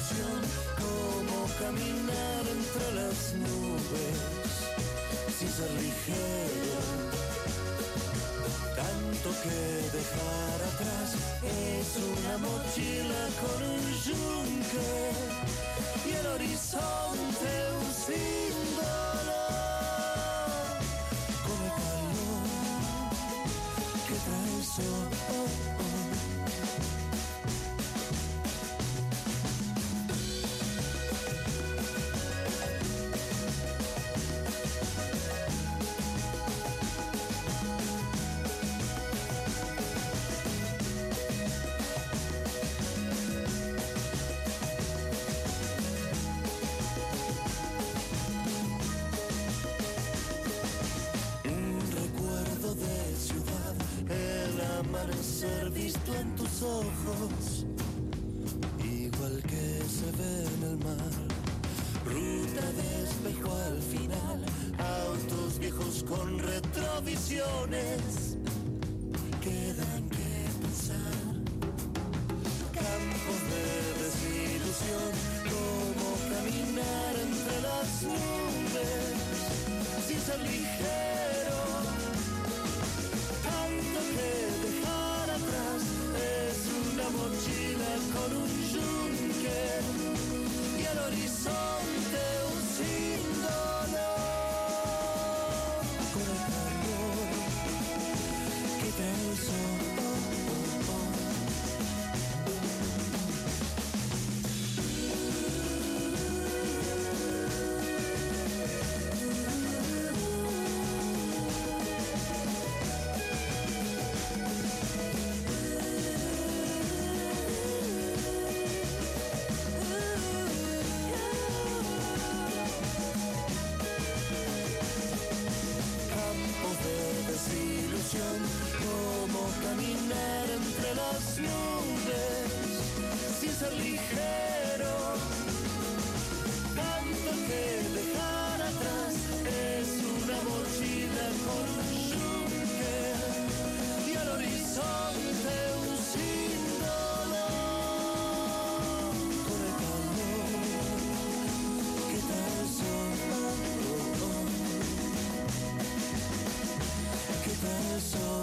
desilusión, como caminar entre las nubes sin ser ligero. Tanto que dejar atrás es una mochila con un yunque y el horizonte un símbolo, con el calor que trae el sol. Amanecer visto en tus ojos, igual que se ve en el mar. Ruta de espejo al final, autos viejos con retrovisiones que dan que pensar. Campos de desilusión, como caminar entre las nubes sin ser ligero. Dejar atrás es una mochila con un yunque y el horizonte un símbolo, con el calor que trae el sol. Como caminar entre las nubes sin ser ligero. Tanto que dejar atrás es una mochila con un yunque y al horizonte un símbolo, con el calor que trae el sol. Que trae el sol.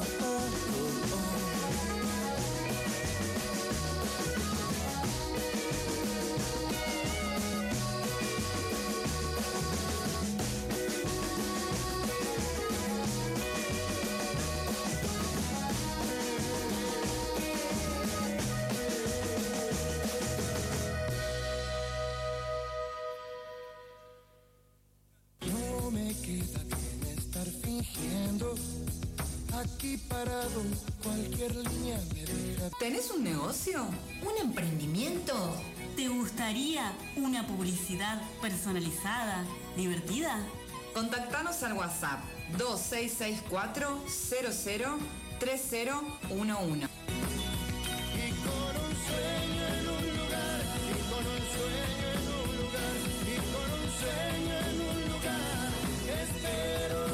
No me queda bien estar fingiendo. Aquí parado, cualquier línea me deja. ¿Tenés un negocio? ¿Un emprendimiento? ¿Te gustaría una publicidad personalizada, divertida? Contactanos al WhatsApp 2664 00 3011. Y con un sueño en un lugar, y con un sueño en un lugar, y con un sueño en un lugar, espero.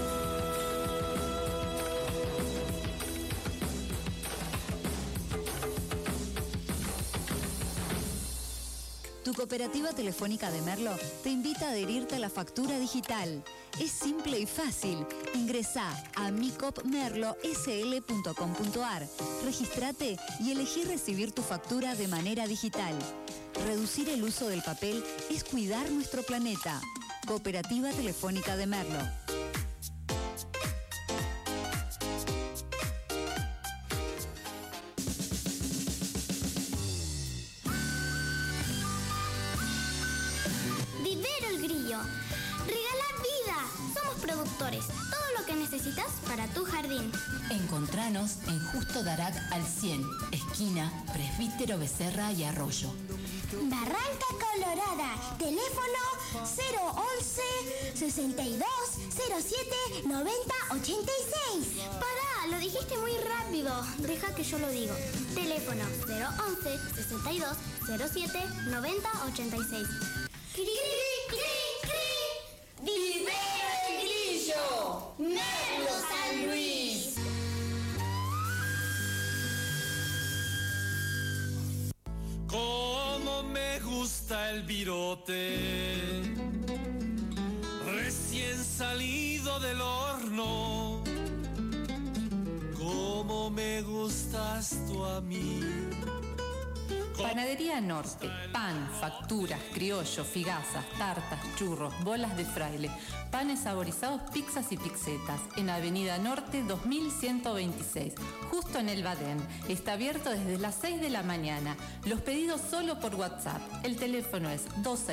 Tu cooperativa telefónica de Merlo te invita a adherirte a la factura digital. Es simple y fácil. Ingresá a micopmerlosl.com.ar, registrate y elegí recibir tu factura de manera digital. Reducir el uso del papel es cuidar nuestro planeta. Cooperativa Telefónica de Merlo. Regala vida. Somos productores. Todo lo que necesitas para tu jardín. Encontranos en Justo Darac al 100, esquina Presbítero Becerra y Arroyo. Barranca Colorada. Teléfono 011 62 07 90 86. Pará, lo dijiste muy rápido. Deja que yo lo digo. Teléfono 011 62 07 90 86. ¡Cri, cri, cri! ¡Vive el grillo! ¡Merlo San Luis! Como me gusta gusta el virote, recién salido del horno. Cómo me gustas tú a mí. Panadería Norte, pan, facturas, criollo, figazas, tartas, churros, bolas de fraile, panes saborizados, pizzas y pizzetas, en Avenida Norte 2126, justo en el Badén. Está abierto desde las 6 de la mañana. Los pedidos solo por WhatsApp. El teléfono es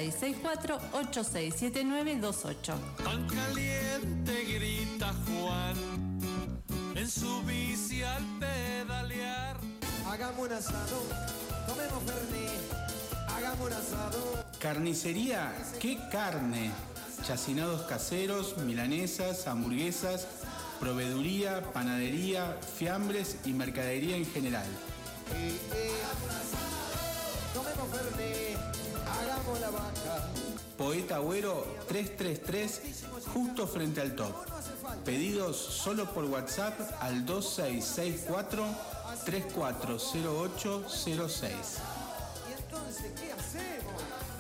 2664-867928. Tan caliente grita Juan en su bici al pedalear. Hagamos un asado, tomemos fernet, hagamos un asado. Carnicería, ¿qué carne? Chacinados caseros, milanesas, hamburguesas, proveeduría, panadería, fiambres y mercadería en general. Tomemos fernet, hagamos la vaca. Poeta Agüero 333, justo frente al top. Pedidos solo por WhatsApp al 2664-340806. ¿Y entonces qué hacemos?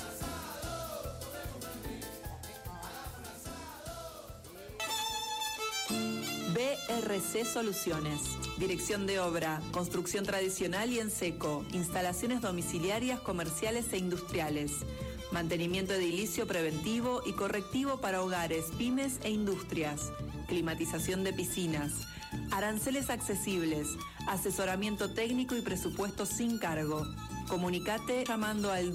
BRC Soluciones. Dirección de obra, construcción tradicional y en seco, instalaciones domiciliarias, comerciales e industriales. Mantenimiento edilicio preventivo y correctivo para hogares, pymes e industrias. Climatización de piscinas. Aranceles accesibles. Asesoramiento técnico y presupuesto sin cargo. Comunicate llamando al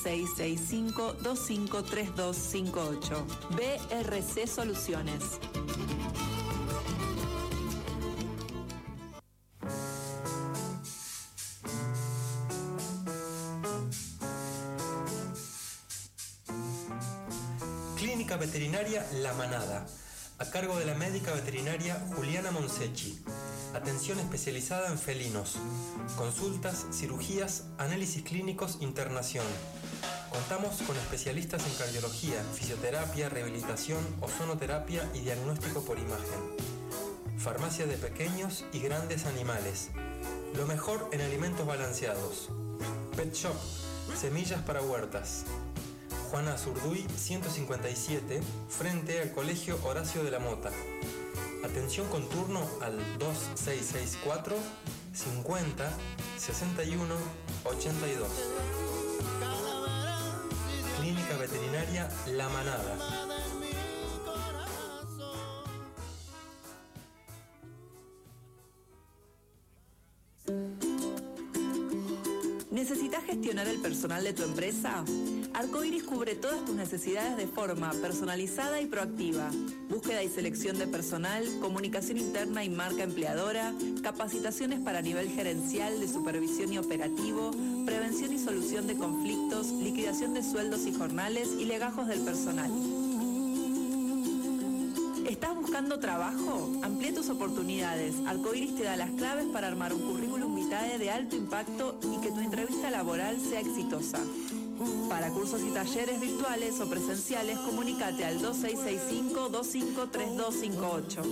2665-253258. BRC Soluciones. Clínica Veterinaria La Manada, a cargo de la médica veterinaria Juliana Monsechi. Atención especializada en felinos. Consultas, cirugías, análisis clínicos, internación. Contamos con especialistas en cardiología, fisioterapia, rehabilitación, ozonoterapia y diagnóstico por imagen. Farmacia de pequeños y grandes animales. Lo mejor en alimentos balanceados. Pet Shop, semillas para huertas. Juana Azurduy 157, frente al Colegio Horacio de la Mota. Atención con turno al 2664 50 61 82. Clínica Veterinaria La Manada. ¿Necesitas gestionar el personal de tu empresa? Arcoiris cubre todas tus necesidades de forma personalizada y proactiva. Búsqueda y selección de personal, comunicación interna y marca empleadora, capacitaciones para nivel gerencial, de supervisión y operativo, prevención y solución de conflictos, liquidación de sueldos y jornales y legajos del personal. ¿Estás buscando trabajo? Amplía tus oportunidades. Arcoiris te da las claves para armar un currículum vitae de alto impacto y que tu entrevista laboral sea exitosa. Para cursos y talleres virtuales o presenciales, comunícate al 2665-253258.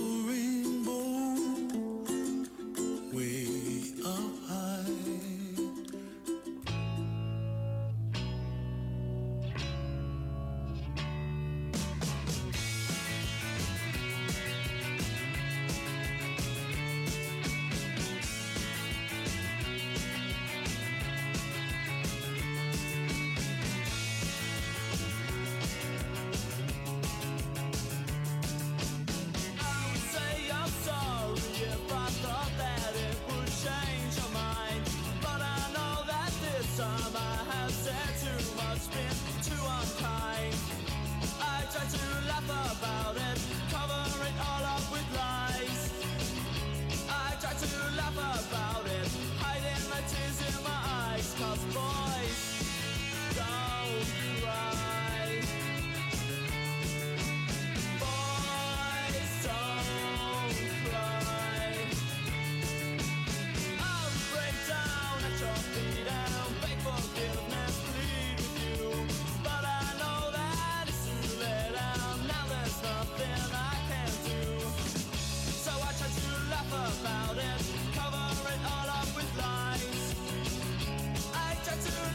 About it, cover it all up with lies. I try to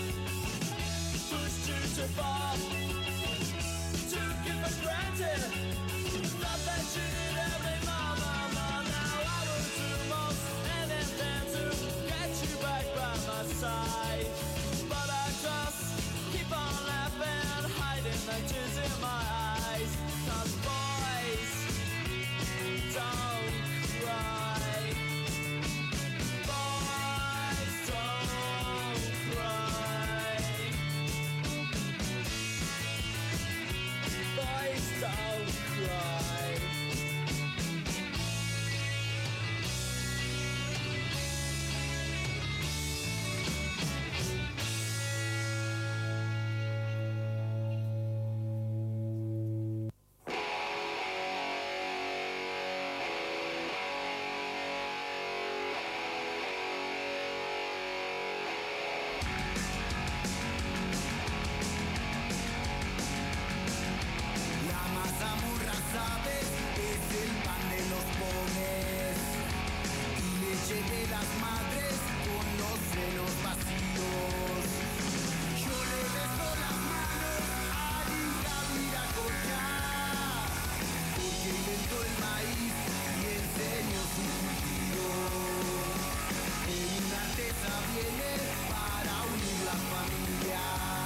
pushed you too far, took it for granted, thought that you needed me more. Now I will do most anything to get you back by my side, but I just keep on laughing, hiding the tears in my eyes, 'cause boys don't cry. Boys don't cry. Boys don't cry. La mazamorra, sabes, es el pan de los pobres y leche de las madres con los senos vacíos. Yo le beso las manos a Lila Viracocha, porque inventó el maíz y enseñó su cultivo. En una artesa viene para unir la familia,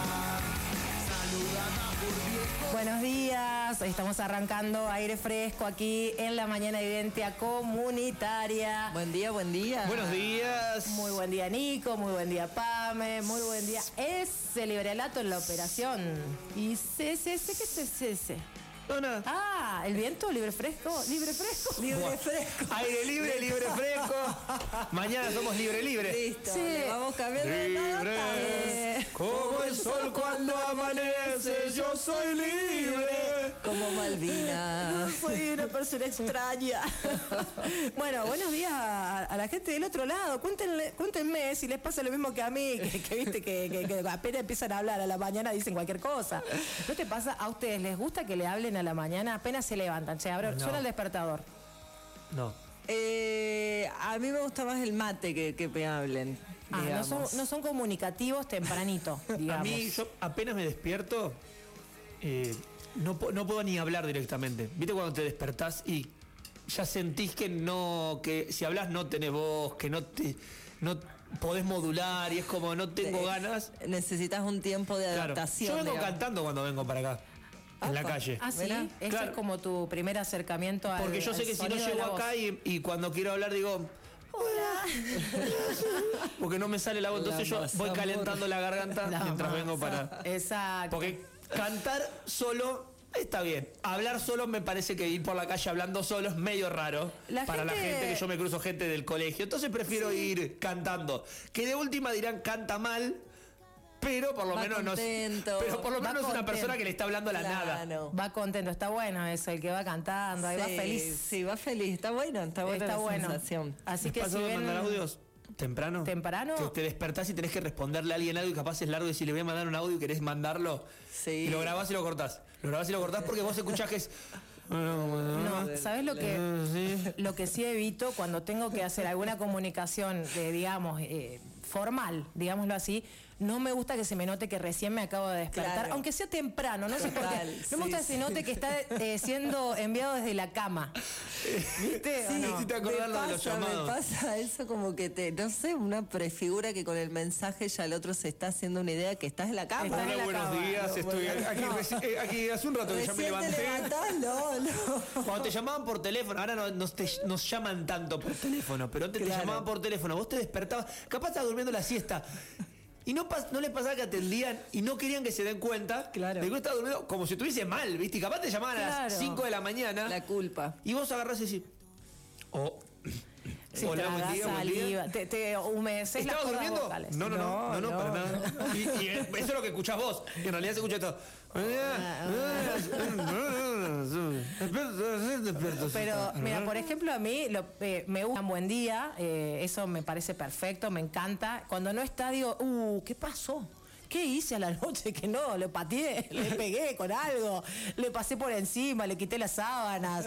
saludada por viejo. Buenos días, estamos arrancando aire fresco aquí en la mañana idéntica comunitaria. Buen día, buen día. Buenos días. Muy buen día Nico, muy buen día Pame, muy buen día. Ese librelato en la operación. Y ¿qué es ese? No, nada. Ah, el viento, libre fresco. Libre fresco. Aire libre, libre fresco. Mañana somos libre. Listo, Sí. le vamos cambiando de nota. Libres, como el sol cuando amanece, yo soy libre. Como Malvina. Soy una persona extraña. Bueno, buenos días a la gente del otro lado. Cuéntenme si les pasa lo mismo que a mí, que viste que apenas empiezan a hablar a la mañana dicen cualquier cosa. ¿No te pasa? ¿A ustedes les gusta que le hablen a la mañana? Apenas se levantan. No. Suena el despertador. No. A mí me gusta más el mate que me hablen. No son comunicativos tempranito, digamos. A mí, yo apenas me despierto, no puedo ni hablar directamente. ¿Viste cuando te despertás y ya sentís que si hablas no tenés voz, que no podés modular y es como no tengo ganas? Necesitas un tiempo de adaptación. Yo vengo digamos. cantando cuando vengo para acá, en la calle. Ah, sí. Ese Claro. es como tu primer acercamiento al Porque yo sé que si no sonido de llego la voz. acá y cuando quiero hablar digo... Porque no me sale la voz, entonces yo voy calentando la garganta mientras vengo para... Exacto. Porque cantar solo está bien. Hablar solo me parece que ir por la calle hablando solo es medio raro para la gente que yo me cruzo gente del colegio. Entonces prefiero ir cantando. Que de última dirán canta mal, pero por lo menos no es una persona que le está hablando a la nada. Va contento, está bueno eso, el que va cantando, ahí va feliz. Sí, va feliz, está buena la sensación. Así ¿Les que pasó si de ven mandar audios temprano? Que te despertás y tenés que responderle a alguien algo y capaz es largo y si le voy a mandar un audio y querés mandarlo y lo grabás y lo cortás. Lo grabás y lo cortás porque vos escuchás que es... No, ¿sabes lo que sí evito cuando tengo que hacer alguna comunicación digamos, formal, digámoslo así? No me gusta que se me note que recién me acabo de despertar, Claro. aunque sea temprano, no sé por Total, qué. No me gusta que se note que está siendo enviado desde la cama. ¿Viste? ¿O no? te acordás lo de los llamados. Me pasa eso como que no sé, una prefigura que con el mensaje ya el otro se está haciendo una idea que estás en la cama. Hola, buenos días, estoy aquí hace un rato que ya me levanté. Cuando te llamaban por teléfono, ahora nos llaman tanto por teléfono, pero antes te llamaban por teléfono, vos te despertabas, capaz estabas durmiendo la siesta. Y no les pasaba que atendían y no querían que se den cuenta de que vos estabas durmiendo como si estuviese mal, ¿viste? Y capaz te llamaban a las 5 de la mañana. La culpa. Y vos agarrás y decís... Si hola, buen día, buen día. Te humedeces las ¿Estabas cuerdas durmiendo? vocales. No, para nada. Y eso es lo que escuchás vos. Y en realidad se escucha todo. Pero, mira, por ejemplo, a mí me gusta un buen día, eso me parece perfecto, me encanta. Cuando no está, digo, ¿qué pasó? ¿qué hice a la noche? Que no, le pateé, le pegué con algo, le pasé por encima, le quité las sábanas.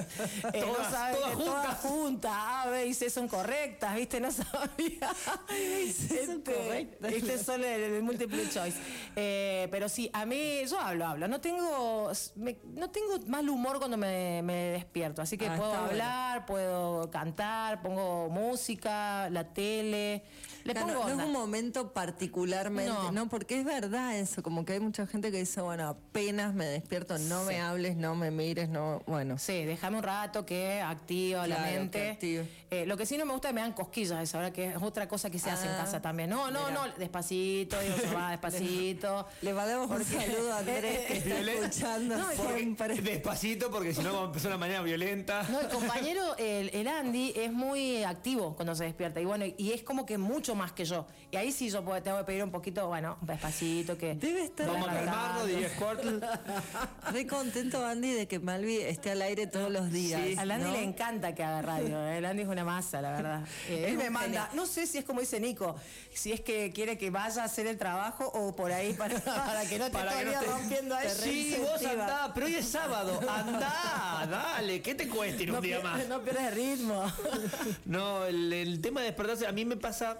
Todas juntas. A, B y C son correctas, ¿viste? No sabía. Son correctas. Este es solo el multiple choice. Pero sí, a mí, yo hablo. No tengo mal humor cuando me despierto, así que puedo hablar, puedo cantar, pongo música, la tele. No es un momento particularmente, ¿no? Porque es verdad eso, como que hay mucha gente que dice, bueno, apenas me despierto, no me hables, no me mires, no, bueno. Sí, déjame un rato que activa la mente. Lo que sí no me gusta es que me dan cosquillas esa hora, que es otra cosa que se hace en casa también. No, despacito, digo, se va despacito. Le mandamos un saludo a Andrés que está escuchando. Despacito, porque si no vamos a empezar una mañana violenta. No, el compañero, el Andy, es muy activo cuando se despierta. Y bueno, y es como que mucho más que yo. Y ahí sí yo tengo que pedir un poquito, bueno, despacito, que debe estar. Vamos a calmarnos, diría Squirtle. Re contento, Andy, de que Malvi esté al aire todos los días. Sí, al Andy le encanta que haga radio. El Andy es una masa, la verdad. Él me manda, no sé si es como dice Nico, si es que quiere que vaya a hacer el trabajo o por ahí para que no te estés rompiendo a él. Sí, vos andá, pero hoy es sábado. Andá, dale, ¿qué te cuesta ir un día más? No pierdas el ritmo. No, el tema de despertarse, a mí me pasa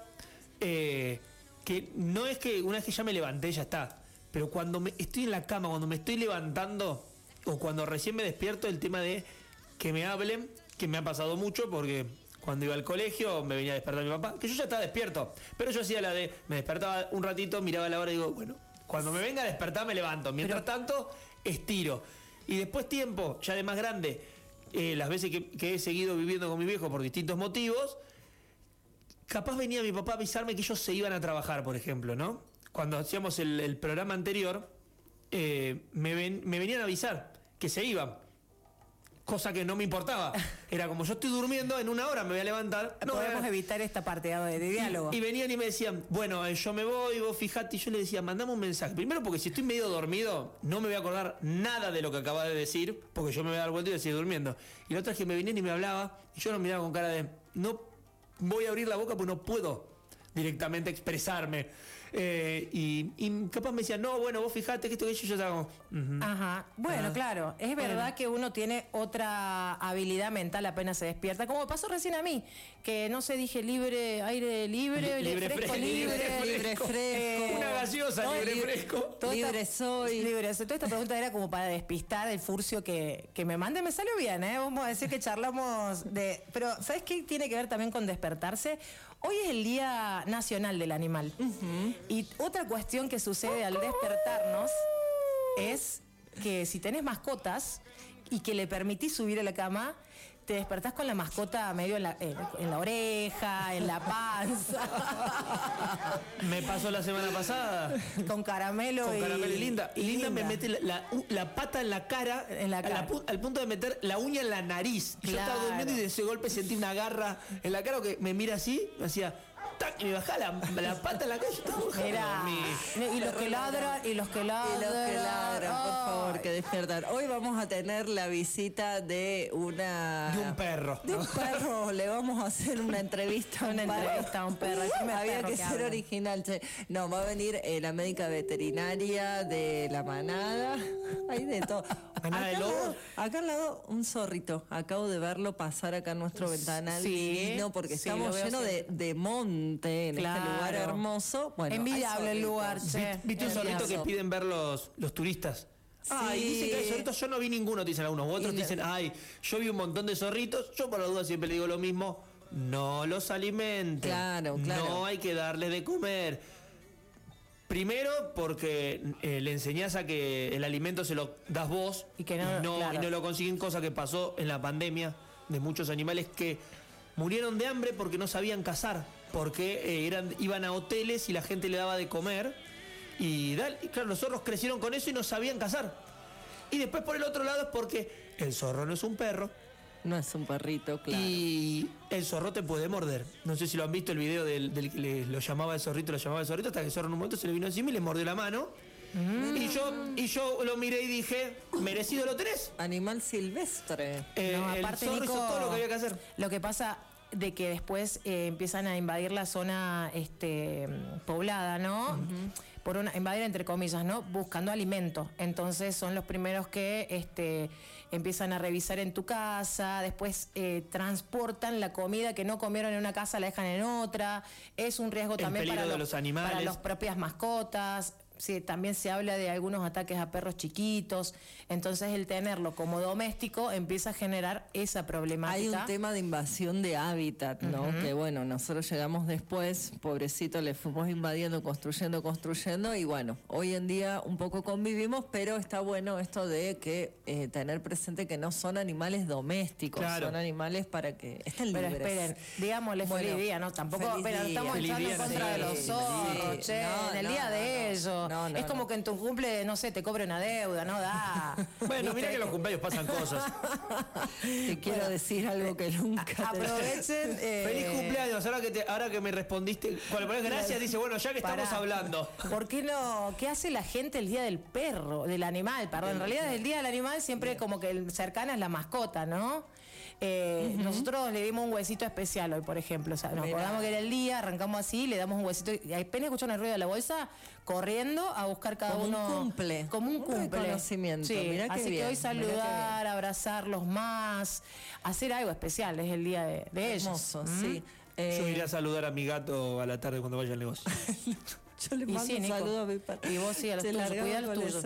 que no es que una vez que ya me levanté, ya está. Pero cuando estoy en la cama, cuando me estoy levantando, o cuando recién me despierto, el tema de que me hablen, que me ha pasado mucho, porque cuando iba al colegio me venía a despertar mi papá, que yo ya estaba despierto, pero yo hacía la de, me despertaba un ratito, miraba la hora y digo, bueno, cuando me venga a despertar me levanto, mientras tanto estiro. Y después tiempo, ya de más grande, las veces que he seguido viviendo con mi viejo por distintos motivos, capaz venía mi papá a avisarme que ellos se iban a trabajar, por ejemplo, ¿no? Cuando hacíamos el programa anterior, me venían a avisar que se iban. Cosa que no me importaba. Era como yo estoy durmiendo, en una hora me voy a levantar. Podemos evitar esta parte de diálogo. Y venían y me decían, bueno, yo me voy, vos fijate. Y yo le decía, mandame un mensaje. Primero porque si estoy medio dormido, no me voy a acordar nada de lo que acabas de decir, porque yo me voy a dar vuelta y voy a seguir durmiendo. Y la otra es que me venían y me hablaba, y yo lo miraba con cara de, no voy a abrir la boca porque no puedo directamente expresarme. Y capaz me decían, no, bueno, vos fijate que esto que yo ya estaba como... Ajá. Bueno, claro, es verdad que uno tiene otra habilidad mental apenas se despierta, como me pasó recién a mí, que no sé, dije aire libre, fresco. Una gaseosa, libre fresco. Libre soy. Libre. Toda esta pregunta era como para despistar el furcio que me mande, me salió bien, vamos a decir que charlamos de... Pero, ¿sabes qué tiene que ver también con despertarse? Hoy es el Día Nacional del Animal. Y otra cuestión que sucede al despertarnos es que si tenés mascotas y que le permitís subir a la cama, te despertás con la mascota medio en la oreja, en la panza. Me pasó la semana pasada. Con Caramelo y Linda. Y Linda me mete la pata en la cara, al punto de meter la uña en la nariz. Claro. Yo estaba durmiendo y de ese golpe sentí una garra en la cara que me mira así, me hacía... Y me bajaba la pata en la calle. Y los que ladran, por favor, que despiertan. Hoy vamos a tener la visita de un perro. De un perro. Le vamos a hacer una entrevista a un perro. Había que ser original, che. No, va a venir la médica veterinaria de la manada. Hay de todo. Acá al lado, un zorrito. Acabo de verlo pasar acá en nuestro ventanal divino, porque estamos llenos de monte en este lugar hermoso. Bueno, envidiable el lugar, che. ¿Viste un zorrito que piden ver los turistas? Y dicen que hay zorritos, yo no vi ninguno, te dicen algunos. Otros dicen, yo vi un montón de zorritos. Yo por la duda siempre le digo lo mismo. No los alimenten. Claro. No hay que darles de comer. Primero, porque le enseñás a que el alimento se lo das vos y no lo consiguen, cosa que pasó en la pandemia de muchos animales que murieron de hambre porque no sabían cazar, porque iban a hoteles y la gente le daba de comer y claro, los zorros crecieron con eso y no sabían cazar. Y después por el otro lado es porque el zorro no es un perro. No es un perrito, claro. Y el zorro te puede morder. No sé si lo han visto el video del que lo llamaba el zorrito, hasta que el zorro en un momento se le vino encima y le mordió la mano. Y yo lo miré y dije, merecido lo tenés. Animal silvestre. Aparte, el zorro Nico, hizo todo lo que había que hacer. Lo que pasa de que después empiezan a invadir la zona poblada, ¿no? invadir entre comillas, ¿no? Buscando alimento. Entonces son los primeros que empiezan a revisar en tu casa, después transportan la comida que no comieron en una casa, la dejan en otra. Es un riesgo también para los animales, para las propias mascotas. Sí, también se habla de algunos ataques a perros chiquitos, entonces el tenerlo como doméstico empieza a generar esa problemática. Hay un tema de invasión de hábitat, ¿no? Que bueno, nosotros llegamos después, pobrecito, le fuimos invadiendo, construyendo, y bueno, hoy en día un poco convivimos, pero está bueno esto de que tener presente que no son animales domésticos, son animales para que estén libres. Pero esperen, digámosle feliz día, ¿no? Tampoco, pero estamos echando en contra de los zorros, en el día de ellos. Es como que en tu cumple, no sé, te cobre una deuda, no da. Bueno, mira que en los cumpleaños pasan cosas. Te quiero decir algo que nunca aprovechen. Feliz cumpleaños, ahora que me respondiste, cuando pones gracias, dice, bueno, ya que estamos hablando. ¿Por qué no? ¿Qué hace la gente el día del perro, del animal? Perdón, en realidad el día del animal siempre como que el cercana es la mascota, ¿no? Nosotros le dimos un huesito especial hoy, por ejemplo. O sea, nos acordamos que era el día, arrancamos así, le damos un huesito. Y apenas escuchan el ruido de la bolsa, corriendo a buscar cada uno. Como un cumple. Reconocimiento. Sí, Mirá así que que hoy bien, saludar, abrazarlos más, hacer algo especial, es el día de Hermoso, ellos. Sí. Yo iré a saludar a mi gato a la tarde cuando vaya al negocio. Yo le mando un saludo a mi padre. Y vos sí, a los tuyos, cuida los tuyos.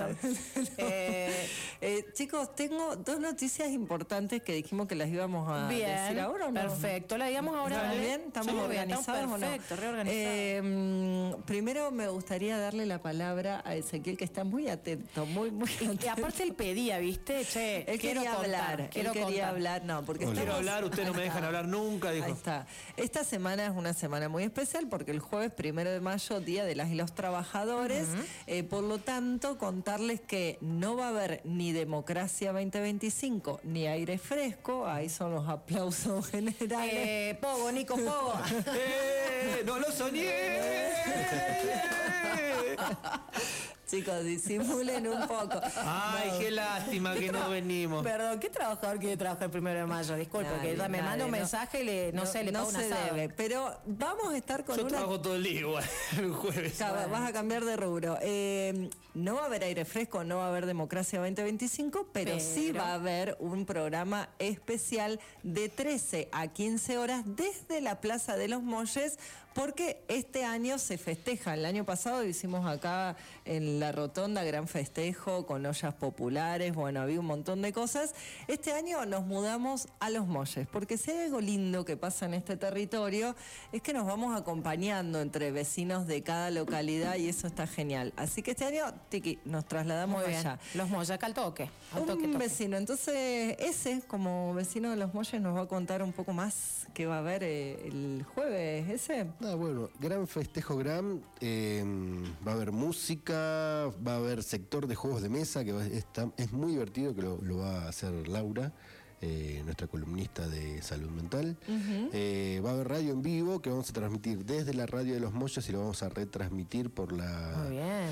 Chicos, tengo dos noticias importantes que dijimos que las íbamos a decir ahora, ¿o no? Perfecto, la digamos ahora. ¿Está bien? ¿Estamos organizados perfecto, o no? reorganizados. Primero me gustaría darle la palabra a Ezequiel, que está muy atento, muy atento. Y aparte él pedía, ¿viste? Che, él quería hablar, no, porque quiero hablar, ustedes no me dejan hablar nunca, dijo. Ahí está. Esta semana es una semana muy especial porque el jueves 1 de mayo, Día de las y los Trabajadores, por lo tanto, contarles que no va a haber ni Democracia 2025 ni aire fresco, ahí son los aplausos generales. Pogo, Nico, Pogo. ¡No lo soñé! Chicos, disimulen un poco. Ay, qué lástima que no venimos. Perdón, ¿qué trabajador quiere trabajar el 1 de mayo? Disculpe, que me manda un mensaje y le pago una asada. Pero vamos a estar con Yo trabajo todo el día igual, el jueves. Vas a cambiar de rubro. No va a haber aire fresco, no va a haber Democracia 2025, pero sí va a haber un programa especial de 13 a 15 horas desde la Plaza de los Molles, porque este año se festeja. El año pasado hicimos acá en la Rotonda gran festejo con ollas populares, bueno, había un montón de cosas. Este año nos mudamos a Los Molles, porque si hay algo lindo que pasa en este territorio es que nos vamos acompañando entre vecinos de cada localidad y eso está genial. Así que este año, Tiki, nos trasladamos allá. Los Molles, acá al toque. Un vecino, entonces ese como vecino de Los Molles nos va a contar un poco más qué va a haber el jueves ese. Bueno, gran festejo va a haber música, va a haber sector de juegos de mesa, que es muy divertido, que lo va a hacer Laura, nuestra columnista de salud mental. Va a haber radio en vivo, que vamos a transmitir desde la radio de Los Molles y lo vamos a retransmitir por la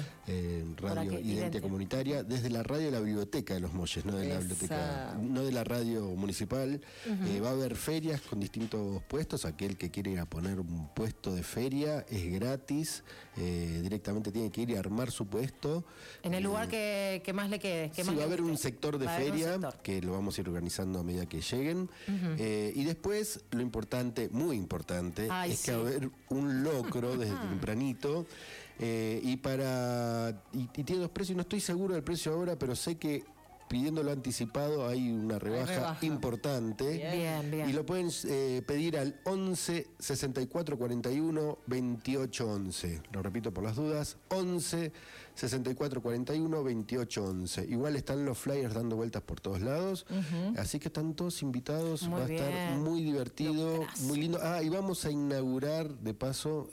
radio Identia Comunitaria, desde la radio de la biblioteca de Los Molles, no de la biblioteca, no de la radio municipal. Va a haber ferias con distintos puestos. Aquel que quiere ir a poner un puesto de feria es gratis, directamente tiene que ir y armar su puesto en el lugar que más le quede. Sí, va a haber un sector de feria que lo vamos a ir organizando a medida que lleguen. Y después, lo importante, muy importante, es que va a haber un locro desde tempranito. Y tiene dos precios, no estoy seguro del precio ahora, pero sé que pidiéndolo anticipado hay una rebaja importante. Bien. Y lo pueden pedir al 11 64 41 28 11. Lo repito por las dudas, 11 64 41 28 11. Igual están los flyers dando vueltas por todos lados, así que están todos invitados. Va a estar muy divertido, muy lindo. Y vamos a inaugurar de paso,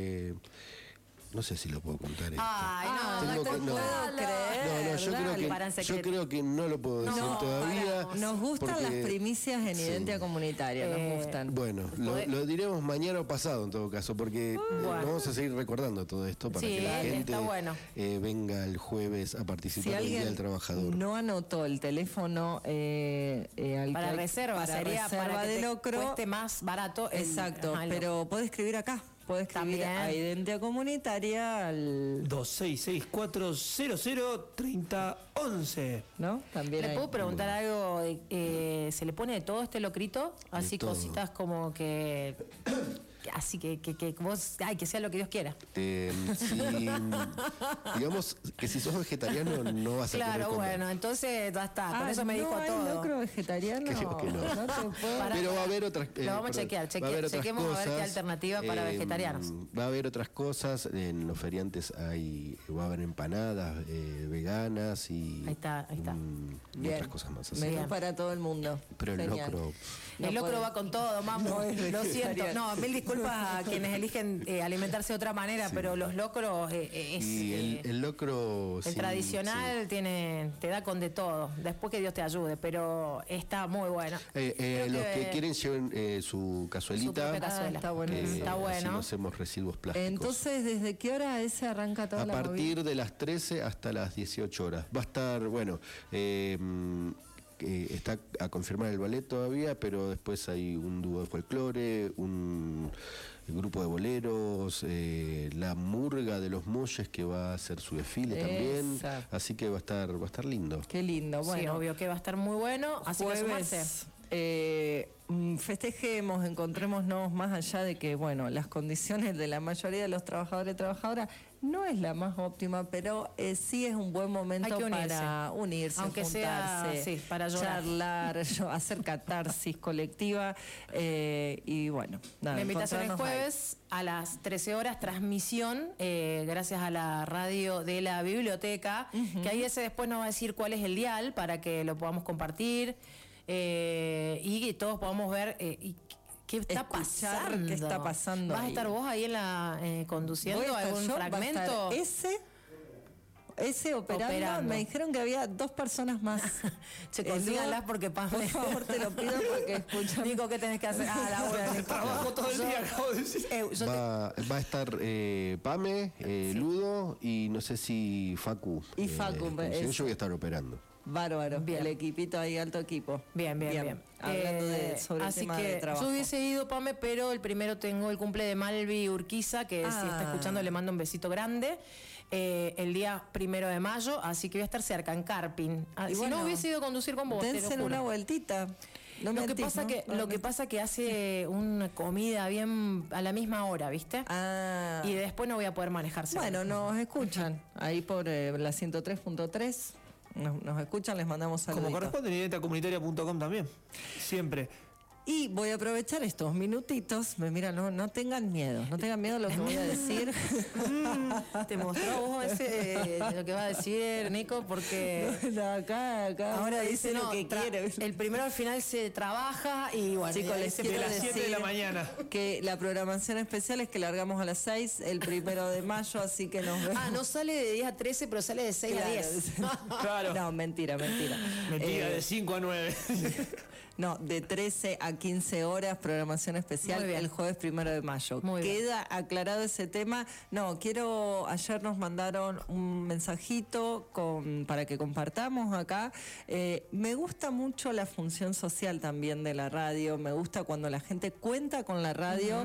no sé si lo puedo contar esto. Yo creo que no lo puedo decir todavía. Nos gustan las primicias en Identia Comunitaria, nos gustan. Bueno, lo diremos mañana o pasado en todo caso, porque vamos a seguir recordando todo esto para que la gente venga el jueves a participar del Día del Trabajador. No anotó el teléfono para reserva, sería para que de locro. cueste más barato. Exacto, pero puede escribir acá. puede escribir También. a Identidad Comunitaria al 2664003011. ¿No? También ¿Le hay. puedo preguntar algo? ¿Se le pone de todo este locrito? Así todo. cositas como que... Así que vos... Ay, que sea lo que Dios quiera. Digamos que si sos vegetariano no vas a poder Claro, comer. bueno, entonces ya está. Con eso me dijo ¿no hay todo. locro vegetariano? Creo que no. No te puedo- Pero va a haber otras. Lo vamos a chequear, chequemos a ver qué alternativa para vegetarianos. Va a haber otras cosas. En los feriantes va a haber empanadas veganas y. Ahí está. y Bien. otras cosas más. así. Menú para todo el mundo. Pero el Genial. locro. El locro va con todo, mamá. No es Lo siento. vegetariano. No, mil disculpas a quienes eligen alimentarse de otra manera, pero los locros Y el locro. el tradicional te da con de todo. Después que Dios te ayude, pero está muy bueno. Los que quieren lleven su cazuelita. propia cazuela. Está bueno. Está Así bueno. no hacemos residuos plásticos. Entonces, ¿desde qué hora ese arranca toda A la partir de las 13 hasta las 18 horas. Va a estar, bueno, está a confirmar el ballet todavía, pero después hay un dúo de folclore, un grupo de boleros, la murga de los Molles que va a hacer su desfile también. Exacto. Así que va a estar lindo. Qué lindo. Sí, Bueno, obvio que va a estar muy bueno. Así que sumarse. jueves, festejemos, encontrémonos más allá de que, bueno, las condiciones de la mayoría de los trabajadores y trabajadoras no es la más óptima, pero sí es un buen momento Hay que unirse. para unirse, Aunque sea, juntarse, sí, para llorar. charlar, hacer catarsis colectiva y bueno, nada, La invitación es encontrarnos ahí. jueves a las 13 horas, transmisión, gracias a la radio de la biblioteca, que ahí ese después nos va a decir cuál es el dial para que lo podamos compartir y que todos podamos ver qué está Escuchar pasando. qué está pasando ¿Vas a ahí. estar vos ahí conduciendo Voy a estar algún yo, va a fragmento? estar ese operando. Me dijeron que había 2 personas más. Che, consíganlas porque Por favor, te lo pido porque escuchan. Nico, ¿qué tenés que hacer? Laura, Nico. Trabajo todo el día, acabo de decir. Va a estar Pame, Ludo y no sé si Facu. Y Facu, yo voy a estar operando. Bárbaro, el equipito ahí, alto equipo. Bien. Hablando sobre el así tema que de trabajo. yo hubiese ido, Pame, pero el primero tengo el cumple de Malvi Urquiza, que si está escuchando le mando un besito grande. El día 1 de mayo, así que voy a estar cerca, en Carpin. Y si bueno, no hubiese ido a conducir con vos, te lo dense juro. una vueltita. No lo que mentís, pasa ¿no? que lo que pasa que hace una comida bien a la misma hora, ¿viste? Y después no voy a poder manejarse. Bueno, nos escuchan ahí por la 103.3. Nos escuchan, les mandamos saludos. Como corresponde, en identidadcomunitaria.com también. Siempre. Y voy a aprovechar estos minutitos. Mira, no tengan miedo. No tengan miedo de lo que voy a decir. Te mostró vos lo que va a decir Nico, porque acá ahora dice lo que quiere. El primero al final se trabaja y bueno, Chicos, les se quiero de las decir 7 de la mañana. que la programación especial es que largamos a las 6 el 1 de mayo, así que nos vemos. no sale de 10 a 13, pero sale de 6 a 10. Claro. No, mentira. Mentira, de 5 a 9. No, de 13 a 15 horas, programación especial el jueves 1 de mayo. Queda aclarado ese tema. Ayer nos mandaron un mensajito para que compartamos acá. Me gusta mucho la función social también de la radio. Me gusta cuando la gente cuenta con la radio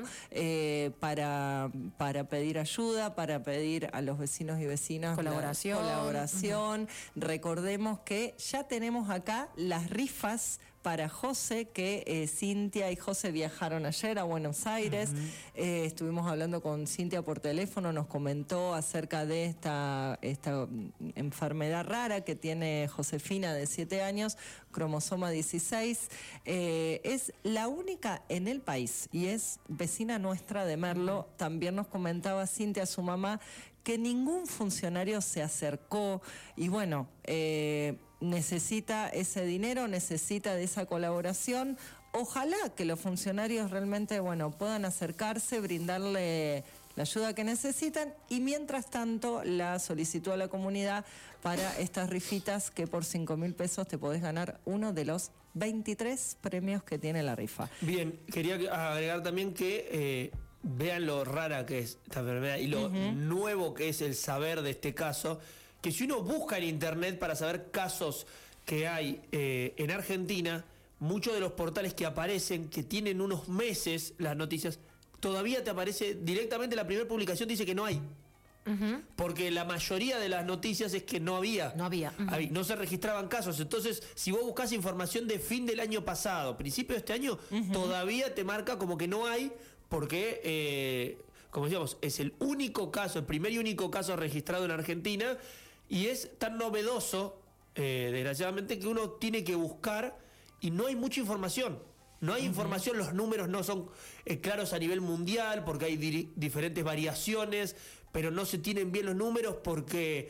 para pedir ayuda, para pedir a los vecinos y vecinas colaboración. Recordemos que ya tenemos acá las rifas para José, que Cintia y José viajaron ayer a Buenos Aires. Estuvimos hablando con Cintia por teléfono, nos comentó acerca de esta enfermedad rara que tiene Josefina de 7 años, cromosoma 16. Es la única en el país y es vecina nuestra de Merlo. También nos comentaba Cintia, su mamá, que ningún funcionario se acercó y bueno, necesita ese dinero, necesita de esa colaboración. Ojalá que los funcionarios realmente, puedan acercarse, brindarle la ayuda que necesitan y mientras tanto la solicitud a la comunidad para estas rifitas que por 5.000 pesos te podés ganar uno de los 23 premios que tiene la rifa. Bien, quería agregar también que vean lo rara que es esta enfermedad y lo nuevo que es el saber de este caso, que si uno busca en internet para saber casos que hay en Argentina, muchos de los portales que aparecen, que tienen unos meses las noticias, todavía te aparece directamente la primera publicación, dice que no hay. Porque la mayoría de las noticias es que no había. No se registraban casos. Entonces, si vos buscás información de fin del año pasado, principio de este año, todavía te marca como que no hay, porque, como decíamos, es el único caso, el primer y único caso registrado en Argentina, y es tan novedoso, desgraciadamente, que uno tiene que buscar y no hay mucha información. No hay información, los números no son claros a nivel mundial, porque hay diferentes variaciones, pero no se tienen bien los números porque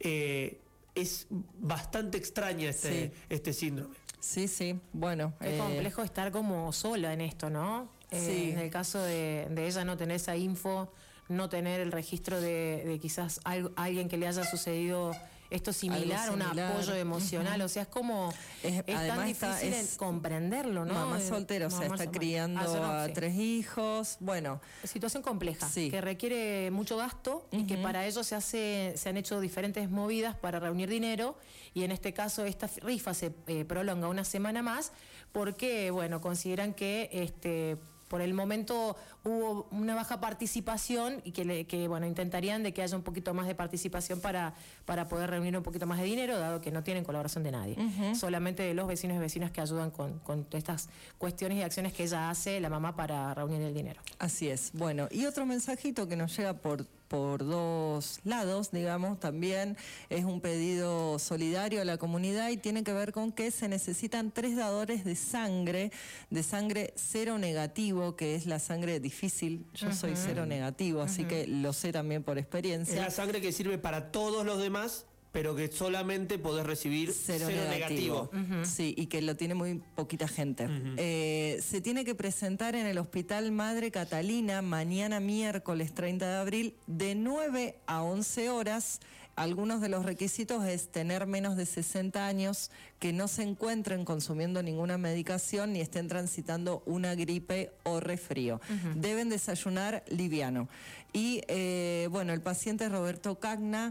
es bastante extraña este síndrome. Sí, bueno. Es complejo estar como sola en esto, ¿no? Sí. En el caso de ella no tener esa info, no tener el registro de quizás alguien que le haya sucedido esto similar, un apoyo emocional, o sea, es como es tan difícil comprenderlo, ¿no? Mamá soltera, o sea, está criando a 3 hijos, bueno. Situación compleja, que requiere mucho gasto y que para ello se han hecho diferentes movidas para reunir dinero, y en este caso esta rifa se prolonga una semana más porque, bueno, consideran que por el momento hubo una baja participación y que bueno, intentarían de que haya un poquito más de participación para poder reunir un poquito más de dinero, dado que no tienen colaboración de nadie. Solamente de los vecinos y vecinas que ayudan con estas cuestiones y acciones que ella hace, la mamá, para reunir el dinero. Así es. Bueno, y otro mensajito que nos llega por 2 lados, digamos, también es un pedido solidario a la comunidad y tiene que ver con que se necesitan 3 dadores de sangre cero negativo, que es la sangre difícil. Yo soy cero negativo, así que lo sé también por experiencia. Es la sangre que sirve para todos los demás, pero que solamente podés recibir cero negativo. Sí, y que lo tiene muy poquita gente. Se tiene que presentar en el Hospital Madre Catalina mañana miércoles 30 de abril de 9 a 11 horas. Algunos de los requisitos es tener menos de 60 años, que no se encuentren consumiendo ninguna medicación ni estén transitando una gripe o resfrío. Deben desayunar liviano. Y bueno, el paciente es Roberto Cagna.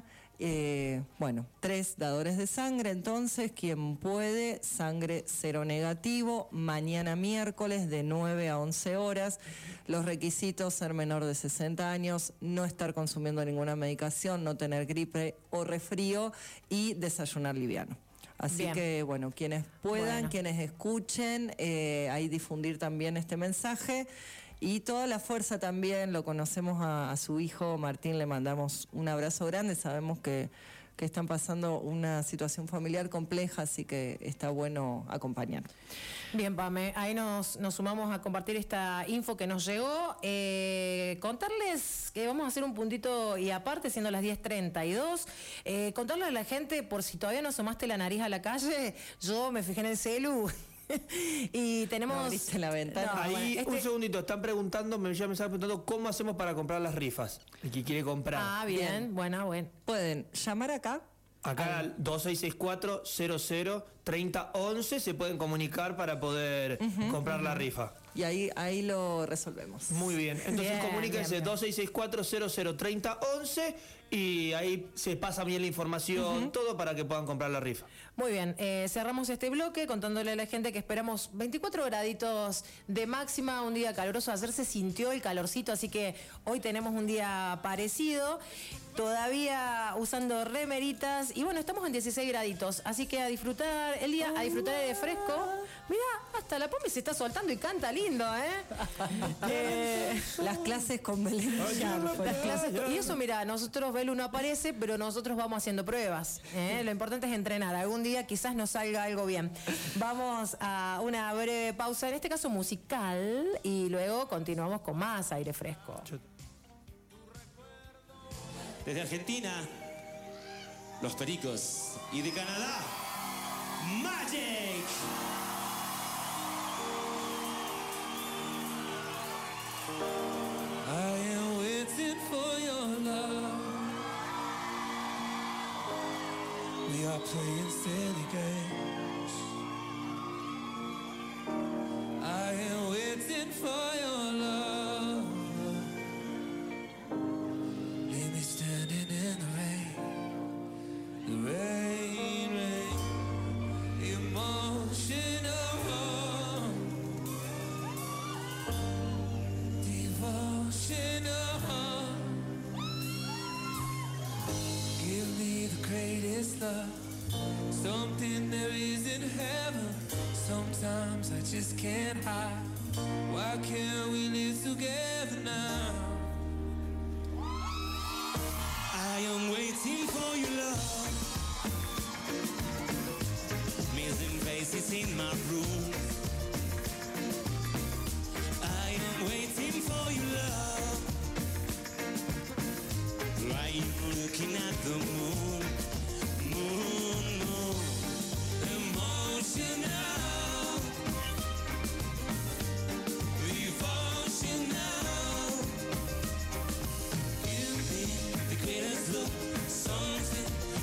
3 dadores de sangre, entonces, quien puede, sangre cero negativo, mañana miércoles de 9 a 11 horas. Los requisitos: ser menor de 60 años, no estar consumiendo ninguna medicación, no tener gripe o resfrío y desayunar liviano. Así que, bueno, quienes puedan, quienes escuchen, ahí difundir también este mensaje. Y toda la fuerza también, lo conocemos a su hijo Martín, le mandamos un abrazo grande, sabemos que están pasando una situación familiar compleja, así que está bueno acompañar. Bien, Pame, ahí nos sumamos a compartir esta info que nos llegó. Contarles que vamos a hacer un puntito y aparte, siendo las 10:32, contarle a la gente, por si todavía no asomaste la nariz a la calle, yo me fijé en el celu. Y tenemos... abriste la ventana. Ahí, un segundito, están preguntando, me están preguntando cómo hacemos para comprar las rifas. El que quiere comprar. Ah, bien. Bueno. Pueden llamar acá. Acá al 2664-00-3011 se pueden comunicar para poder comprar la rifa. Y ahí lo resolvemos. Muy bien. Entonces comuníquense 2664-00-3011 y ahí se pasa bien la información, todo para que puedan comprar la rifa. Muy bien. Cerramos este bloque contándole a la gente que esperamos 24 graditos de máxima, un día caluroso. Ayer se sintió el calorcito, así que hoy tenemos un día parecido. Todavía usando remeritas y bueno, estamos en 16 graditos, así que a disfrutar el día, a disfrutar de fresco. Mirá, hasta la Pomi se está soltando y canta lindo, las clases con Belén. Y eso, mira, nosotros, Belu no aparece, pero nosotros vamos haciendo pruebas. Lo importante es entrenar. Algún día quizás nos salga algo bien. Vamos a una breve pausa, en este caso musical, y luego continuamos con más aire fresco. Desde Argentina, Los Pericos. Y de Canadá, Magic. I am waiting for your love. We are playing silly games. I am waiting for your love. Leave me standing in the rain. The rain, rain. Emotional. Divine. is love. Something there is in heaven. Sometimes I just can't hide. Why can't we live together now? I am waiting for your love. Missing faces in my room. I am waiting for your love. Why you looking at the moon? Moon, moon. Emotional. Devotional. Give me the greatest look. Something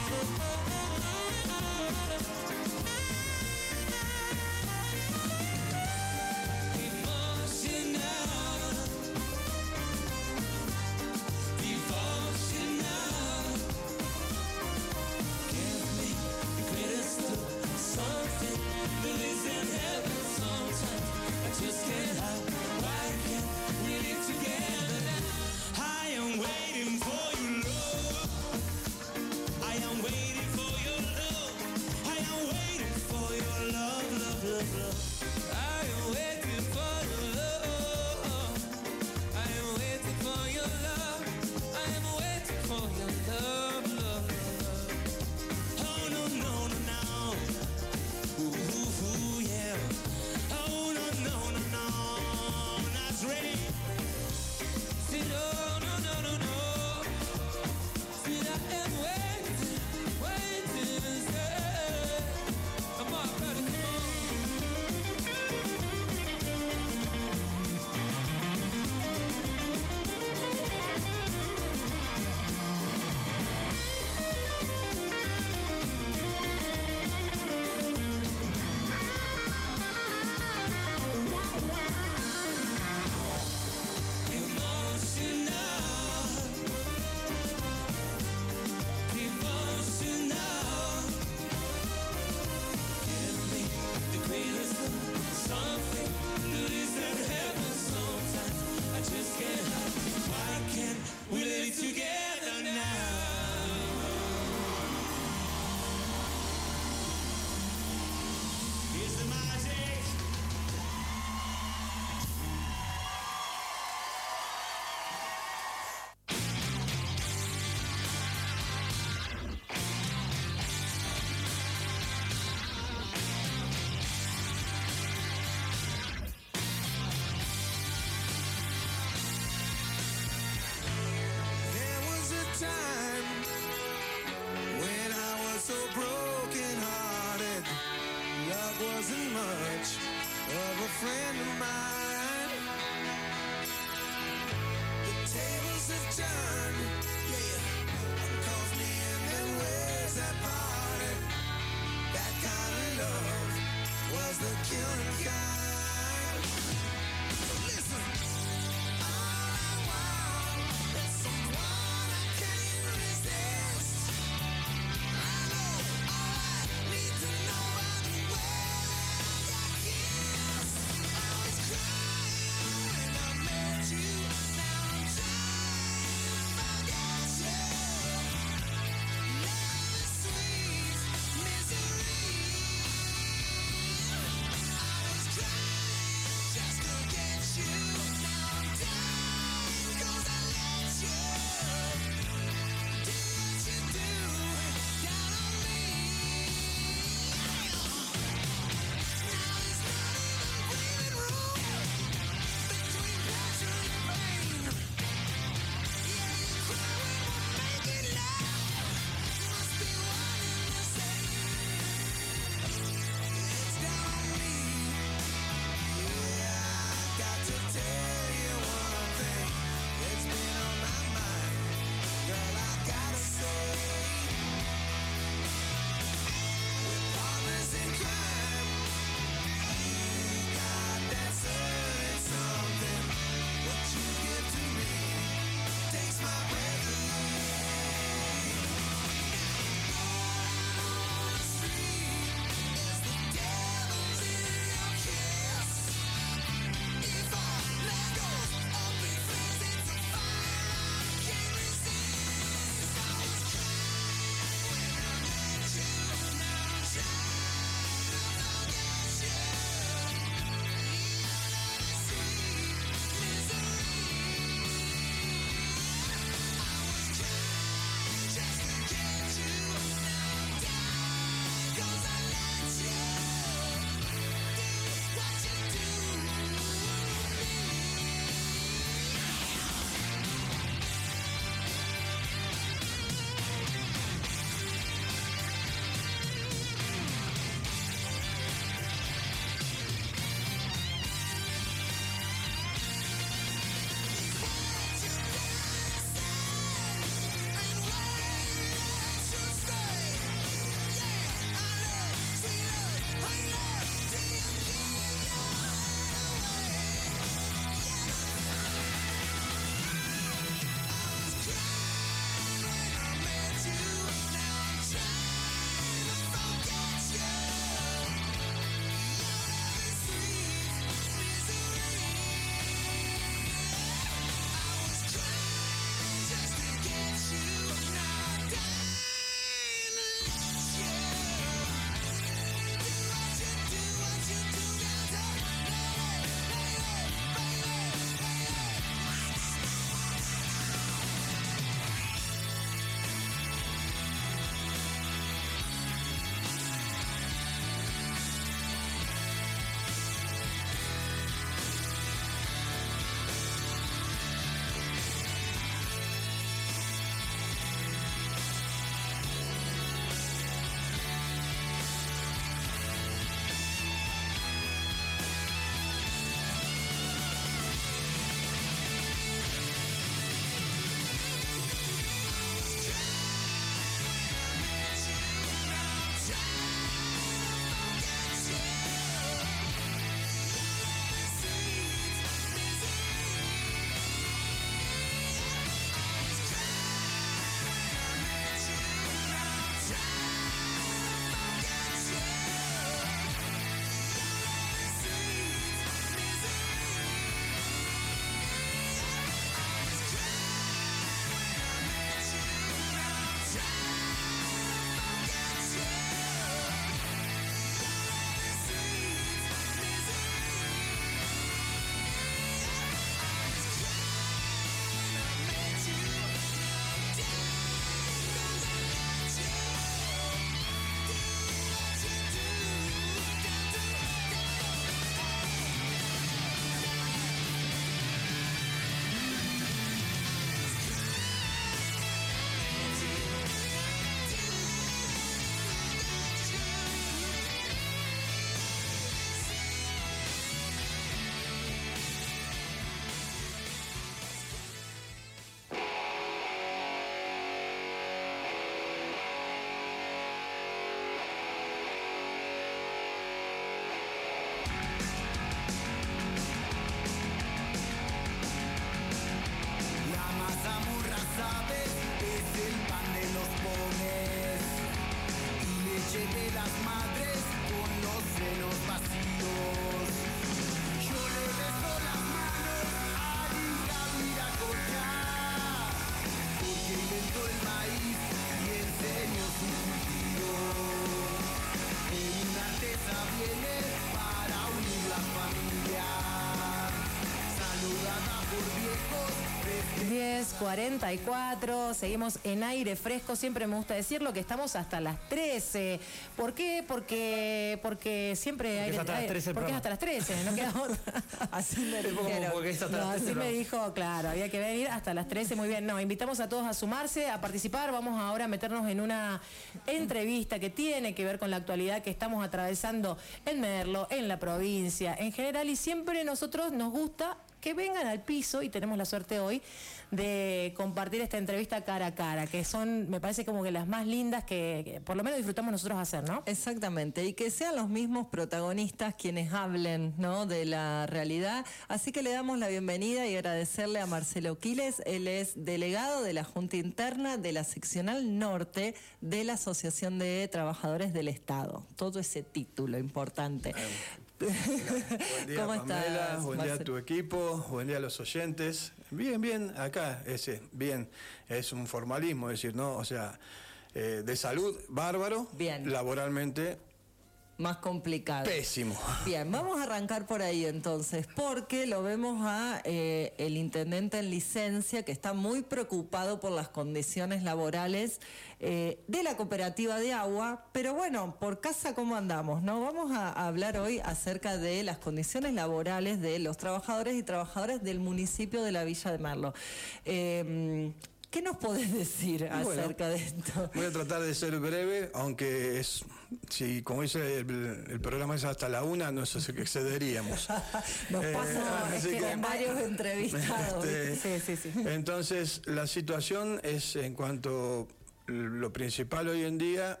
10:44, seguimos en aire fresco, siempre me gusta decirlo que estamos hasta las 13. ¿Por qué? Porque siempre porque es hasta las 13 porque es hasta las 13, no queda otra. Así me dijeron. Porque es hasta las 13 así me dijo, claro, había que venir hasta las 13, muy bien. No, invitamos a todos a sumarse, a participar. Vamos ahora a meternos en una entrevista que tiene que ver con la actualidad que estamos atravesando en Merlo, en la provincia, en general, y siempre nosotros nos gusta que vengan al piso, y tenemos la suerte hoy de compartir esta entrevista cara a cara, que son, me parece como que las más lindas que por lo menos disfrutamos nosotros hacer, ¿no? Exactamente, y que sean los mismos protagonistas quienes hablen, ¿no?, de la realidad. Así que le damos la bienvenida y agradecerle a Marcelo Quiles. Él es delegado de la Junta Interna de la Seccional Norte de la Asociación de Trabajadores del Estado. Todo ese título importante. Buen día, ¿Cómo Pamela, estás, buen día a tu equipo, buen día a los oyentes. Bien, acá, bien, es un formalismo decir, ¿no? O sea, de salud, bárbaro, bien. Laboralmente, más complicado. Pésimo. Bien, vamos a arrancar por ahí entonces, porque lo vemos a el intendente en licencia, que está muy preocupado por las condiciones laborales de la cooperativa de agua, pero bueno, por casa cómo andamos, ¿no? Vamos a hablar hoy acerca de las condiciones laborales de los trabajadores y trabajadoras del municipio de la Villa de Merlo. ¿Qué nos podés decir acerca de esto? Voy a tratar de ser breve, aunque si como dice el programa es hasta la 1, no sé si excederíamos. Nos pasa con varios entrevistados. Sí. Entonces, la situación es en cuanto lo principal hoy en día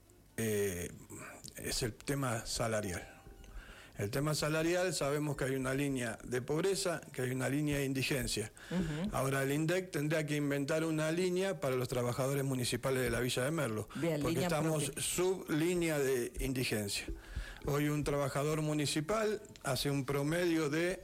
es el tema salarial. El tema salarial, sabemos que hay una línea de pobreza, que hay una línea de indigencia. Ahora el INDEC tendrá que inventar una línea para los trabajadores municipales de la Villa de Merlo, porque estamos sublínea de indigencia. Hoy un trabajador municipal hace un promedio de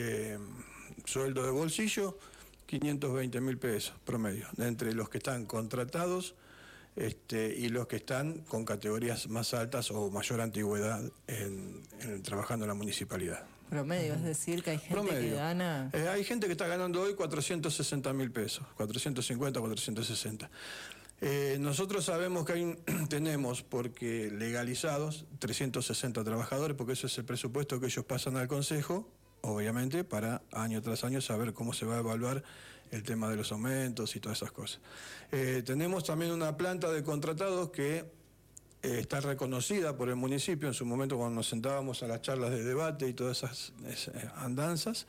sueldo de bolsillo, 520.000 pesos promedio, entre los que están contratados y los que están con categorías más altas o mayor antigüedad trabajando en la municipalidad. Promedio, es decir, que hay gente que gana... hay gente que está ganando hoy 460.000 pesos, 450, 460. Nosotros sabemos que tenemos, porque legalizados, 360 trabajadores, porque eso es el presupuesto que ellos pasan al Consejo, obviamente, para año tras año saber cómo se va a evaluar el tema de los aumentos y todas esas cosas. Tenemos también una planta de contratados que está reconocida por el municipio. En su momento, cuando nos sentábamos a las charlas de debate y todas esas andanzas,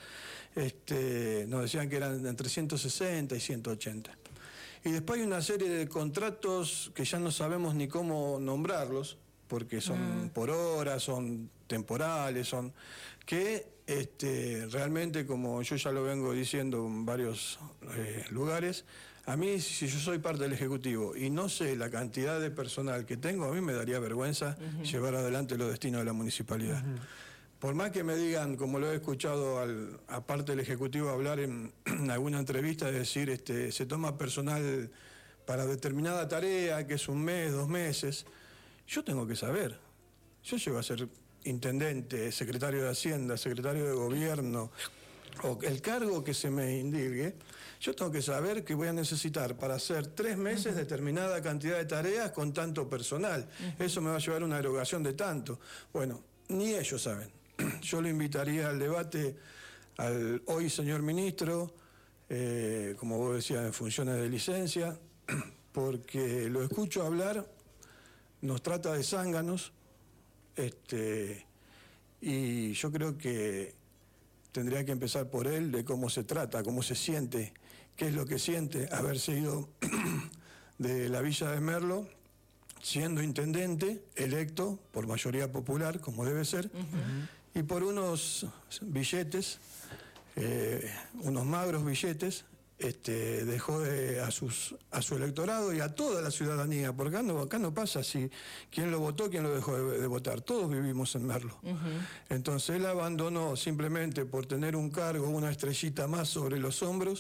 nos decían que eran entre 160 y 180. Y después hay una serie de contratos que ya no sabemos ni cómo nombrarlos, porque son por horas, son temporales, son que realmente, como yo ya lo vengo diciendo en varios lugares, a mí, si yo soy parte del Ejecutivo y no sé la cantidad de personal que tengo, a mí me daría vergüenza llevar adelante los destinos de la municipalidad. Por más que me digan, como lo he escuchado aparte del Ejecutivo hablar en alguna entrevista, de decir, se toma personal para determinada tarea, que es un mes, 2 meses, yo tengo que saber. Yo llego a ser intendente, secretario de Hacienda, secretario de Gobierno, o el cargo que se me indique, yo tengo que saber que voy a necesitar para hacer 3 meses determinada cantidad de tareas con tanto personal. Eso me va a llevar a una erogación de tanto. Bueno, ni ellos saben. Yo lo invitaría al debate al hoy señor ministro, como vos decías, en funciones de licencia, porque lo escucho hablar, nos trata de zánganos, y yo creo que tendría que empezar por él, de cómo se trata, cómo se siente, qué es lo que siente haberse ido de la Villa de Merlo, siendo intendente, electo por mayoría popular, como debe ser, y por unos billetes, unos magros billetes, dejó a su electorado y a toda la ciudadanía, porque acá no pasa si quién lo votó, quién lo dejó de votar, todos vivimos en Merlo. Entonces él abandonó simplemente por tener un cargo, una estrellita más sobre los hombros,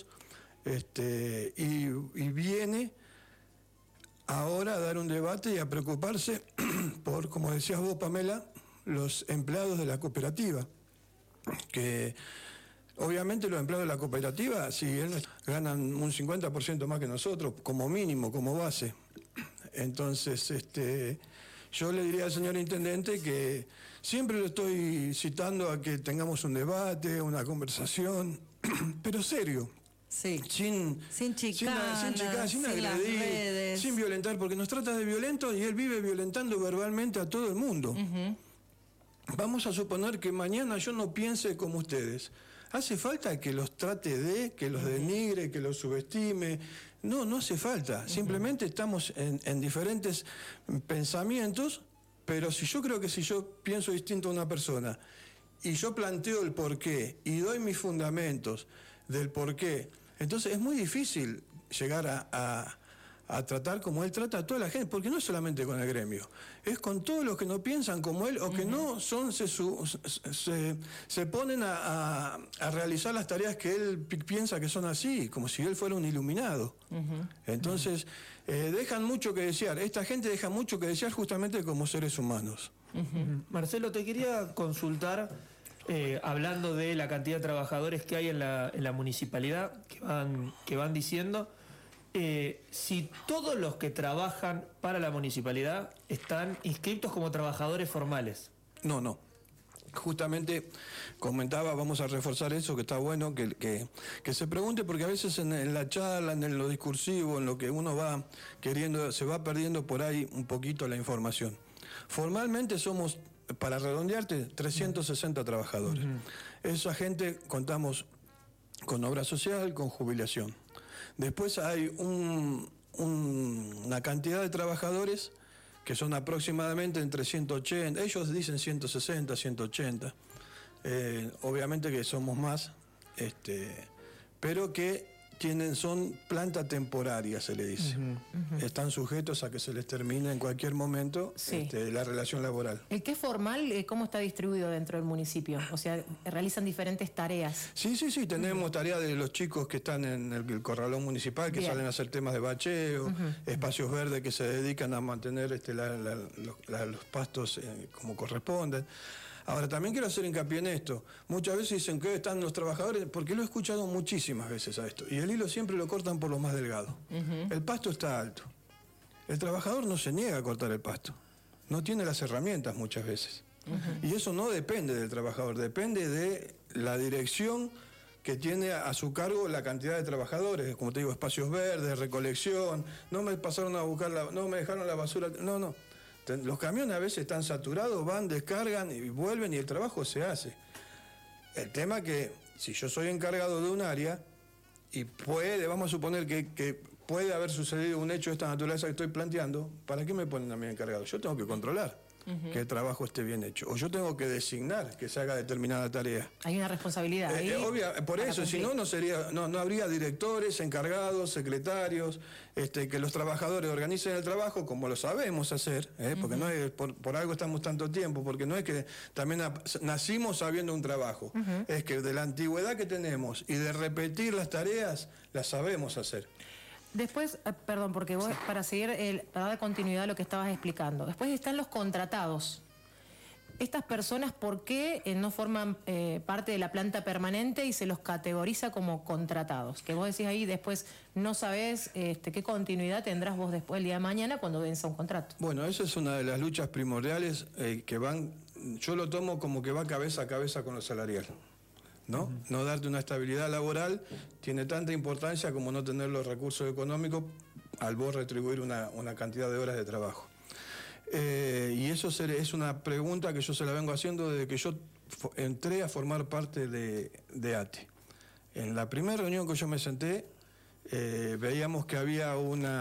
y viene ahora a dar un debate y a preocuparse por, como decías vos, Pamela, los empleados de la cooperativa, que Obviamente los empleados de la cooperativa, sí, ganan un 50% más que nosotros, como mínimo, como base. Entonces, yo le diría al señor intendente que siempre lo estoy citando a que tengamos un debate, una conversación, pero serio. Sí. Sin chicanas, sin agredir, sin violentar, porque nos trata de violentos y él vive violentando verbalmente a todo el mundo. Vamos a suponer que mañana yo no piense como ustedes. ¿Hace falta que los trate que los denigre, que los subestime? No hace falta. Simplemente estamos en diferentes pensamientos, pero si yo pienso distinto a una persona y yo planteo el porqué y doy mis fundamentos del porqué, entonces es muy difícil llegar a tratar como él trata a toda la gente, porque no es solamente con el gremio, es con todos los que no piensan como él o que no son se ponen a realizar las tareas que él piensa que son así, como si él fuera un iluminado. Entonces, dejan mucho que desear. Esta gente deja mucho que desear justamente como seres humanos. Marcelo, te quería consultar, hablando de la cantidad de trabajadores que hay en la municipalidad, que van diciendo, si todos los que trabajan para la municipalidad están inscritos como trabajadores formales. No. Justamente comentaba, vamos a reforzar eso, que está bueno que se pregunte, porque a veces en la charla, en lo discursivo, en lo que uno va queriendo, se va perdiendo por ahí un poquito la información. Formalmente somos, para redondearte, 360 trabajadores. Esa gente contamos con obra social, con jubilación. Después hay una cantidad de trabajadores que son aproximadamente entre 180, ellos dicen 160, 180, obviamente que somos más, pero que son planta temporaria, se le dice. Están sujetos a que se les termine en cualquier momento la relación laboral. ¿El que es formal, cómo está distribuido dentro del municipio? O sea, realizan diferentes tareas. Sí, tenemos tareas de los chicos que están en el corralón municipal, que salen a hacer temas de bacheo, espacios verdes que se dedican a mantener los pastos como corresponden. Ahora, también quiero hacer hincapié en esto. Muchas veces dicen que están los trabajadores, porque lo he escuchado muchísimas veces a esto, y el hilo siempre lo cortan por lo más delgado. El pasto está alto. El trabajador no se niega a cortar el pasto. No tiene las herramientas muchas veces. Y eso no depende del trabajador, depende de la dirección que tiene a su cargo la cantidad de trabajadores, como te digo, espacios verdes, recolección, no me pasaron a buscar no me dejaron la basura, no. Los camiones a veces están saturados, van, descargan y vuelven y el trabajo se hace. El tema que si yo soy encargado de un área y vamos a suponer que puede haber sucedido un hecho de esta naturaleza que estoy planteando, ¿para qué me ponen a mí encargado? Yo tengo que controlar que el trabajo esté bien hecho. O yo tengo que designar que se haga determinada tarea. Hay una responsabilidad ahí. Por eso, si no, no habría directores, encargados, secretarios, que los trabajadores organicen el trabajo como lo sabemos hacer, porque no es por algo estamos tanto tiempo, porque no es que también nacimos sabiendo un trabajo, es que de la antigüedad que tenemos y de repetir las tareas, las sabemos hacer. Después, perdón, porque vos, para dar continuidad a lo que estabas explicando, después están los contratados. Estas personas, ¿por qué no forman parte de la planta permanente y se los categoriza como contratados? Que vos decís ahí, después no sabés qué continuidad tendrás vos después el día de mañana cuando venza un contrato. Bueno, esa es una de las luchas primordiales que yo lo tomo como que va cabeza a cabeza con lo salarial. ¿No? No darte una estabilidad laboral tiene tanta importancia como no tener los recursos económicos al vos retribuir una cantidad de horas de trabajo. Y eso es una pregunta que yo se la vengo haciendo desde que yo entré a formar parte de ATE. En la primera reunión que yo me senté, veíamos que había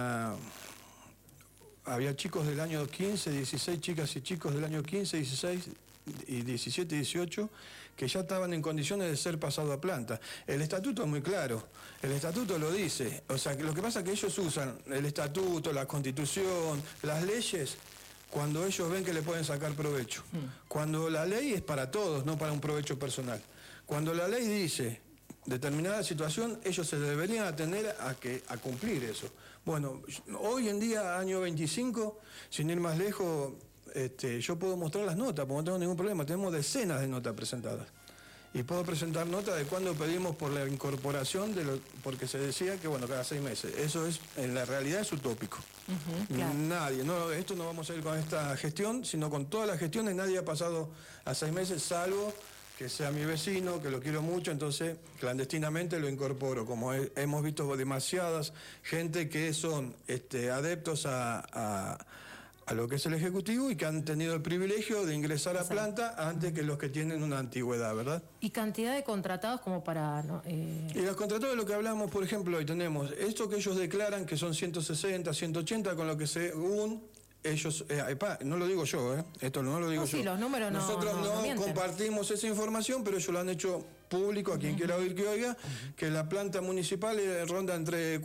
chicos del año 15, 16, chicas y chicos del año 15, 16 y 17 y 18 que ya estaban en condiciones de ser pasado a planta. El estatuto es muy claro, el estatuto lo dice, o sea, que lo que pasa es que ellos usan el estatuto, la constitución, las leyes, cuando ellos ven que le pueden sacar provecho. Cuando la ley es para todos, no para un provecho personal. Cuando la ley dice determinada situación, ellos se deberían atener a cumplir eso. Bueno, hoy en día, año 25, sin ir más lejos, yo puedo mostrar las notas, porque no tengo ningún problema. Tenemos decenas de notas presentadas. y puedo presentar nota de cuando pedimos por la incorporación, porque se decía que, bueno, cada 6 meses. Eso es, en la realidad es utópico. Claro. Nadie, esto no vamos a ir con esta gestión, sino con todas las gestiones. Nadie ha pasado a 6 meses, salvo que sea mi vecino, que lo quiero mucho, entonces clandestinamente lo incorporo. Como hemos visto demasiadas gente que son adeptos a lo que es el Ejecutivo y que han tenido el privilegio de ingresar a planta antes que los que tienen una antigüedad, ¿verdad? ¿Y cantidad de contratados como para...? Y los contratados de lo que hablamos, por ejemplo, hoy tenemos esto que ellos declaran que son 160, 180, con lo que según ellos... no lo digo yo, esto no lo digo yo. Sí, los números no. Nosotros no compartimos esa información, pero ellos lo han hecho público, a quien quiera oír que oiga, que la planta municipal ronda entre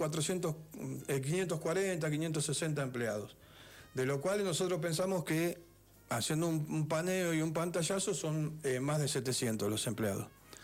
540, 560 empleados. De lo cual nosotros pensamos que, haciendo un paneo y un pantallazo, son más de 700 los empleados.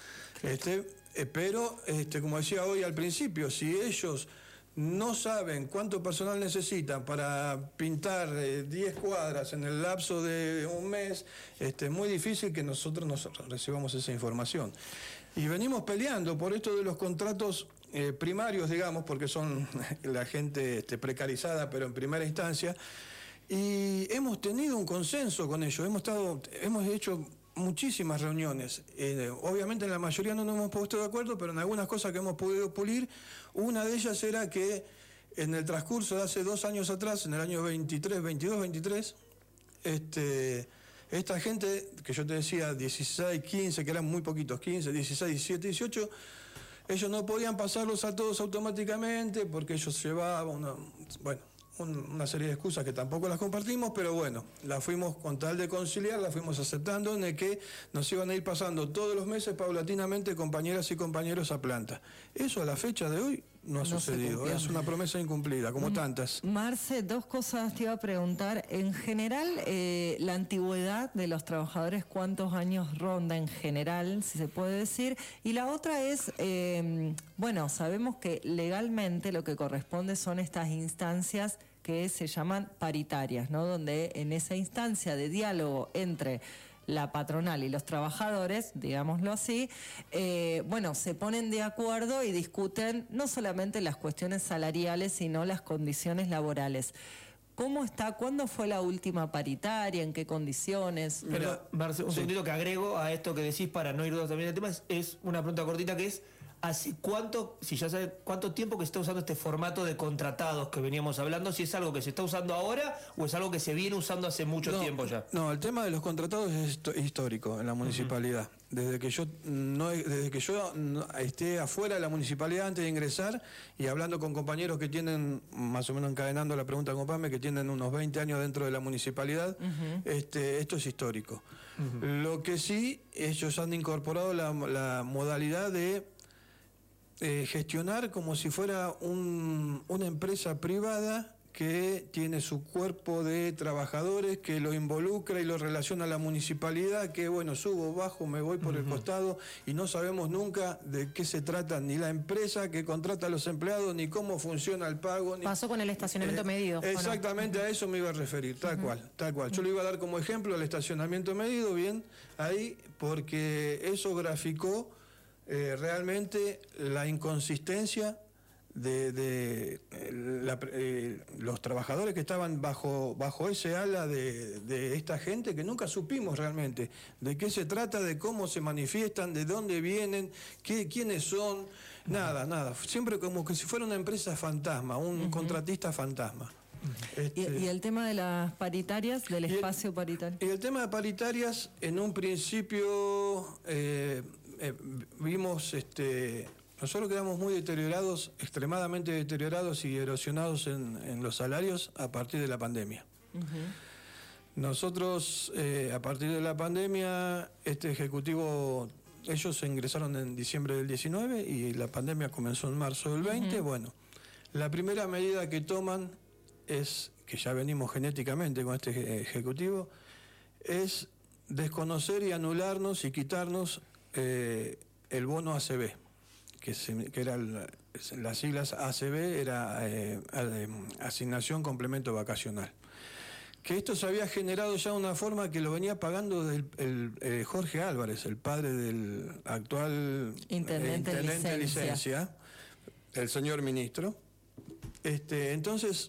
Pero, como decía hoy al principio, si ellos no saben cuánto personal necesitan para pintar 10 cuadras en el lapso de un mes, es muy difícil que nosotros recibamos esa información. Y venimos peleando por esto de los contratos primarios, digamos, porque son la gente precarizada, pero en primera instancia. Y hemos tenido un consenso con ellos, hemos hecho muchísimas reuniones. Obviamente en la mayoría no nos hemos puesto de acuerdo, pero en algunas cosas que hemos podido pulir, una de ellas era que en el transcurso de hace 2 años atrás, en el año 22-23, esta gente, que yo te decía 16, 15, que eran muy poquitos, 15, 16, 17, 18, ellos no podían pasarlos a todos automáticamente porque ellos llevaban una serie de excusas que tampoco las compartimos, pero bueno, las fuimos, con tal de conciliar, las fuimos aceptando, en el que nos iban a ir pasando todos los meses paulatinamente compañeras y compañeros a planta. Eso a la fecha de hoy no ha sucedido, es una promesa incumplida, como tantas. Marce, 2 cosas te iba a preguntar. En general, la antigüedad de los trabajadores, ¿cuántos años ronda en general, si se puede decir? Y la otra es, sabemos que legalmente lo que corresponde son estas instancias que se llaman paritarias, ¿no? Donde en esa instancia de diálogo entre la patronal y los trabajadores, digámoslo así, se ponen de acuerdo y discuten no solamente las cuestiones salariales, sino las condiciones laborales. ¿Cómo está? ¿Cuándo fue la última paritaria? ¿En qué condiciones? Pero, Marce, un segundito que agrego a esto que decís para no ir también al tema, es una pregunta cortita que es: ¿hace cuánto, si ya sabe cuánto tiempo que se está usando este formato de contratados que veníamos hablando? Si es algo que se está usando ahora o es alro que se viene usando hace mucho tiempo ya. No, el tema de los contratados es histórico en la municipalidad. Desde que yo esté afuera de la municipalidad antes de ingresar y hablando con compañeros que tienen, más o menos encadenando la pregunta con Pame, que tienen unos 20 años dentro de la municipalidad, esto es histórico. Lo que sí, ellos han incorporado la modalidad de gestionar como si fuera una empresa privada que tiene su cuerpo de trabajadores, que lo involucra y lo relaciona a la municipalidad, que subo, bajo, me voy por el costado y no sabemos nunca de qué se trata, ni la empresa que contrata a los empleados, ni cómo funciona el pago. Pasó con el estacionamiento medido. Exactamente, a eso me iba a referir, tal cual. Yo le iba a dar como ejemplo el estacionamiento medido, bien, ahí, porque eso graficó realmente la inconsistencia de los trabajadores que estaban bajo ese ala de esta gente, que nunca supimos realmente de qué se trata, de cómo se manifiestan, de dónde vienen, quiénes son, nada. Siempre como que si fuera una empresa fantasma, un contratista fantasma. ¿Y el tema de las paritarias, del espacio paritario? Y el tema de paritarias, en un principio vimos... Nosotros quedamos muy deteriorados, extremadamente deteriorados y erosionados en los salarios a partir de la pandemia. Nosotros, a partir de la pandemia, este Ejecutivo, ellos se ingresaron en diciembre del 19 y la pandemia comenzó en marzo del 20. La primera medida que toman es, que ya venimos genéticamente con este Ejecutivo, es desconocer y anularnos y quitarnos el bono ACB. Que eran las siglas ACB, era Asignación Complemento Vacacional, que esto se había generado ya de una forma que lo venía pagando el Jorge Álvarez, el padre del actual intendente de licencia, el señor ministro. Entonces,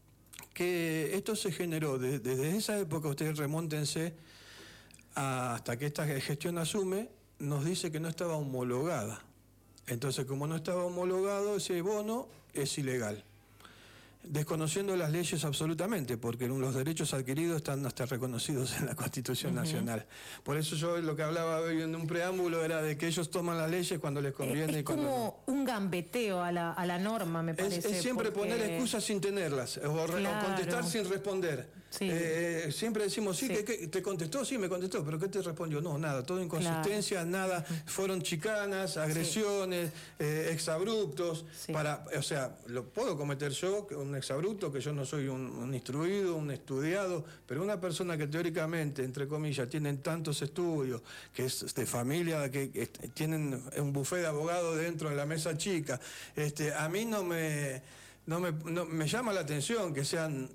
que esto se generó desde esa época, ustedes remóntense hasta que esta gestión asume, nos dice que no estaba homologada. Entonces, como no estaba homologado, ese bono es ilegal. Desconociendo las leyes absolutamente, porque los derechos adquiridos están hasta reconocidos en la Constitución Nacional. Por eso yo lo que hablaba hoy en un preámbulo era de que ellos toman las leyes cuando les conviene. Es como un gambeteo a la norma, me parece. Es siempre poner excusas sin tenerlas, o contestar sin responder. Sí. Siempre decimos, sí, sí. ¿Te contestó? Sí, me contestó, pero ¿qué te respondió? No, nada, todo inconsistencia, nada, fueron chicanas, agresiones, exabruptos, o sea, lo puedo cometer yo, un exabrupto, que yo no soy un instruido, un estudiado, pero una persona que teóricamente, entre comillas, tienen tantos estudios, que es de familia, que tienen un buffet de abogados dentro de la mesa chica, a mí no me llama la atención que sean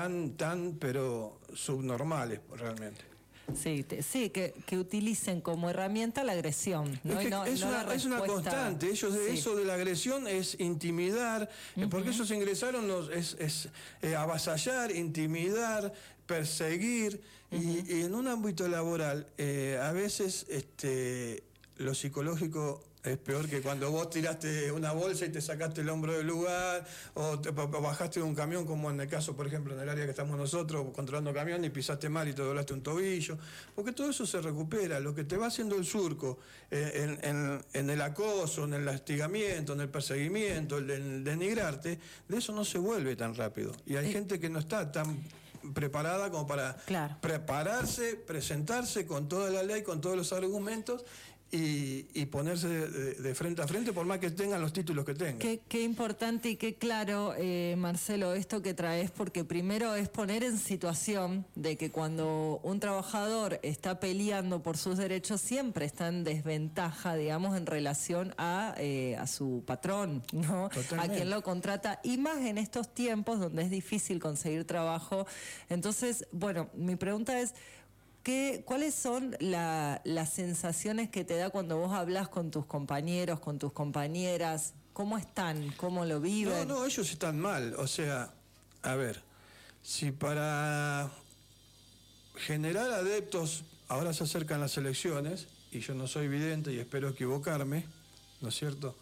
pero subnormales realmente. Sí, que utilicen como herramienta la agresión. ¿no? Es una constante. Ellos eso de la agresión es intimidar, porque ellos ingresaron es avasallar, intimidar, perseguir, y en un ámbito laboral a veces lo psicológico es peor que cuando vos tiraste una bolsa y te sacaste el hombro del lugar, o bajaste de un camión, como en el caso, por ejemplo, en el área que estamos nosotros, controlando camión, y pisaste mal y te doblaste un tobillo, porque todo eso se recupera. Lo que te va haciendo el surco en el acoso, en el lastigamiento, en el perseguimiento, el denigrarte, de eso no se vuelve tan rápido. Y hay gente que no está tan preparada como para prepararse, presentarse con toda la ley, con todos los argumentos, y ponerse de frente a frente, por más que tengan los títulos que tengan. Qué importante y qué claro, Marcelo, esto que traes, porque primero es poner en situación de que cuando un trabajador está peleando por sus derechos, siempre está en desventaja, digamos, en relación a su patrón, ¿no? Totalmente. A quien lo contrata, y más en estos tiempos donde es difícil conseguir trabajo. Entonces, bueno, mi pregunta es, ¿cuáles son las sensaciones que te da cuando vos hablas con tus compañeros, con tus compañeras? ¿Cómo están? ¿Cómo lo viven? No, ellos están mal. O sea, a ver, si para generar adeptos, ahora se acercan las elecciones, y yo no soy vidente y espero equivocarme, ¿no es cierto?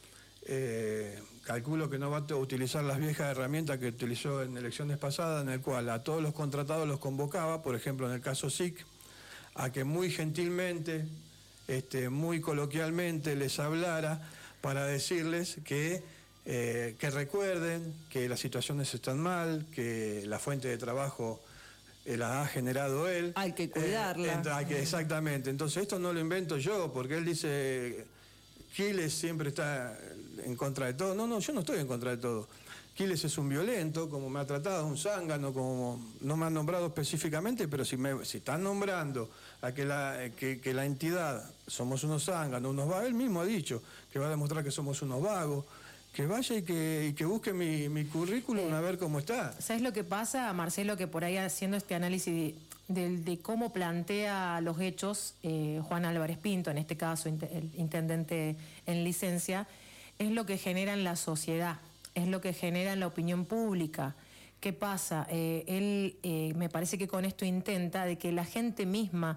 Calculo que no va a utilizar las viejas herramientas que utilizó en elecciones pasadas, en el cual a todos los contratados los convocaba, por ejemplo, en el caso SIC, a que muy gentilmente, muy coloquialmente les hablara para decirles que recuerden que las situaciones están mal, que la fuente de trabajo la ha generado él. Hay que cuidarla. Exactamente. Entonces esto no lo invento yo, porque él dice, Quiles siempre está en contra de todo. No, yo no estoy en contra de todo. Quiles es un violento, como me ha tratado, un zángano, como no me han nombrado específicamente, pero si están nombrando a que la entidad somos unos zánganos, unos vagos, él mismo ha dicho que va a demostrar que somos unos vagos, que vaya y que busque mi currículum a ver cómo está. ¿Sabes lo que pasa, Marcelo? Que por ahí haciendo este análisis de cómo plantea los hechos Juan Álvarez Pinto, en este caso el intendente en licencia, es lo que genera en la sociedad, es lo que genera en la opinión pública. ¿Qué pasa? Él me parece que con esto intenta de que la gente misma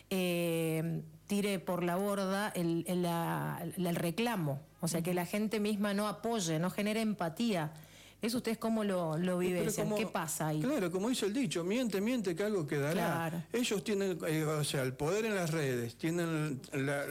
tire por la borda el reclamo, o sea, que la gente misma no apoye, no genere empatía. ¿Eso ustedes cómo lo vivencian? ¿Qué pasa ahí? Claro, como dice el dicho, miente que algo quedará. Claro. Ellos tienen, o sea, el poder en las redes, tienen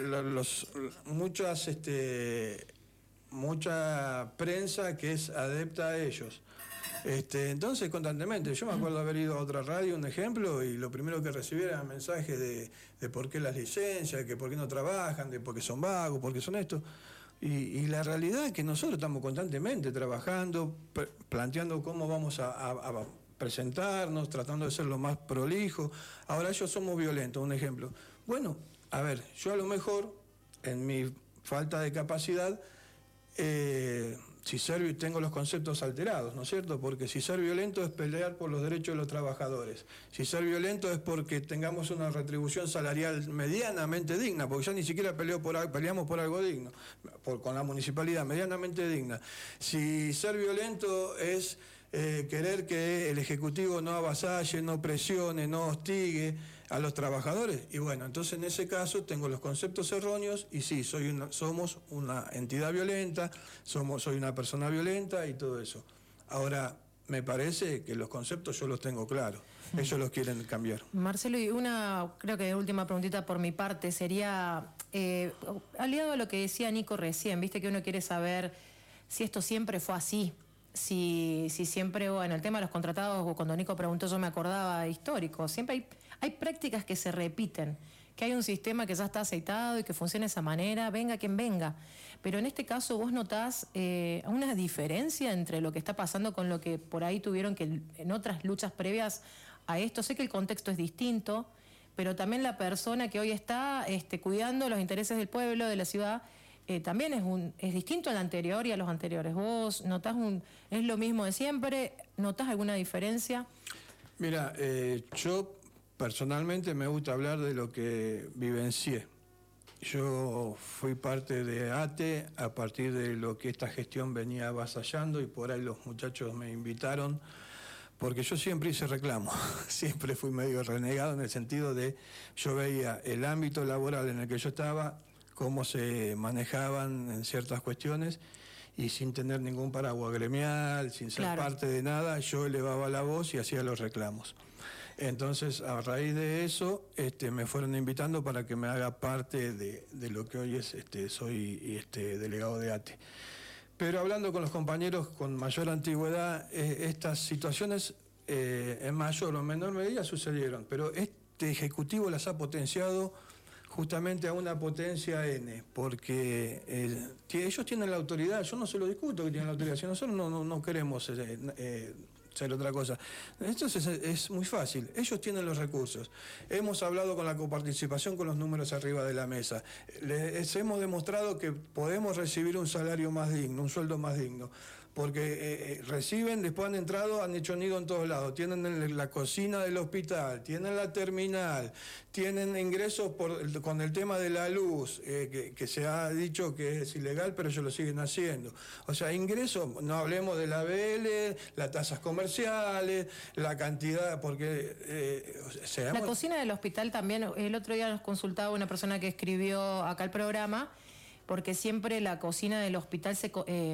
mucha prensa que es adepta a ellos. Entonces, constantemente, yo me acuerdo haber ido a otra radio, un ejemplo, y lo primero que recibí era mensajes de por qué las licencias, que por qué no trabajan, de por qué son vagos, por qué son esto. Y la realidad es que nosotros estamos constantemente trabajando, planteando cómo vamos a presentarnos, tratando de ser lo más prolijo. Ahora ellos somos violentos, un ejemplo. Bueno, a ver, yo a lo mejor, en mi falta de capacidad, si ser, tengo los conceptos alterados, ¿no es cierto? Porque si ser violento es pelear por los derechos de los trabajadores. Si ser violento es porque tengamos una retribución salarial medianamente digna, porque ya ni siquiera peleamos por algo digno, con la municipalidad, medianamente digna. Si ser violento es querer que el Ejecutivo no avasalle, no presione, no hostigue a los trabajadores, y bueno, entonces en ese caso tengo los conceptos erróneos y sí, somos una entidad violenta, soy una persona violenta y todo eso. Ahora, me parece que los conceptos yo los tengo claros, ellos los quieren cambiar. Marcelo, y una, creo que última preguntita por mi parte, sería, aliado a lo que decía Nico recién, viste que uno quiere saber si esto siempre fue así. Si siempre, bueno, el tema de los contratados, cuando Nico preguntó yo me acordaba histórico, siempre hay prácticas que se repiten, que hay un sistema que ya está aceitado y que funciona de esa manera, venga quien venga. Pero en este caso vos notás una diferencia entre lo que está pasando con lo que por ahí tuvieron que en otras luchas previas a esto. Sé que el contexto es distinto, pero también la persona que hoy está cuidando los intereses del pueblo, de la ciudad, también es distinto al anterior y a los anteriores. ¿Vos notás es lo mismo de siempre? ¿Notás alguna diferencia? Mira, yo personalmente me gusta hablar de lo que vivencié. Yo fui parte de ATE a partir de lo que esta gestión venía avasallando y por ahí los muchachos me invitaron, porque yo siempre hice reclamo, siempre fui medio renegado en el sentido de yo veía el ámbito laboral en el que yo estaba, cómo se manejaban en ciertas cuestiones y sin tener ningún paraguas gremial, sin ser parte de nada, yo elevaba la voz y hacía los reclamos. Entonces, a raíz de eso, me fueron invitando para que me haga parte de lo que hoy es, soy delegado de ATE. Pero hablando con los compañeros con mayor antigüedad, estas situaciones en mayor o menor medida sucedieron, pero este Ejecutivo las ha potenciado justamente a una potencia N, porque ellos tienen la autoridad, yo no se lo discuto que tienen la autoridad, si nosotros no queremos ser otra cosa. Entonces es muy fácil, ellos tienen los recursos. Hemos hablado con la coparticipación con los números arriba de la mesa, les hemos demostrado que podemos recibir un salario más digno, un sueldo más digno, porque reciben, después han entrado, han hecho nido en todos lados, tienen la cocina del hospital, tienen la terminal, tienen ingresos con el tema de la luz, que se ha dicho que es ilegal, pero ellos lo siguen haciendo. O sea, ingresos, no hablemos de la BL, las tasas comerciales, la cantidad, porque... La cocina del hospital también, el otro día nos consultaba una persona que escribió acá el programa, porque siempre la cocina del hospital se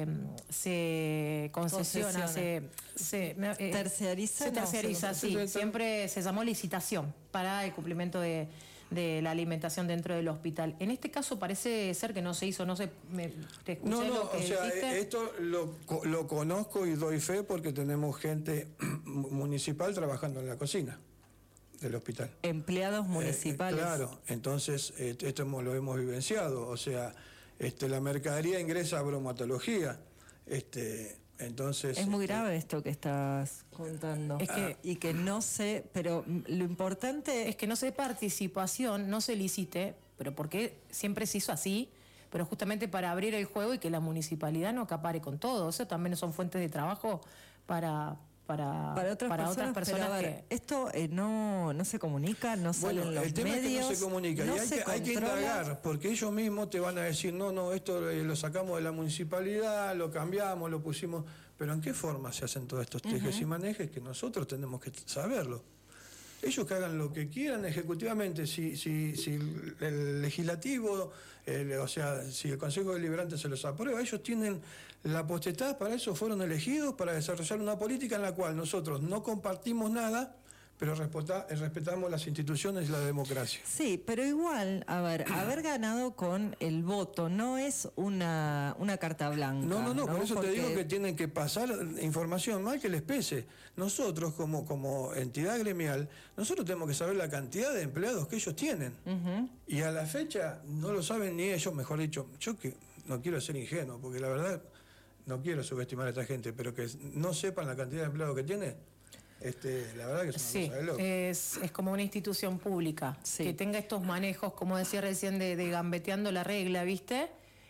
concesiona, se terciariza. Se terciariza, sí. Siempre se llamó licitación para el cumplimiento de la alimentación dentro del hospital. En este caso parece ser que no se hizo, no sé, te escuché lo que dijiste. Esto lo conozco y doy fe porque tenemos gente municipal trabajando en la cocina del hospital. Empleados municipales. Claro, entonces esto lo hemos vivenciado, o sea... la mercadería ingresa a bromatología, entonces... Es muy grave esto que estás contando. Y que no sé, pero lo importante... Es que no sé participación, no se licite, pero porque siempre se hizo así, pero justamente para abrir el juego y que la municipalidad no acapare con todo. Eso también son fuentes de trabajo para otras personas pero, que... Esto no se comunica, no sale en los medios. El tema es que no se comunica no y hay que indagar, porque ellos mismos te van a decir, no, esto lo sacamos de la municipalidad, lo cambiamos, lo pusimos... Pero ¿en qué forma se hacen todos estos tejes y manejes que nosotros tenemos que saberlo? Ellos que hagan lo que quieran ejecutivamente, si el legislativo, o sea, si el Consejo Deliberante se los aprueba, ellos tienen la potestad, para eso fueron elegidos, para desarrollar una política en la cual nosotros no compartimos nada, pero respetamos las instituciones y la democracia. Sí, pero igual, a ver, haber ganado con el voto no es una carta blanca. No, por eso te digo que tienen que pasar información, mal que les pese. Nosotros, como entidad gremial, nosotros tenemos que saber la cantidad de empleados que ellos tienen. Y a la fecha no lo saben ni ellos, mejor dicho, yo que no quiero ser ingenuo, porque la verdad no quiero subestimar a esta gente, pero que no sepan la cantidad de empleados que tiene. La verdad que es una cosa de loco. Es como una institución pública que tenga estos manejos, como decía recién, de gambeteando la regla, ¿viste?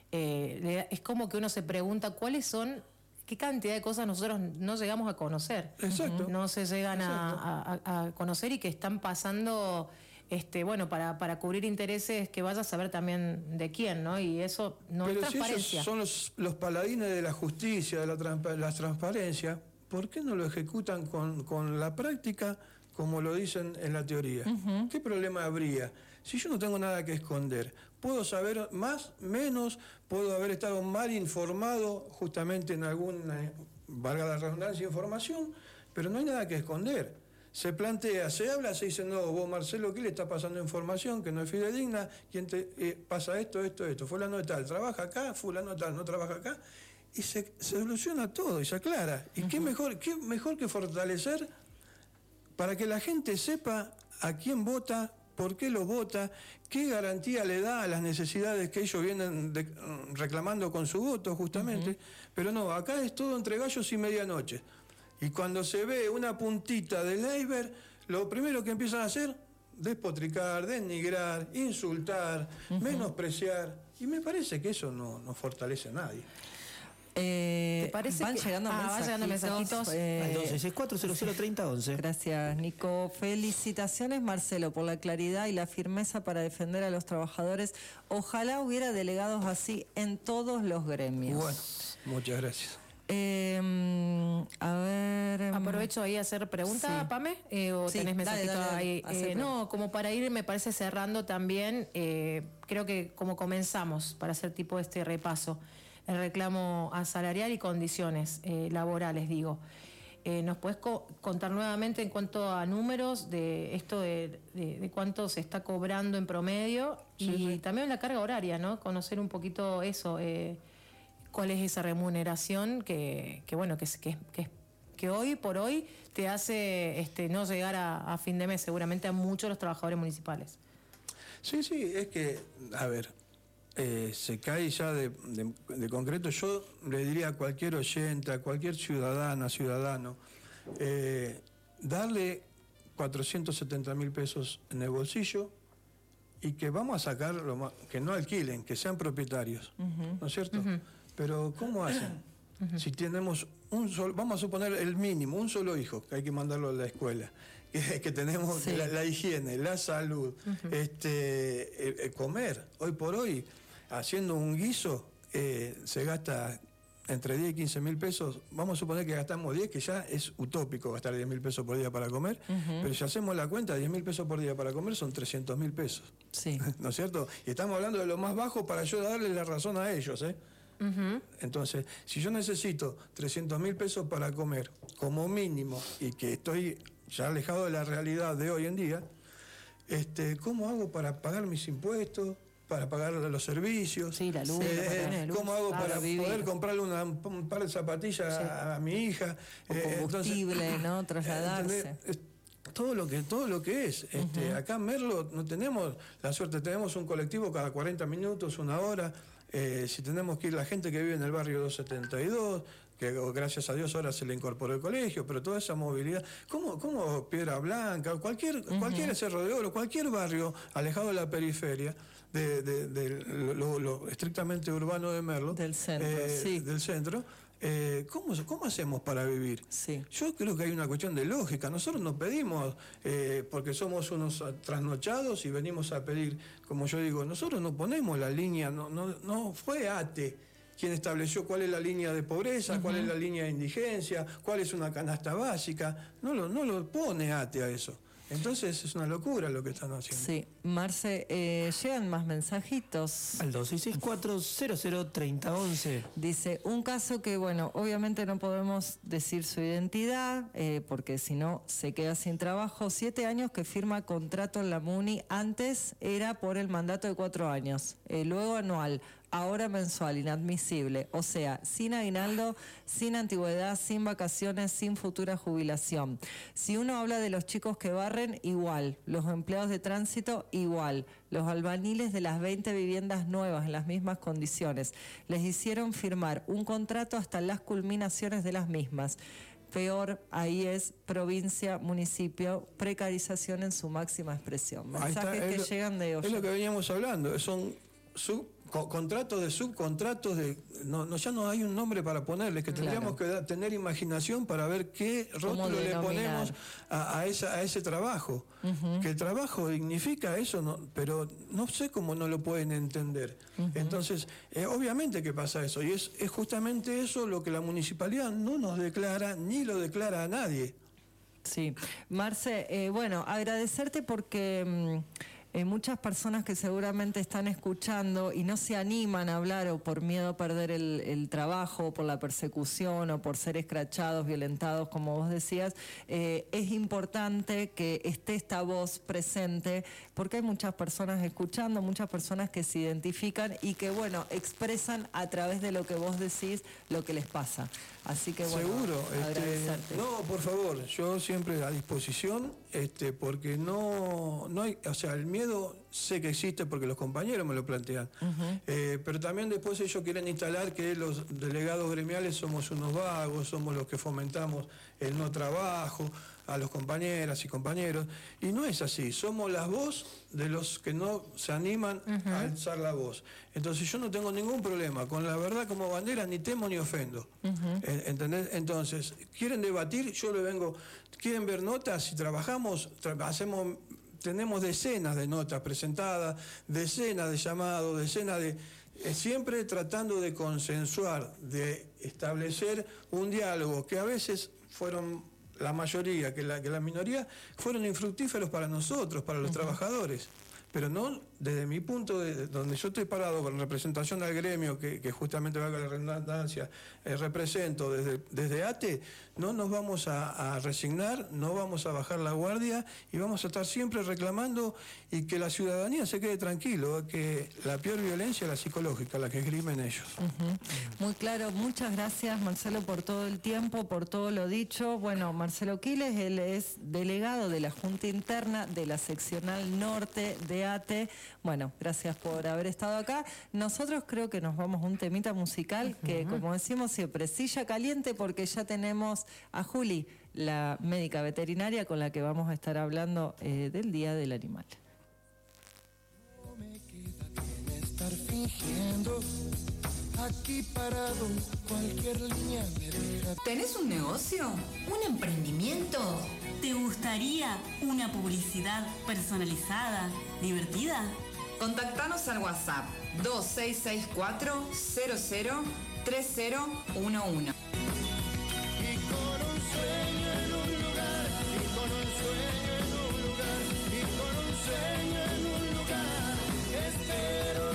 es como que uno se pregunta cuáles son, qué cantidad de cosas nosotros no llegamos a conocer. Exacto. No se llegan a conocer y que están pasando, para cubrir intereses que vaya a saber también de quién, ¿no? Y eso no es transparencia. Si ellos son los paladines de la justicia, de la transparencia, ¿por qué no lo ejecutan con la práctica como lo dicen en la teoría? ¿Qué problema habría? Si yo no tengo nada que esconder, puedo saber más, menos, puedo haber estado mal informado justamente en alguna, valga la redundancia, información, pero no hay nada que esconder. Se plantea, se habla, se dice, no, vos Marcelo, ¿qué le está pasando información que no es fidedigna? ¿Quién te pasa esto? Fulano de tal, trabaja acá, fulano de tal, no trabaja acá. Y se soluciona todo y se aclara. ¿Y qué mejor que fortalecer para que la gente sepa a quién vota, por qué lo vota, qué garantía le da a las necesidades que ellos vienen reclamando con su voto, justamente? Pero no, acá es todo entre gallos y medianoche. Y cuando se ve una puntita del iceberg, lo primero que empiezan a hacer, despotricar, denigrar, insultar, menospreciar. Y me parece que eso no fortalece a nadie. ¿Te parece van llegando mensajitos? Entonces, es 400-3011. Gracias, Nico. Felicitaciones, Marcelo, por la claridad y la firmeza para defender a los trabajadores. Ojalá hubiera delegados así en todos los gremios. Bueno, muchas gracias. A ver. Aprovecho ahí a hacer preguntas, sí. Pame, o sí, tenés mensajito ahí. No, como para ir, me parece cerrando también, creo que como comenzamos para hacer tipo este repaso, el reclamo asalarial y condiciones laborales, digo. ¿Nos puedes contar nuevamente en cuanto a números de esto de cuánto se está cobrando en promedio y también la carga horaria, ¿no? Conocer un poquito eso, cuál es esa remuneración que hoy por hoy te hace no llegar a fin de mes, seguramente a muchos de los trabajadores municipales. Sí, es que, a ver, se cae ya de concreto. Yo le diría a cualquier oyente, a cualquier ciudadano, darle 470.000 pesos en el bolsillo y que vamos a sacar, que no alquilen, que sean propietarios, ¿no es cierto? Pero ¿cómo hacen? Si tenemos vamos a suponer el mínimo, un solo hijo, que hay que mandarlo a la escuela, que tenemos la higiene, la salud, comer. Hoy por hoy, haciendo un guiso, se gasta entre 10 y 15.000 pesos. Vamos a suponer que gastamos 10, que ya es utópico gastar 10.000 pesos por día para comer, pero si hacemos la cuenta, 10.000 pesos por día para comer son 300.000 pesos. Sí. ¿No es cierto? Y estamos hablando de lo más bajo para yo darle la razón a ellos, Entonces, si yo necesito 300.000 pesos para comer, como mínimo, y que estoy ya alejado de la realidad de hoy en día, ¿cómo hago para pagar mis impuestos, para pagar los servicios? Sí, la luz, ¿cómo hago para poder comprarle un par de zapatillas a mi hija? Combustible, ¿no? Trasladarse. Todo lo que es. Acá en Merlo no tenemos la suerte, tenemos un colectivo cada 40 minutos, una hora. Si tenemos que ir, la gente que vive en el barrio 272, que gracias a Dios ahora se le incorporó el colegio, pero toda esa movilidad, como Piedra Blanca, cualquier Cerro de Oro, cualquier barrio alejado de la periferia, de lo estrictamente urbano de Merlo, del centro, del centro, ¿cómo hacemos para vivir? Sí. Yo creo que hay una cuestión de lógica. Nosotros no pedimos porque somos unos trasnochados y venimos a pedir, como yo digo, nosotros no ponemos la línea, no fue ATE quien estableció cuál es la línea de pobreza, cuál es la línea de indigencia, cuál es una canasta básica. No lo pone ATE a eso. Entonces es una locura lo que están haciendo. Sí, Marce, llegan más mensajitos. Al 2664003011. Dice, un caso que, bueno, obviamente no podemos decir su identidad, porque si no se queda sin trabajo. 7 años que firma contrato en la MUNI. Antes era por el mandato de 4 años, luego anual. Ahora mensual, inadmisible. O sea, sin aguinaldo, sin antigüedad, sin vacaciones, sin futura jubilación. Si uno habla de los chicos que barren, igual. Los empleados de tránsito, igual. Los albaniles de las 20 viviendas nuevas en las mismas condiciones. Les hicieron firmar un contrato hasta las culminaciones de las mismas. Peor, ahí es provincia, municipio, precarización en su máxima expresión. Mensajes que llegan de oyentes. Es lo que veníamos hablando, son contratos de subcontratos, ya no hay un nombre para ponerles, que tendríamos que tener imaginación para ver qué rótulo le ponemos a ese trabajo. Que el trabajo dignifica eso, pero no sé cómo no lo pueden entender. Entonces, obviamente que pasa eso, y es justamente eso lo que la municipalidad no nos declara, ni lo declara a nadie. Sí. Marce, bueno, agradecerte porque... muchas personas que seguramente están escuchando y no se animan a hablar o por miedo a perder el trabajo, o por la persecución o por ser escrachados, violentados, como vos decías, es importante que esté esta voz presente porque hay muchas personas escuchando, muchas personas que se identifican y que, bueno, expresan a través de lo que vos decís lo que les pasa. Así que, bueno, seguro, agradecerte. No, por favor, yo siempre a disposición, porque no hay, o sea, el miedo sé que existe porque los compañeros me lo plantean, pero también después ellos quieren instalar que los delegados gremiales somos unos vagos, somos los que fomentamos el no trabajo a los compañeras y compañeros, y no es así, somos la voz de los que no se animan a alzar la voz. Entonces yo no tengo ningún problema, con la verdad como bandera ni temo ni ofendo. ¿Entendés? Entonces, quieren debatir, yo le vengo, quieren ver notas, si trabajamos, tenemos decenas de notas presentadas, decenas de llamados, decenas de... siempre tratando de consensuar, de establecer un diálogo que a veces fueron... la mayoría, que la minoría, fueron infructíferos para nosotros, para los trabajadores. Pero no desde mi punto de donde yo estoy parado con representación al gremio, que justamente valga la redundancia, represento desde ATE, no nos vamos a resignar, no vamos a bajar la guardia y vamos a estar siempre reclamando y que la ciudadanía se quede tranquilo, que la peor violencia es la psicológica, la que esgrimen ellos. Muy claro, muchas gracias Marcelo por todo el tiempo, por todo lo dicho. Bueno, Marcelo Quiles, él es delegado de la Junta Interna de la Seccional Norte de ATE. Bueno, gracias por haber estado acá. Nosotros creo que nos vamos a un temita musical que, como decimos siempre, silla caliente, porque ya tenemos a Juli, la médica veterinaria con la que vamos a estar hablando del Día del Animal. No me queda bien estar fingiendo, aquí parado, cualquier línea me deja. ¿Tenés un negocio? ¿Un emprendimiento? ¿Te gustaría una publicidad personalizada, divertida? Contactanos al WhatsApp 2664 00 3011. Y con un sueño en un lugar, y con un sueño en un lugar, y con un sueño en un lugar, espero.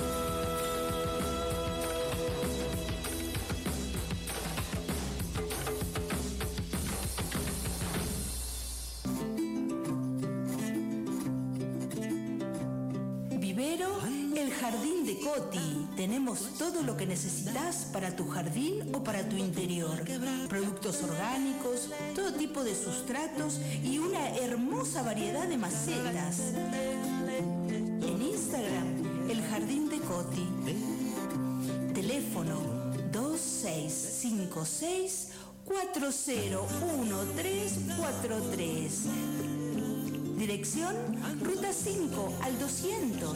Vivero, el jardín de Coti. Tenemos todo lo que necesitas para tu jardín o para tu interior. Productos orgánicos, todo tipo de sustratos y una hermosa variedad de macetas. En Instagram, el jardín de Coti. Teléfono 2656 401343. Dirección, Ruta 5 al 200.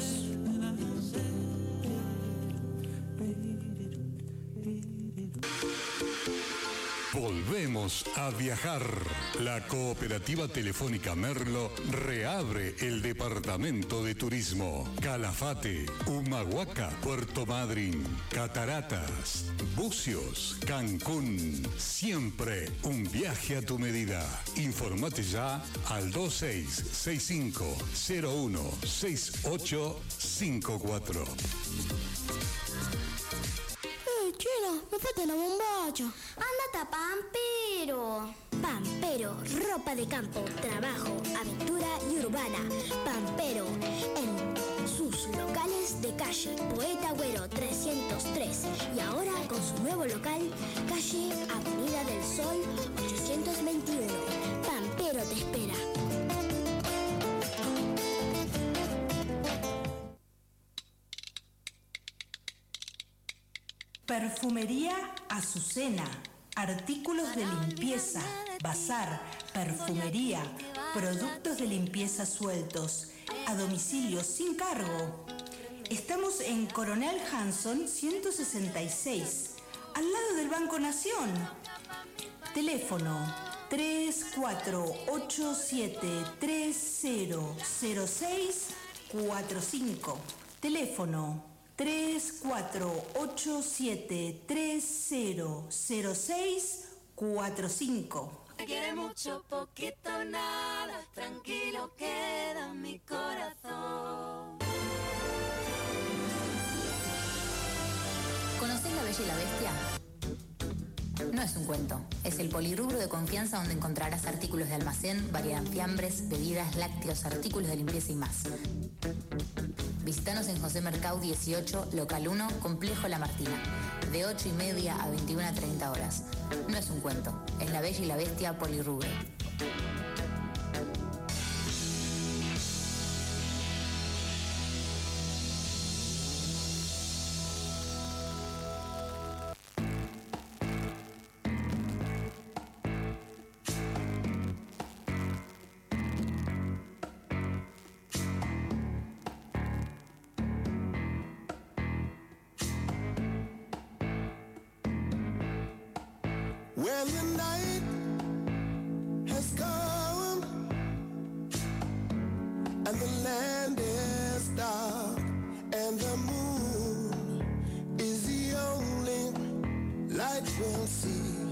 Volvemos a viajar. La Cooperativa Telefónica Merlo reabre el departamento de turismo. Calafate, Humahuaca, Puerto Madryn, Cataratas, Bucios, Cancún. Siempre un viaje a tu medida. Informate ya al 2665016854. Chino, me falta la bombacha. Ándate a Pampero. Pampero, ropa de campo, trabajo, aventura y urbana. Pampero, en sus locales de calle Poeta Agüero 303. Y ahora con su nuevo local, calle Avenida del Sol 821. Pampero te espera. Perfumería Azucena, artículos de limpieza, bazar, perfumería, productos de limpieza sueltos, a domicilio sin cargo. Estamos en Coronel Hanson 166, al lado del Banco Nación. Teléfono 3487300645. Teléfono 3487300645. Te quiere mucho, poquito, nada, tranquilo queda mi corazón. ¿Conocés La Bella y la Bestia? No es un cuento, es el polirrubro de confianza donde encontrarás artículos de almacén, variedad en fiambres, bebidas, lácteos, artículos de limpieza y más. Visítanos en José Mercado 18, local 1, Complejo La Martina, de 8:30 a 21:30 horas. No es un cuento, es La Bella y la Bestia polirrubro. When the night has come and the land is dark and the moon is the only light we'll see.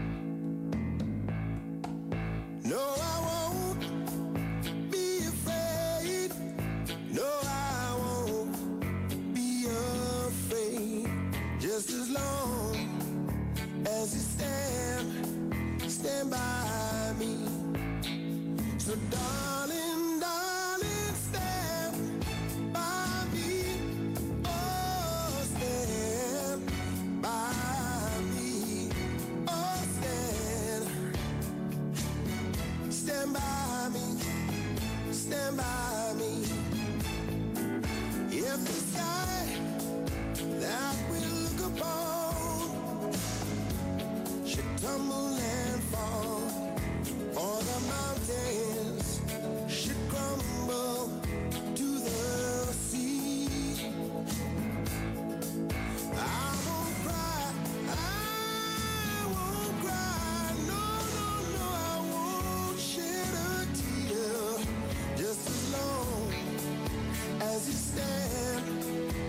No, I won't be afraid. No, I won't be afraid. Just as long as you stand by me. So darling, darling, stand by me. Oh, stand by me. Oh, stand by me. Stand by me. If the sky that we look upon should tumble and fall, or the mountains should crumble to the sea, I won't cry, no, no, no, I won't shed a tear, just as long as you stand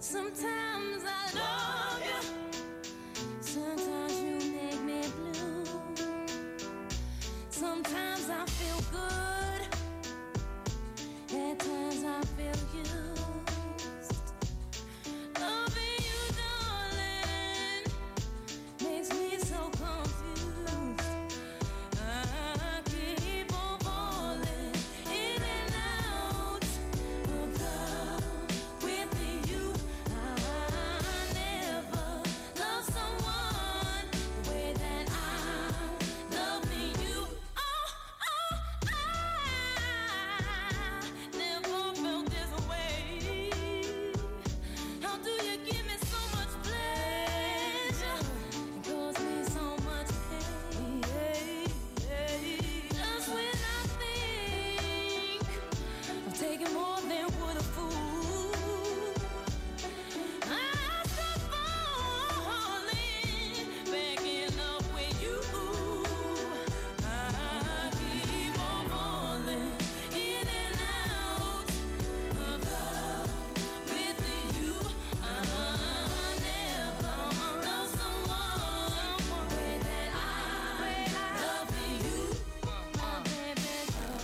Sometimes I love you, sometimes you make me blue. Sometimes I feel good, at times I feel used. Loving you, darling, makes me so confused. I keep on falling in and out of love with you. I never loved someone the way that I'm loving you. I never felt this way. How do you give me so much pleasure and cause me so much pain? Just when I think I'm taking more than would a fool, I start falling back in love with you. I keep on falling in and out of love with you. I never loved someone the way that I love you. Oh, baby,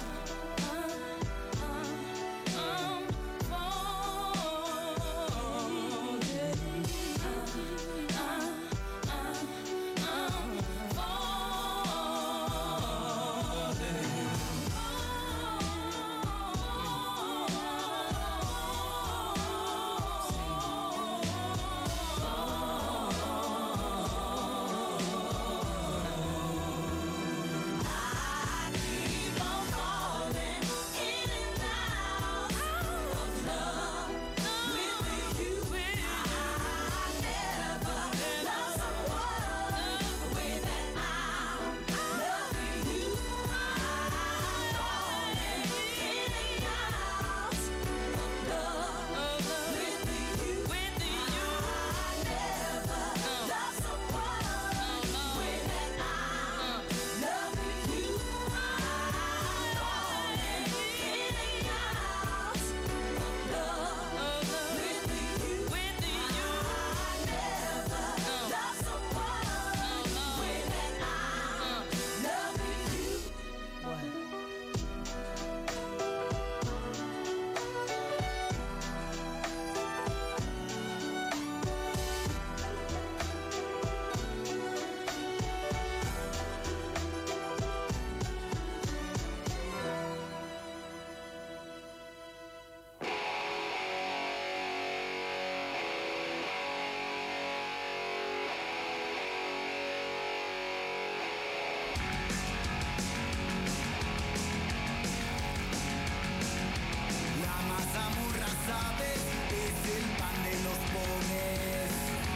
La mazamorra, sabes, es el pan de los pobres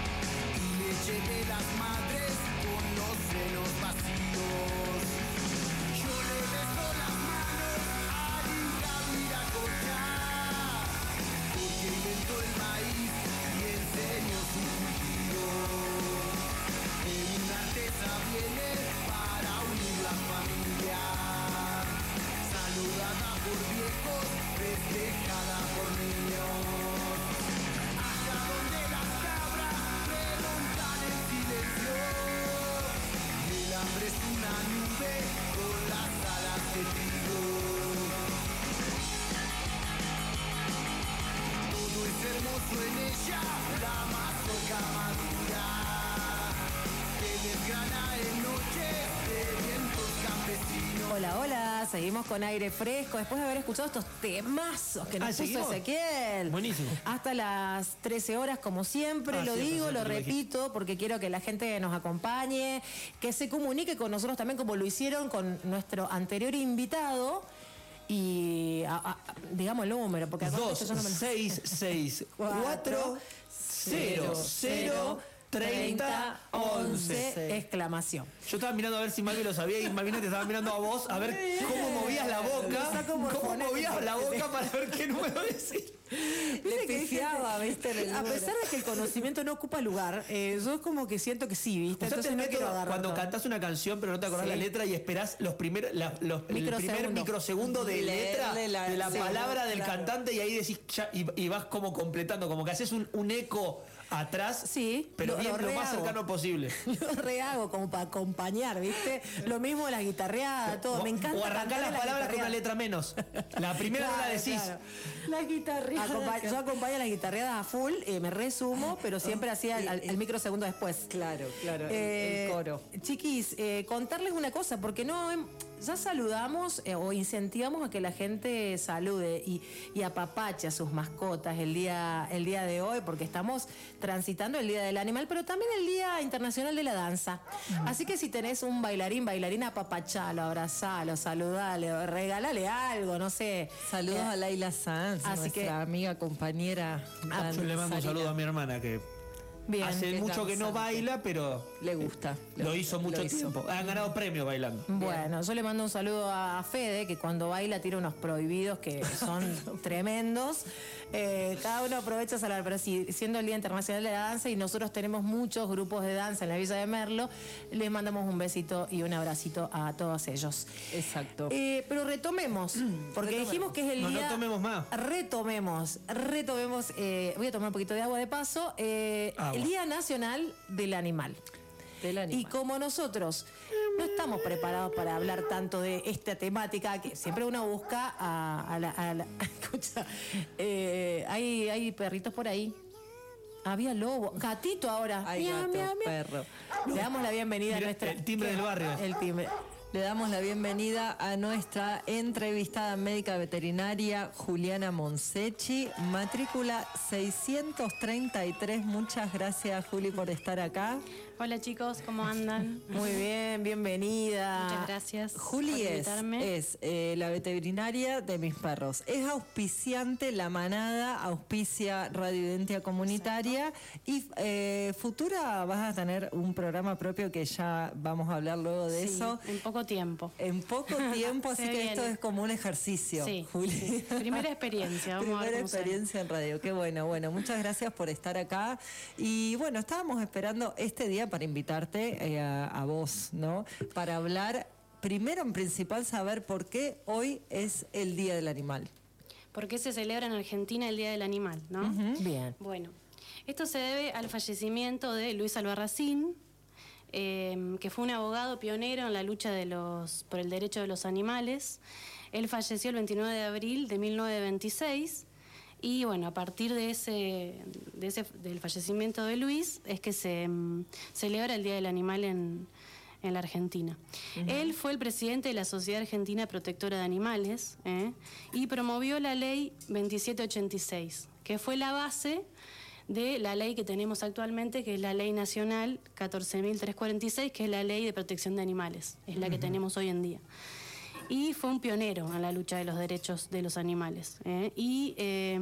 y leche de las madres con los senos vacíos. Yo le beso las manos a Arigato Iracocha, porque inventó el maíz y enseñó su cultivo. En una artesa viene para unir la familia, saludada por viejos, festejada por niños. Allá donde las cabras preguntan en silencio, el hambre es una nube con las alas de trigo. Todo es hermoso en ella, la mazorca madura, que desgrana en noches de vientos campesinos. Hola, hola, seguimos con aire fresco después de haber escuchado estos temazos que nos puso ¿seguimos? Ezequiel. Buenísimo. Hasta las 13 horas, como siempre, lo digo, lo repito, porque quiero que la gente nos acompañe, que se comunique con nosotros también, como lo hicieron con nuestro anterior invitado. Y digamos el número, porque 2664 00 30 11. Exclamación. Yo estaba mirando a ver si Malvi lo sabía y Malvina te estaba mirando a vos a ver cómo movías la boca. ¿Cómo movías la boca para ver qué número decir? Le pifiaba, A pesar de que el conocimiento no ocupa lugar, yo como que siento que sí, ¿viste? O sea, Entonces no quiero agarrar cuando todo. cantás una canción pero no te acordás Sí. la letra y esperás el primer microsegundo de letra Leerle de la sí, palabra del claro. cantante y ahí decís ya, y vas como completando, como que haces un eco atrás, pero bien, lo más cercano posible. Lo rehago como para acompañar, ¿viste? Lo mismo la guitarreada, todo. Me encanta. O arrancás cantar las la palabras con una guitarreada. letra menos. La primera no la decís. La guitarreada. Yo acompaño las guitarreadas a full, me resumo, pero siempre hacía el microsegundo después. Claro, el coro. Chiquis, contarles una cosa, porque ya saludamos o incentivamos a que la gente salude y apapache a sus mascotas el día de hoy, porque estamos transitando el Día del Animal, pero también el Día Internacional de la Danza. Así que si tenés un bailarina, apapachalo, abrazalo, saludale, regálale algo, no sé. Saludos a Laila Sanz, así nuestra amiga, compañera. Yo le mando un saludo a mi hermana que Bien, hace que mucho que no danzante. baila, pero le gusta. Lo hizo mucho tiempo. Han ganado premios bailando. Bueno, yo le mando un saludo a Fede, que cuando baila tira unos prohibidos que son tremendos. Cada uno aprovecha a saludar, pero sí, siendo el Día Internacional de la Danza y nosotros tenemos muchos grupos de danza en la Villa de Merlo, les mandamos un besito y un abracito a todos ellos. Exacto. Pero retomemos, porque dijimos que es el día... No tomemos más. Retomemos. Voy a tomar un poquito de agua de paso. El Día Nacional del Animal. Y como nosotros no estamos preparados para hablar tanto de esta temática, que siempre uno busca a la escucha, hay perritos por ahí. Había lobo, gatito ahora. Hay Miau, gato, miau, miau. perro. Le damos la bienvenida a nuestra... El timbre del barrio. El timbre. Le damos la bienvenida a nuestra entrevistada médica veterinaria Juliana Monsechi, matrícula 633. Muchas gracias, Juli, por estar acá. Hola chicos, ¿cómo andan? Muy bien, bienvenida. Muchas gracias. Juli por invitarme. es la veterinaria de mis perros. Es auspiciante La Manada, auspicia Radio Identia Comunitaria. Y futura vas a tener un programa propio que ya vamos a hablar luego de Sí, eso. en poco tiempo. En poco tiempo, así Se que esto viene. es como un ejercicio, Sí, Juli. sí. Primera experiencia, vamos a ver Primera cómo sale. experiencia en radio, qué bueno. Bueno, muchas gracias por estar acá. Y bueno, estábamos esperando este día para invitarte a vos, ¿no? Para hablar, primero en principal, saber por qué hoy es el Día del Animal. ¿Por qué se celebra en Argentina el Día del Animal, no? Bien. Bueno, esto se debe al fallecimiento de Luis Albarracín, que fue un abogado pionero en la lucha por el derecho de los animales. Él falleció el 29 de abril de 1926 y bueno, a partir del fallecimiento de Luis es que se celebra el Día del Animal en la Argentina. Él fue el presidente de la Sociedad Argentina Protectora de Animales y promovió la ley 2786, que fue la base de la ley que tenemos actualmente, que es la Ley Nacional 14.346, que es la Ley de Protección de Animales, es la que tenemos hoy en día. Y fue un pionero en la lucha de los derechos de los animales. Y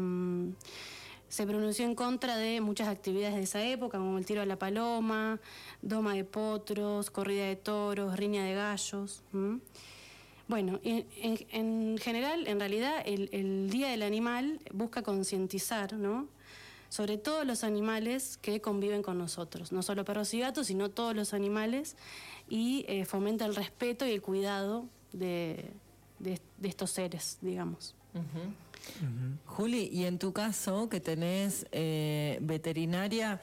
se pronunció en contra de muchas actividades de esa época, como el tiro a la paloma, doma de potros, corrida de toros, riña de gallos. Bueno, en general, en realidad, el Día del Animal busca concientizar, ¿no?, sobre todos los animales que conviven con nosotros, no solo perros y gatos, sino todos los animales, y fomenta el respeto y el cuidado de estos seres, digamos. Juli, y en tu caso, que tenés veterinaria,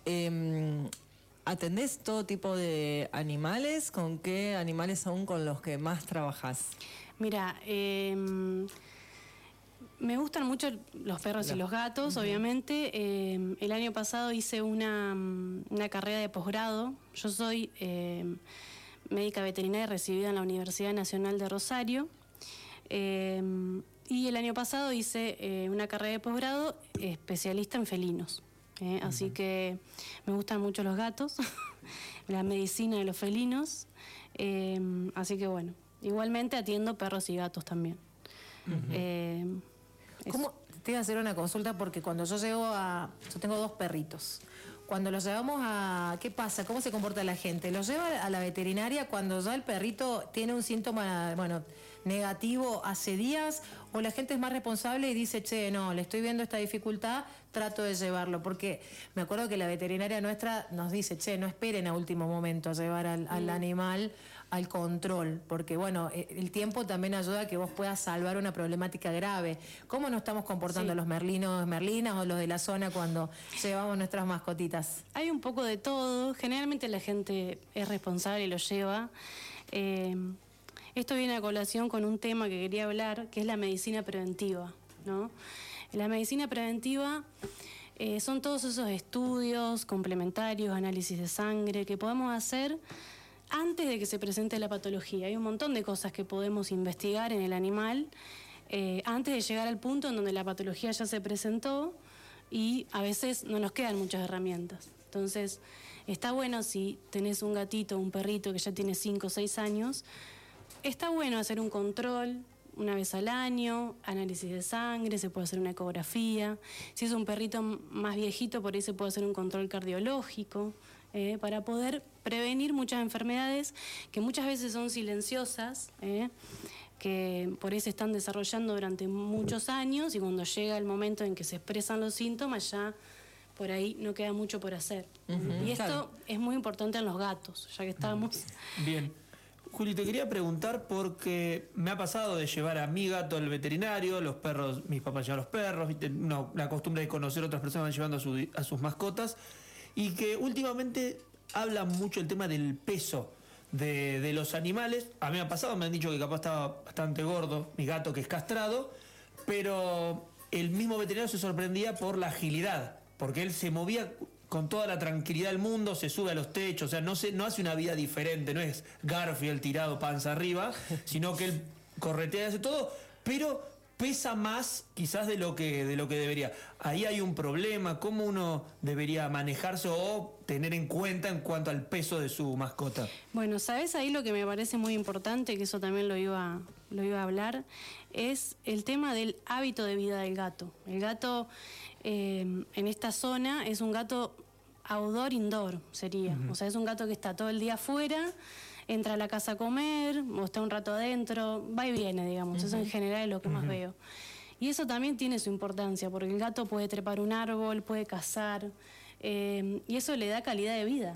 ¿atendés todo tipo de animales? ¿Con qué animales son con los que más trabajás? Mira, me gustan mucho los perros y los gatos, obviamente. El año pasado hice una carrera de posgrado. Yo soy médica veterinaria recibida en la Universidad Nacional de Rosario. Y el año pasado hice una carrera de posgrado especialista en felinos. Así que me gustan mucho los gatos, la medicina de los felinos. Así que bueno, igualmente atiendo perros y gatos también. ¿Cómo? Te iba a hacer una consulta porque cuando yo tengo 2 perritos. Cuando los llevamos ¿qué pasa? ¿Cómo se comporta la gente? Los lleva a la veterinaria cuando ya el perrito tiene un síntoma, bueno, negativo hace días, o la gente es más responsable y dice, che, no, le estoy viendo esta dificultad, trato de llevarlo? Porque me acuerdo que la veterinaria nuestra nos dice, che, no esperen a último momento a llevar al animal al control, porque bueno, el tiempo también ayuda a que vos puedas salvar una problemática grave. ¿Cómo nos estamos comportando los merlinos, merlinas o los de la zona cuando llevamos nuestras mascotitas? Hay un poco de todo. Generalmente la gente es responsable y lo lleva. Esto viene a colación con un tema que quería hablar, que es la medicina preventiva, ¿no? La medicina preventiva son todos esos estudios complementarios, análisis de sangre que podemos hacer antes de que se presente la patología. Hay un montón de cosas que podemos investigar en el animal antes de llegar al punto en donde la patología ya se presentó, y a veces no nos quedan muchas herramientas. Entonces, está bueno si tenés un gatito o un perrito que ya tiene 5 o 6 años, está bueno hacer un control una vez al año, análisis de sangre, se puede hacer una ecografía. Si es un perrito más viejito, por ahí se puede hacer un control cardiológico, para poder prevenir muchas enfermedades que muchas veces son silenciosas, que por ahí se están desarrollando durante muchos años, y cuando llega el momento en que se expresan los síntomas, ya por ahí no queda mucho por hacer. Y esto es muy importante en los gatos, ya que estamos. Bien. Juli, te quería preguntar porque me ha pasado de llevar a mi gato al veterinario, los perros, mis papás llevan los perros, ¿viste? No, la costumbre de conocer a otras personas van llevando a sus mascotas, y que últimamente hablan mucho el tema del peso de los animales. A mí me ha pasado, me han dicho que capaz estaba bastante gordo mi gato, que es castrado, pero el mismo veterinario se sorprendía por la agilidad, porque él se movía con toda la tranquilidad del mundo, se sube a los techos, o sea, no hace una vida diferente, no es Garfield tirado panza arriba, sino que él corretea y hace todo, pero pesa más quizás de lo que debería. Ahí hay un problema. ¿Cómo uno debería manejarse o tener en cuenta en cuanto al peso de su mascota? Bueno, ¿sabes? Ahí lo que me parece muy importante, que eso también lo iba a hablar, es el tema del hábito de vida del gato. El gato en esta zona es un gato outdoor-indoor, sería. O sea, es un gato que está todo el día afuera, entra a la casa a comer, o está un rato adentro, va y viene, digamos. Eso en general es lo que más veo. Y eso también tiene su importancia, porque el gato puede trepar un árbol, puede cazar, y eso le da calidad de vida.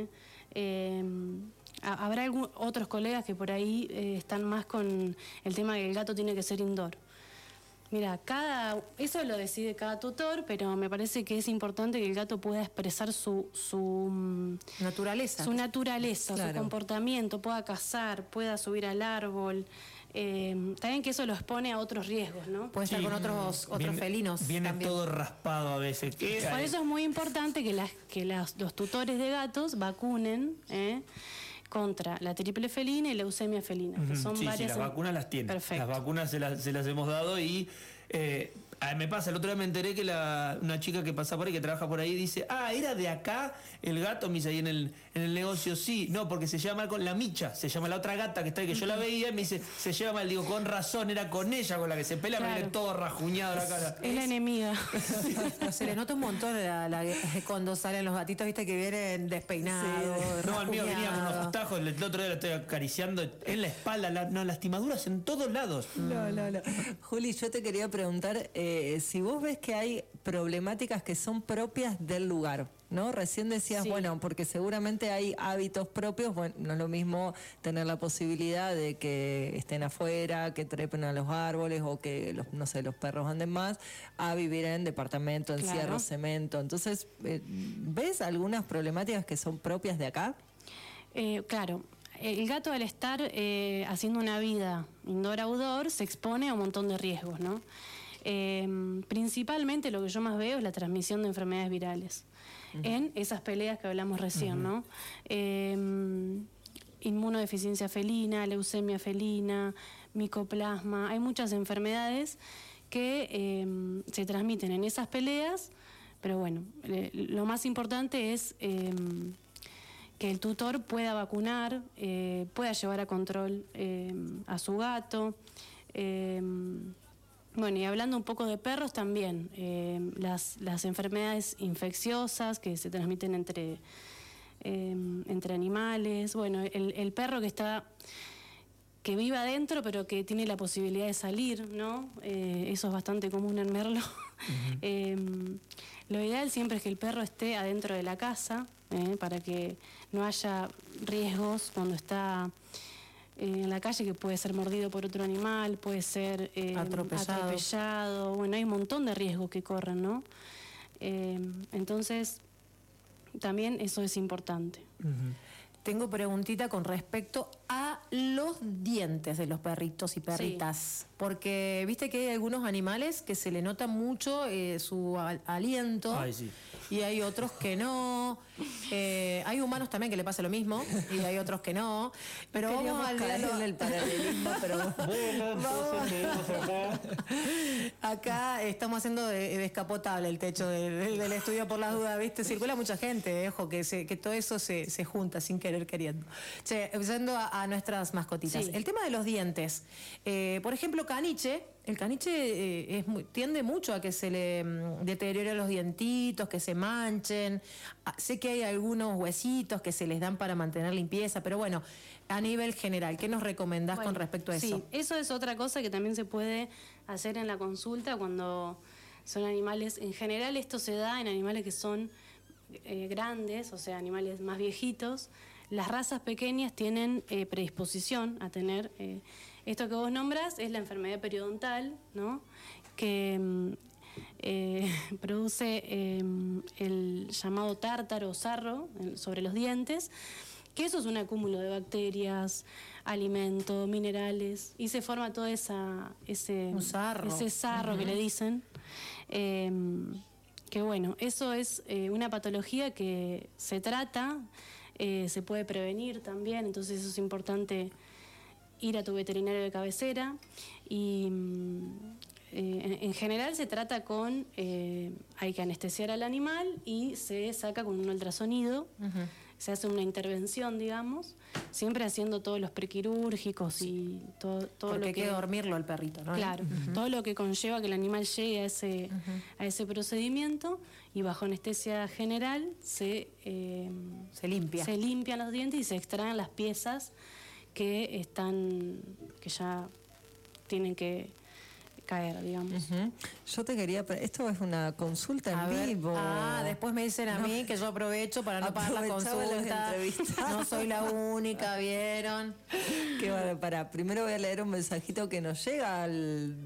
Habrá otros colegas que por ahí están más con el tema de que el gato tiene que ser indoor. Mira, eso lo decide cada tutor, pero me parece que es importante que el gato pueda expresar su naturaleza. Su naturaleza, claro. Su comportamiento, pueda cazar, pueda subir al árbol. También que eso lo expone a otros riesgos, ¿no? Puede estar con otros felinos. Viene también. todo raspado a veces. Por eso es muy importante que los tutores de gatos vacunen contra la triple felina y leucemia felina, que son sí, varias. las vacunas las tienen. Perfecto. Las vacunas se las hemos dado, y me pasa, el otro día me enteré que una chica que pasa por ahí, que trabaja por ahí, dice, ¿era de acá el gato? Me dice ahí en el negocio, sí, no, porque se llama con la Micha, se llama la otra gata que está ahí, que yo la veía, y me dice, se lleva mal. Digo, con razón, era con ella con la que se pelea, claro. Me viene todo rajuñado la cara. Es la enemiga. Se les nota un montón cuando salen los gatitos, viste, que vienen despeinados. Sí. No, el mío venía con unos tajos, el otro día lo estoy acariciando en la espalda, lastimaduras en todos lados. No. Juli, yo te quería preguntar si vos ves que hay problemáticas que son propias del lugar, ¿no? Recién decías, bueno, porque seguramente hay hábitos propios, bueno, no es lo mismo tener la posibilidad de que estén afuera, que trepen a los árboles, o que los perros anden más, a vivir en departamento, encierro, cemento. Entonces, ¿ves algunas problemáticas que son propias de acá? Claro. El gato, al estar haciendo una vida indoor-outdoor, se expone a un montón de riesgos, ¿no? Principalmente lo que yo más veo es la transmisión de enfermedades virales en esas peleas que hablamos recién, ¿no? Inmunodeficiencia felina, leucemia felina, micoplasma. Hay muchas enfermedades que se transmiten en esas peleas, pero bueno, lo más importante es que el tutor pueda vacunar, pueda llevar a control a su gato. Bueno, y hablando un poco de perros también, las enfermedades infecciosas que se transmiten entre animales. Bueno, el perro que está que vive adentro, pero que tiene la posibilidad de salir, ¿no? Eso es bastante común en Merlo. Lo ideal siempre es que el perro esté adentro de la casa, para que no haya riesgos cuando está en la calle, que puede ser mordido por otro animal, puede ser atropellado. Bueno, hay un montón de riesgos que corren, ¿no? Entonces, también eso es importante. Tengo preguntita con respecto a los dientes de los perritos y perritas. Porque viste que hay algunos animales que se le nota mucho su aliento. Ay, sí. Y hay otros que no. Hay humanos también que le pasa lo mismo. Y hay otros que no. Pero vamos a caer en el paralelismo, pero acá estamos haciendo de descapotable el techo del estudio por las dudas, ¿viste? Circula mucha gente, ojo, que todo eso se junta sin querer queriendo. Che, yendo a nuestras mascotitas. Sí. El tema de los dientes. Por ejemplo, caniche. El caniche tiende mucho a que se le deterioren los dientitos, que se manchen. Sé que hay algunos huesitos que se les dan para mantener limpieza, pero bueno, a nivel general, ¿qué nos recomendás con respecto a eso? Sí, eso es otra cosa que también se puede hacer en la consulta cuando son animales. En general esto se da en animales que son grandes, o sea, animales más viejitos. Las razas pequeñas tienen predisposición a tener... esto que vos nombrás es la enfermedad periodontal, ¿no? Que produce el llamado tártaro o sarro sobre los dientes, que eso es un acúmulo de bacterias, alimentos, minerales, y se forma todo ese sarro que le dicen. Que bueno, eso es una patología que se trata, se puede prevenir también, entonces eso es importante, ir a tu veterinario de cabecera. Y en general se trata con, hay que anestesiar al animal y se saca con un ultrasonido. Se hace una intervención, digamos, siempre haciendo todos los prequirúrgicos y todo Porque lo hay que dormirlo al perrito, ¿no? Claro, todo lo que conlleva que el animal llegue a ese procedimiento, y bajo anestesia general se limpia. Se limpian los dientes y se extraen las piezas que ya tienen que caer, digamos. Yo te quería... Esto es una consulta en vivo. Después me dicen a mí que yo aprovecho para no pagar la consulta. No soy la única, ¿vieron? Qué bueno, primero voy a leer un mensajito que nos llega al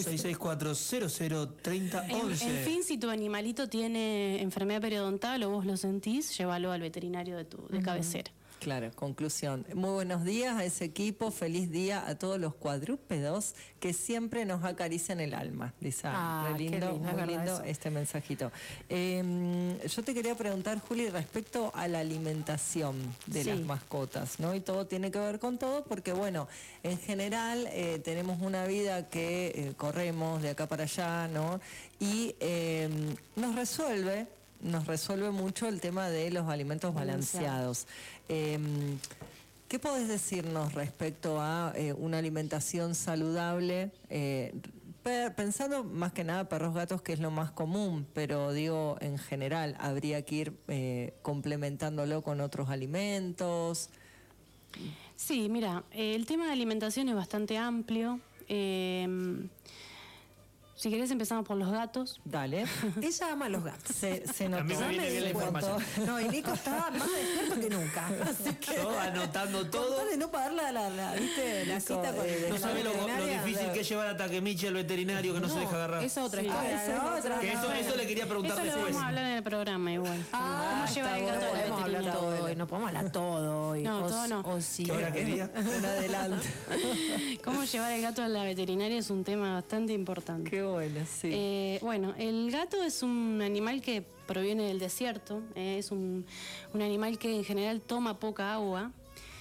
2664003011. En fin, si tu animalito tiene enfermedad periodontal o vos lo sentís, llévalo al veterinario de cabecera. Claro, conclusión. Muy buenos días a ese equipo, feliz día a todos los cuadrúpedos que siempre nos acarician el alma. Dice, muy lindo este mensajito. Yo te quería preguntar, Juli, respecto a la alimentación de las mascotas, ¿no? Y todo tiene que ver con todo, porque bueno, en general tenemos una vida que corremos de acá para allá, ¿no? Y nos resuelve mucho el tema de los alimentos balanceados. ¿Qué podés decirnos respecto a una alimentación saludable? Pensando más que nada perros, gatos, que es lo más común, pero digo, en general, habría que ir complementándolo con otros alimentos. Sí, mira, el tema de alimentación es bastante amplio. Si querés empezamos por los gatos. Dale. Ella ama a los gatos. Se notó. A mí me viene bien la información. No, y Nico estaba más despierto que nunca. Así que... Yo anotando todo. De no pagar la cita con No sabés lo difícil que es llevar a Taquemiche al veterinario que no se deja agarrar. Esa otra historia, Eso le quería preguntar después. Eso lo vamos a hablar en el programa igual. ¿Cómo llevar el gato al veterinario? No podemos hablar todo hoy. No, todo no. ¿Qué hora quería? En adelante. Cómo llevar el gato a la veterinaria es un tema bastante importante. Qué bueno, sí. Bueno, el gato es un animal que proviene del desierto. Es un animal que en general toma poca agua.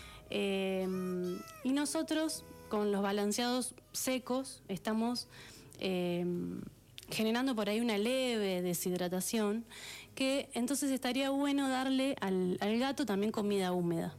Y nosotros, con los balanceados secos, estamos generando por ahí una leve deshidratación, que entonces estaría bueno darle al gato también comida húmeda.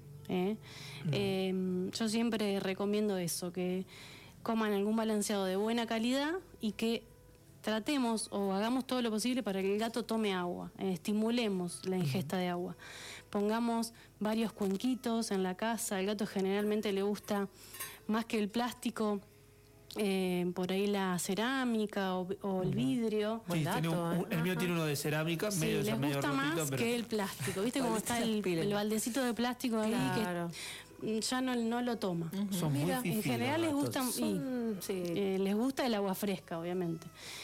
Yo siempre recomiendo eso, que coman algún balanceado de buena calidad y que tratemos o hagamos todo lo posible para que el gato tome agua, estimulemos la ingesta de agua. Pongamos varios cuenquitos en la casa, al gato generalmente le gusta más que el plástico, por ahí la cerámica o el vidrio. Sí, el mío tiene uno de cerámica, Sí, medio les medio gusta rotito, más pero que el plástico. ¿Viste cómo está el baldecito de plástico ahí? Claro. Que ya no lo toma. Son muy Mira, en fifís general los les gusta, gatos. les gusta el agua fresca, obviamente.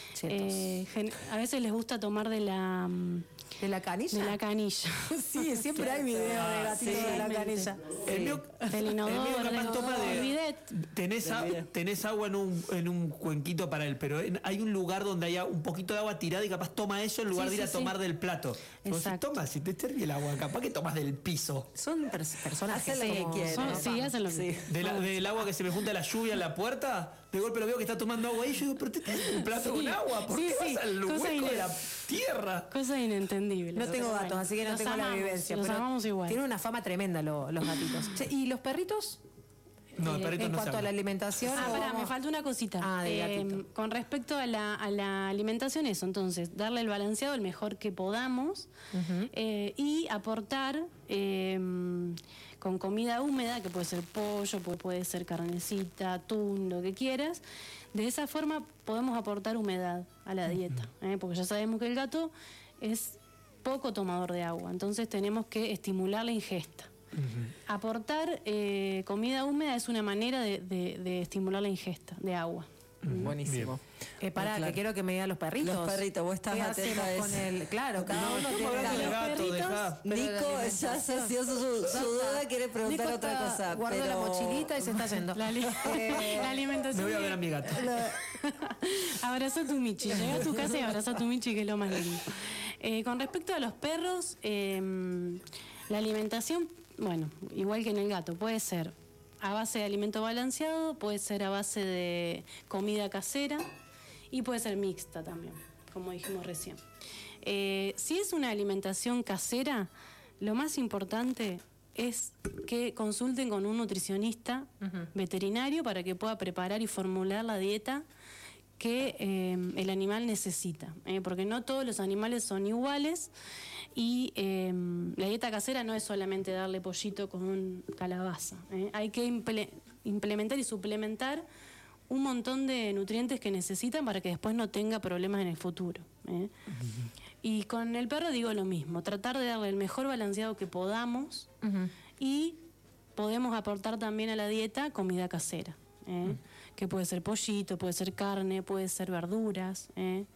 A veces les gusta tomar de la canilla. De la canilla. Sí, siempre hay video de gatitos de la canilla. El mío, del inodoro, capaz toma del de bidet. tenés agua en un cuenquito para él, pero hay un lugar donde haya un poquito de agua tirada y capaz toma eso en lugar Sí, de ir a sí, tomar sí. del plato. Como si tomas, si te ríe el agua, capaz que tomas del piso. Son personas Hacen lo que quieren. Sí, hacen lo que Del agua que se me junta la lluvia en la puerta, de golpe lo veo que está tomando agua ahí, yo digo, pero te tenés un plato con agua, ¿por qué vas al hueco de la tierra? Cosa inentendible. No tengo Pero gatos, bueno, así que no los tengo la amamos, vivencia. Los pero amamos igual. Tienen una fama tremenda los gatitos. Che, ¿y los perritos? No, el perrito En no cuanto se a la habla. alimentación. Pará, me falta una cosita. de gatito. Con respecto a la alimentación, eso, entonces, darle el balanceado el mejor que podamos y aportar con comida húmeda, que puede ser pollo, puede ser carnecita, atún, lo que quieras. De esa forma podemos aportar humedad a la dieta, porque ya sabemos que el gato es poco tomador de agua, entonces tenemos que estimular la ingesta. Aportar comida húmeda es una manera de estimular la ingesta de agua. Buenísimo. Pará, Claro. que quiero que me digan los perritos. Los perritos, vos estás ¿Qué atenta hacemos a con eso? el? Claro, cada uno tiene hablando de los gato, perritos, dejá. pero Nico la ya alimentación. sació su duda, quiere preguntar Nico otra está- cosa. Guardó pero... la mochilita y se está yendo. La alimentación. Me voy a ver a mi gato. Abraza a tu Michi. Llega a tu casa y abraza a tu Michi, que es lo más lindo. Con respecto a los perros, la alimentación, bueno, igual que en el gato, puede ser a base de alimento balanceado, puede ser a base de comida casera y puede ser mixta también, como dijimos recién. Si es una alimentación casera, lo más importante es que consulten con un nutricionista veterinario para que pueda preparar y formular la dieta que el animal necesita, porque no todos los animales son iguales y la dieta casera no es solamente darle pollito con calabaza, hay que implementar y suplementar un montón de nutrientes que necesitan para que después no tenga problemas en el futuro. Y con el perro digo lo mismo, tratar de darle el mejor balanceado que podamos y podemos aportar también a la dieta comida casera, que puede ser pollito, puede ser carne, puede ser verduras.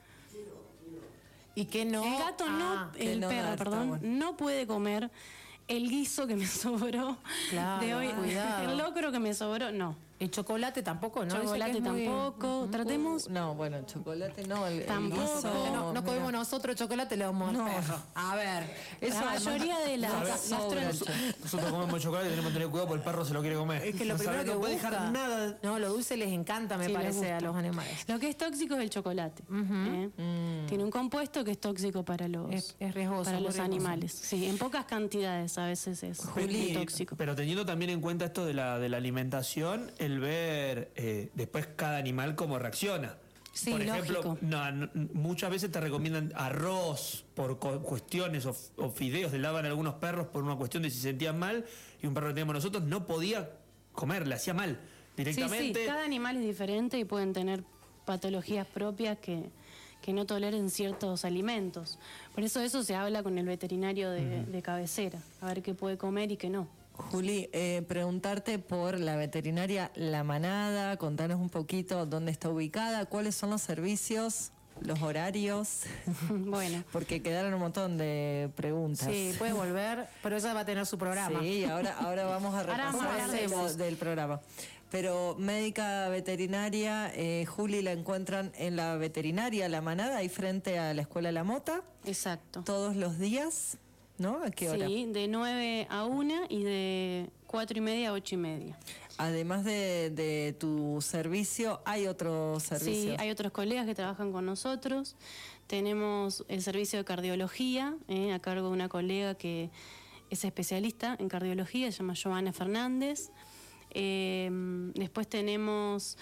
Y que no. El gato que el no perro, da, perdón, está bueno. no puede comer el guiso que me sobró Claro, de hoy, cuidado. el locro que me sobró, no. El chocolate tampoco, ¿no? Chocolate Dice que es muy- tampoco. Tratemos. No, bueno, chocolate no. El Tampoco. guiso, No mira. comemos nosotros chocolate, le damos al perro. A ver. La mayoría de las sobra el Nosotros comemos chocolate y tenemos que tener cuidado porque el perro se lo quiere comer. Es que lo No primero sabe, que no puede busca. dejar nada. No, lo dulce les encanta, me Sí, les parece, gusta. a los animales. Lo que es tóxico es el chocolate. Tiene un compuesto que es tóxico para los, Es riesgoso, para muy los riesgoso. animales. Sí, en pocas cantidades a veces es muy tóxico. Pero teniendo también en cuenta esto de la alimentación, el ver después cada animal cómo reacciona. Sí, por ejemplo, lógico. muchas veces te recomiendan arroz por cuestiones o fideos, le daban a algunos perros por una cuestión de si se sentían mal, y un perro que teníamos nosotros no podía comer, le hacía mal directamente. Sí, cada animal es diferente y pueden tener patologías propias que no toleren ciertos alimentos. Por eso se habla con el veterinario de cabecera, a ver qué puede comer y qué no. Juli, preguntarte por la veterinaria La Manada, contanos un poquito dónde está ubicada, cuáles son los servicios, los horarios. Bueno. Porque quedaron un montón de preguntas. Sí, puede volver, pero ella va a tener su programa. Sí, ahora vamos a Ahora vamos a repasar hablar de eso. del programa. Pero médica veterinaria, Juli, la encuentran en la veterinaria La Manada, ahí frente a la Escuela La Mota. Exacto. Todos los días, ¿no? ¿A qué hora? Sí, de 9 a 1 y de 4:30 a 8:30. Además de tu servicio, ¿hay otros servicios? Sí, hay otros colegas que trabajan con nosotros. Tenemos el servicio de cardiología, a cargo de una colega que es especialista en cardiología, se llama Joana Fernández. Después tenemos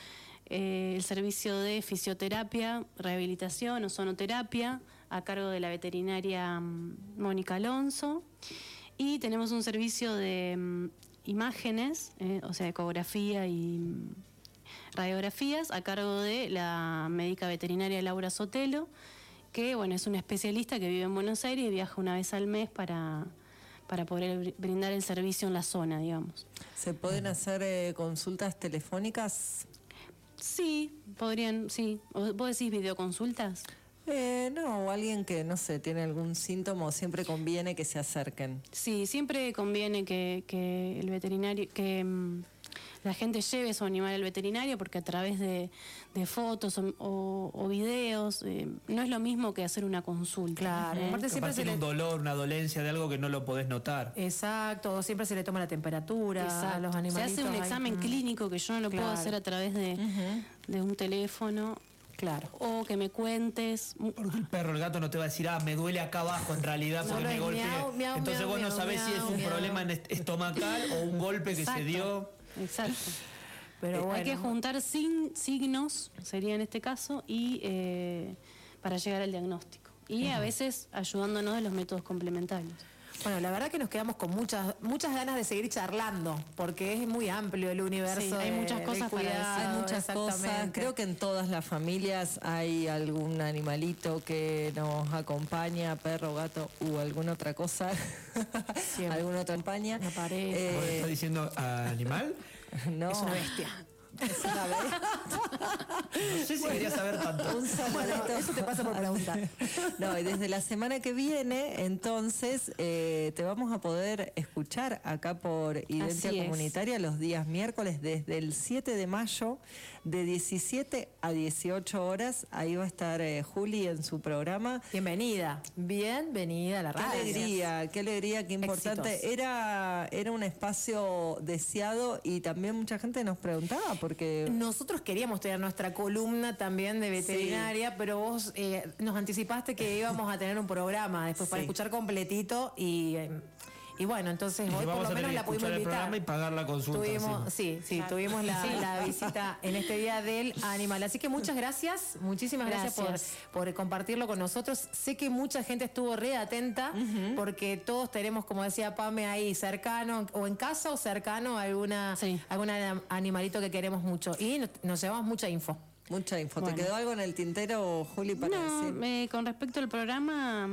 el servicio de fisioterapia, rehabilitación o sonoterapia a cargo de la veterinaria Mónica Alonso. Y tenemos un servicio de imágenes, o sea, ecografía y radiografías a cargo de la médica veterinaria Laura Sotelo, que bueno, es una especialista que vive en Buenos Aires y viaja una vez al mes para poder brindar el servicio en la zona, digamos. ¿Se pueden hacer consultas telefónicas? Sí, podrían, sí. ¿Vos decís videoconsultas? No, o alguien que, no sé, tiene algún síntoma, siempre conviene que se acerquen. Sí, siempre conviene que el veterinario, que la gente lleve su animal al veterinario, porque a través de fotos o videos no es lo mismo que hacer una consulta. Claro, aparte siempre tiene un dolor, una dolencia de algo que no lo podés notar. Exacto, siempre se le toma la temperatura a los animalitos. Se hace un examen clínico que yo no lo puedo hacer a través de un teléfono. Claro. O que me cuentes. Porque el perro, el gato no te va a decir, me duele acá abajo en realidad porque me golpeé. Entonces vos no sabés si es un problema estomacal o un golpe que se dio. Exacto. Pero bueno, hay que juntar signos, sería en este caso, y para llegar al diagnóstico. Y a veces ayudándonos de los métodos complementarios. Bueno, la verdad que nos quedamos con muchas ganas de seguir charlando, porque es muy amplio el universo. Sí, hay muchas cosas para decir. Hay muchas cosas. Creo que en todas las familias hay algún animalito que nos acompaña, perro, gato u alguna otra cosa. Alguna otra compañía. Una pareja. ¿Vos estás diciendo animal? No. Es una bestia. Es una bestia. No sé si quería saber tanto. Un saludito. Eso te pasa por preguntar. No, y desde la semana que viene, entonces, te vamos a poder escuchar acá por Identidad Comunitaria los días miércoles desde el 7 de mayo de 17 a 18 horas. Ahí va a estar Juli en su programa. Bienvenida a la radio. Qué alegría, qué importante. Éxitos. Era un espacio deseado y también mucha gente nos preguntaba porque nosotros queríamos tener nuestra columna también de veterinaria, pero vos nos anticipaste que íbamos a tener un programa después para escuchar completito y bueno, entonces hoy por lo menos la pudimos invitar. Y pagar la consulta. Tuvimos la visita en este día del animal. Así que muchas gracias, muchísimas gracias por compartirlo con nosotros. Sé que mucha gente estuvo re atenta porque todos tenemos, como decía Pame, ahí cercano, o en casa o cercano, algún animalito que queremos mucho. Y nos llevamos mucha info. Mucha info. Bueno. ¿Te quedó algo en el tintero, Juli, para decir? Con respecto al programa...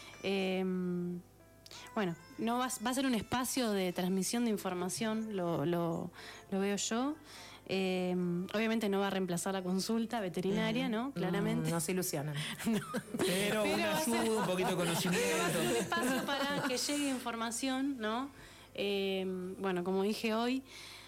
bueno, no va a ser un espacio de transmisión de información, lo veo yo. Obviamente no va a reemplazar la consulta veterinaria, ¿no? Claramente. No se ilusionan. Pero una ayuda, un poquito de conocimiento. Un espacio para que llegue información, ¿no? Bueno, como dije hoy,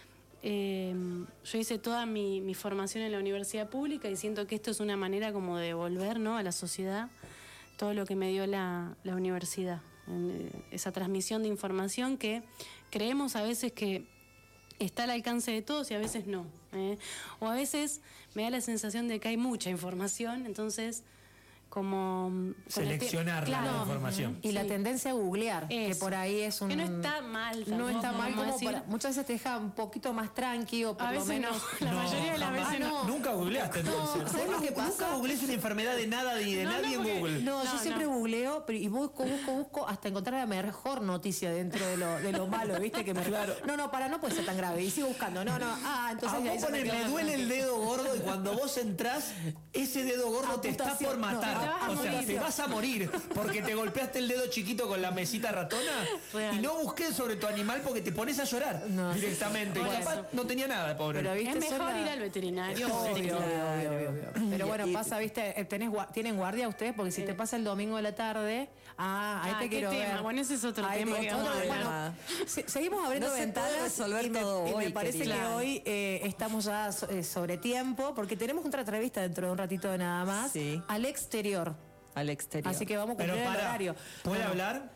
yo hice toda mi formación en la universidad pública y siento que esto es una manera como de devolver, ¿no?, a la sociedad todo lo que me dio la universidad. Esa transmisión de información que creemos a veces que está al alcance de todos y a veces no. O a veces me da la sensación de que hay mucha información, entonces como... seleccionar la información. Y la tendencia a googlear, que por ahí es un... Que no está mal. No está mal, como muchas veces te deja un poquito más tranqui o por a lo veces menos... No, la mayoría de las veces no. Nunca googleaste entonces. ¿Sabes lo que pasa? Nunca googlees una enfermedad de nada ni de nadie en Google. No, yo siempre googleo y busco hasta encontrar la mejor noticia dentro de lo malo, ¿viste? Que Claro. No, no puede ser tan grave. Y sigo buscando. Entonces... vos pones, me duele el dedo gordo y cuando vos entrás, ese dedo gordo te está por matar. Te vas a morir porque te golpeaste el dedo chiquito con la mesita ratona. Real. Y no busques sobre tu animal porque te pones a llorar directamente. Y capaz no tenía nada, pobre. Pero, ¿viste? Es mejor ir al veterinario. Obvio. Pero bueno, pasa, ¿viste? ¿Tienen guardia ustedes? Porque si te pasa el domingo de la tarde, ahí te quiero ver. Bueno, ese es otro tema. Bueno, seguimos abriendo ventanas y me parece que hoy estamos ya sobre tiempo porque tenemos otra entrevista dentro de un ratito de nada más al exterior. Al exterior. Así que vamos a cumplir el horario. ¿Puede hablar?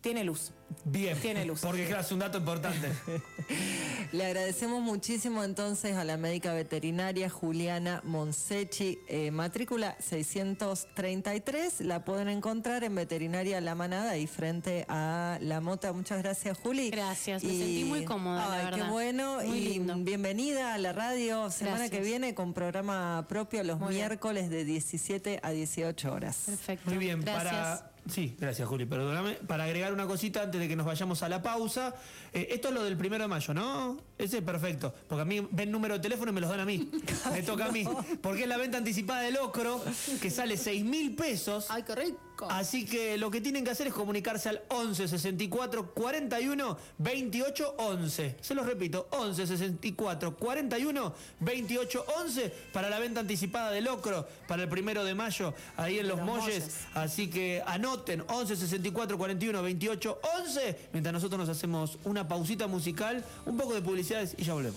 Tiene luz. Bien, Tiene luz. porque claro, es un dato importante. Le agradecemos muchísimo entonces a la médica veterinaria Juliana Monsechi, matrícula 633, la pueden encontrar en Veterinaria La Manada y frente a La Mota. Muchas gracias, Juli. Gracias, me sentí muy cómoda, la verdad. Qué bueno, Muy y lindo. bienvenida a la radio semana Gracias. que viene con programa propio los Muy bien. miércoles de 17 a 18 horas. Perfecto. Muy bien, Gracias. Sí, gracias Juli, perdóname. Para agregar una cosita antes de que nos vayamos a la pausa, esto es lo del 1 de mayo, ¿no? Ese es perfecto, porque a mí ven número de teléfono y me los dan a mí. Me toca a mí. Porque es la venta anticipada de locro, que sale 6.000 pesos. ¡Ay, qué rico! Así que lo que tienen que hacer es comunicarse al 11 64 41 28 11. Se los repito, 11 64 41 28 11 para la venta anticipada de locro para el 1 de mayo ahí en Los Molles. Así que anoten 11 64 41 28 11 mientras nosotros nos hacemos una pausita musical, un poco de publicidades y ya volvemos.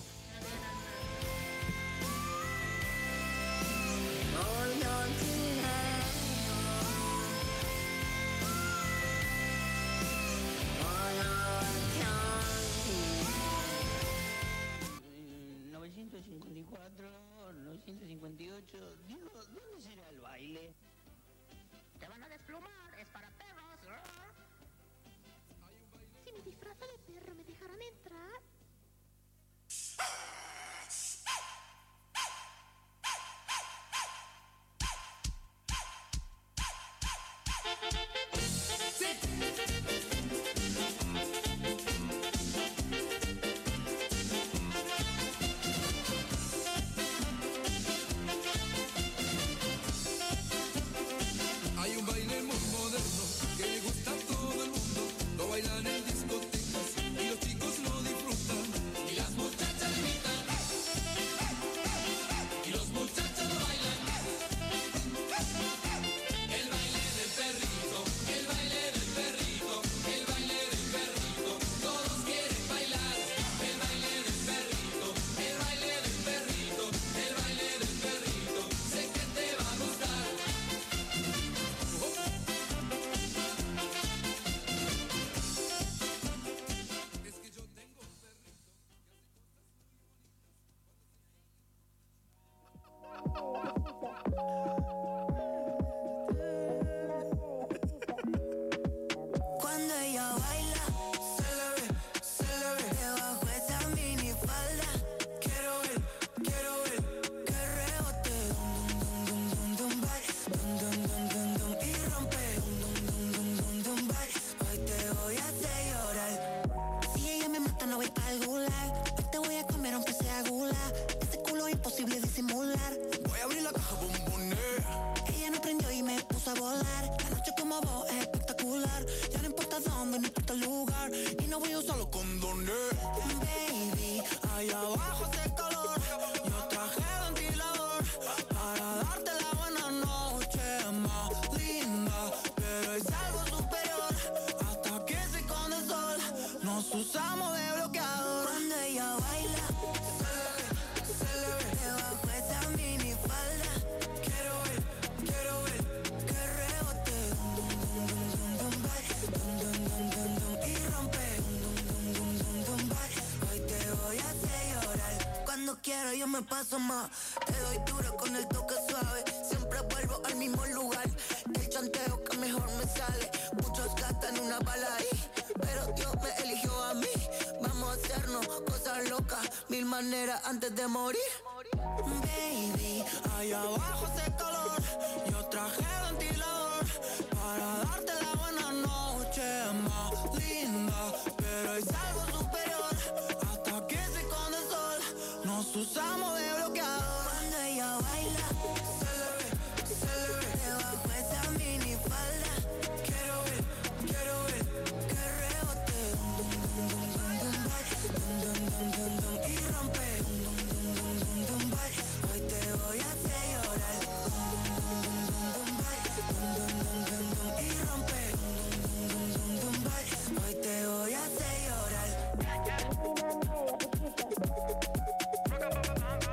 Digo, ¿dónde será el baile? Te van a desplumar, es para perros. Si me disfrazo de perro, ¿me dejarán entrar? Hay un baile muy moderno que le gusta a todo el mundo. Lo bailan en discotecas y los chicos lo disfrutan. Y las muchachas lo imitan. Y los muchachos lo bailan. El baile del perrito, el baile del perrito, el baile del perrito. Todos quieren bailar. El baile del perrito, el baile del perrito, el baile del perrito. Sé que te va a gustar. Cuando ella baila, se le ve debajo esa minifalda. Quiero ver que rebote, dum dum dum dum dum, y rompe, dum dum bye. Hoy te voy a hacer llorar. Si ella me mata no voy pa'l gulag. Hoy te voy a comer aunque sea gula. Ese culo es imposible disimular. Voy a abrir la caja bombonera. Ella no prendió y me puso a volar. La noche como vos es espectacular. Ya no importa dónde, no importa el lugar. Y no voy a usar los condones. Baby, allá abajo hace calor. Yo traje ventilador para darte la buena noche más linda. Pero es algo superior. Hasta que se esconde el sol, nos usamos de bloqueador. Cuando ella baila, se le ve debajo esa minifalda. Quiero ver que rebote, dum bye, y rompe, dum bye. Hoy te voy a hacer llorar. Cuando quiero yo me paso más. Te doy duro con el toque suave. Siempre vuelvo al mismo lugar. El chanteo que mejor me sale. Muchos gastan una bala ahí, pero Dios me eligió a mí. Vamos a hacernos cosas locas, 1000 maneras antes de morir. Baby, allá abajo hace calor. Yo traje ventilador para darte la buena noche más linda. Pero es algo superior. Hasta que se esconde el sol, nos usamos de bloqueador. Cuando ella baila, se le ve debajo esa minifalda. Quiero ver que rebote, dum y rompe, dum bye. Hoy te voy a hacer llorar, dum y rompe, dum bye. Hoy te voy a hacer llorar.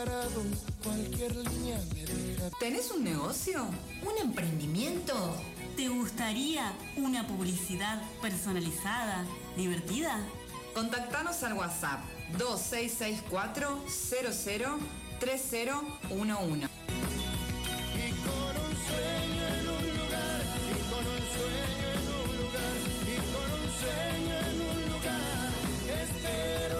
parado, cualquier línea me deja. ¿Tenés un negocio? ¿Un emprendimiento? ¿Te gustaría una publicidad personalizada, divertida? Contactanos al WhatsApp 2664 00 3011. Y con un sueño en un lugar, y con un sueño en un lugar, y con un sueño en un lugar, espero.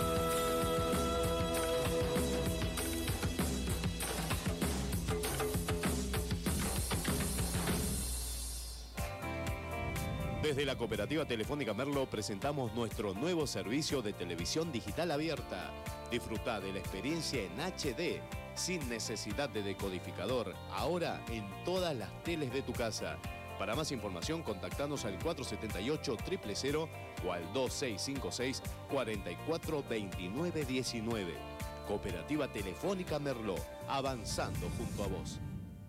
Desde la Cooperativa Telefónica Merlo presentamos nuestro nuevo servicio de televisión digital abierta. Disfruta de la experiencia en HD, sin necesidad de decodificador, ahora en todas las teles de tu casa. Para más información, contactanos al 478-000 o al 2656-442919. Cooperativa Telefónica Merlo, avanzando junto a vos.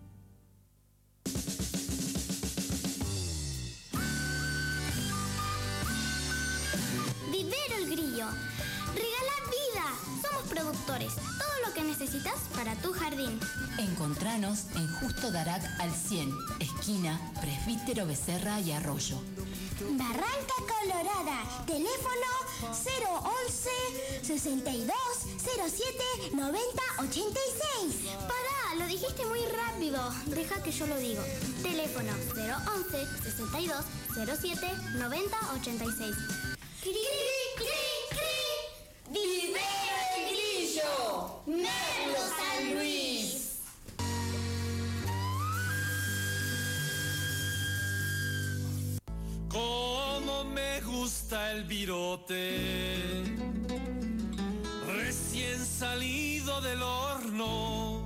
Vivero El Grillo. Regala vida. Somos productores. Todo lo que necesitas para tu jardín. Encontranos en Justo Darac al 100, esquina Presbítero Becerra y Arroyo. Barranca Colorada. Teléfono 011 62 07 90 86. Pará, lo dijiste muy rápido. Deja que yo lo digo. Teléfono 011 62 07 90 86. ¡Cri, cri, cri! ¡Vivero El Grillo! ¡Merlo San Luis! Cómo me gusta el virote, recién salido del horno.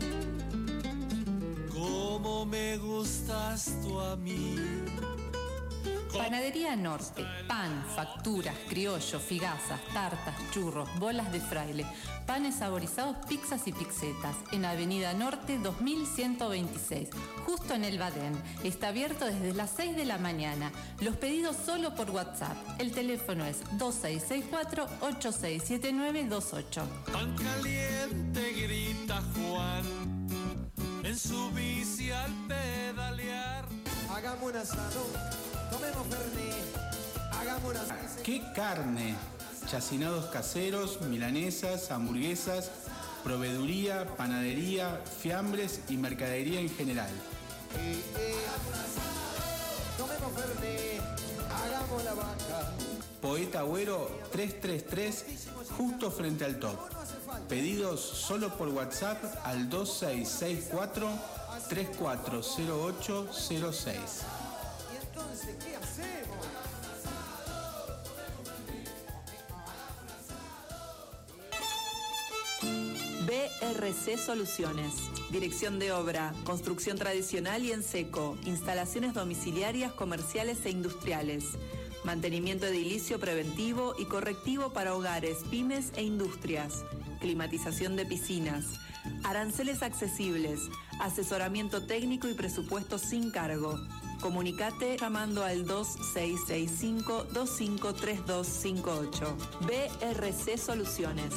Cómo me gustas tú a mí. Panadería Norte, pan, facturas, criollo, figazas, tartas, churros, bolas de fraile, panes saborizados, pizzas y pizzetas, en Avenida Norte 2126, justo en el Badén. Está abierto desde las 6 de la mañana. Los pedidos solo por WhatsApp. El teléfono es 2664-867928. Tan caliente grita Juan en su bici al pedalear. Hagamos un asado, tomemos fernet, hagamos un asado. ¿Qué carne? Chacinados caseros, milanesas, hamburguesas, proveeduría, panadería, fiambres y mercadería en general. Tomemos fernet, hagamos la vaca. Poeta Agüero 333, justo frente al top. Pedidos solo por WhatsApp al 2664-340806. ¿Y entonces qué hacemos? BRC Soluciones. Dirección de obra, construcción tradicional y en seco, instalaciones domiciliarias, comerciales e industriales. Mantenimiento edilicio preventivo y correctivo para hogares, pymes e industrias. Climatización de piscinas. Aranceles accesibles. Asesoramiento técnico y presupuesto sin cargo. Comunicate llamando al 2665-253258. BRC Soluciones.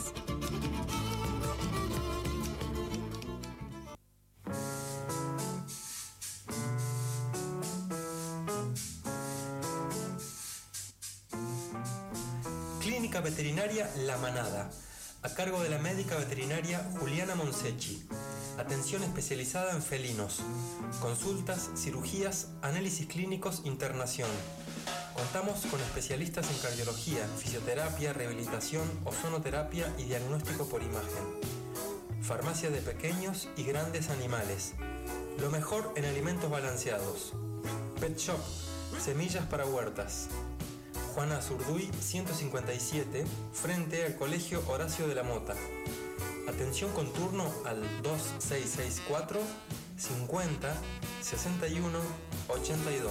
Clínica Veterinaria La Manada, a cargo de la médica veterinaria Juliana Monsechi. Atención especializada en felinos. Consultas, cirugías, análisis clínicos, internación. Contamos con especialistas en cardiología, fisioterapia, rehabilitación, ozonoterapia y diagnóstico por imagen. Farmacia de pequeños y grandes animales. Lo mejor en alimentos balanceados. Pet Shop, semillas para huertas. Juana Azurduy 157, frente al Colegio Horacio de la Mota. Atención con turno al 2664 50 61 82.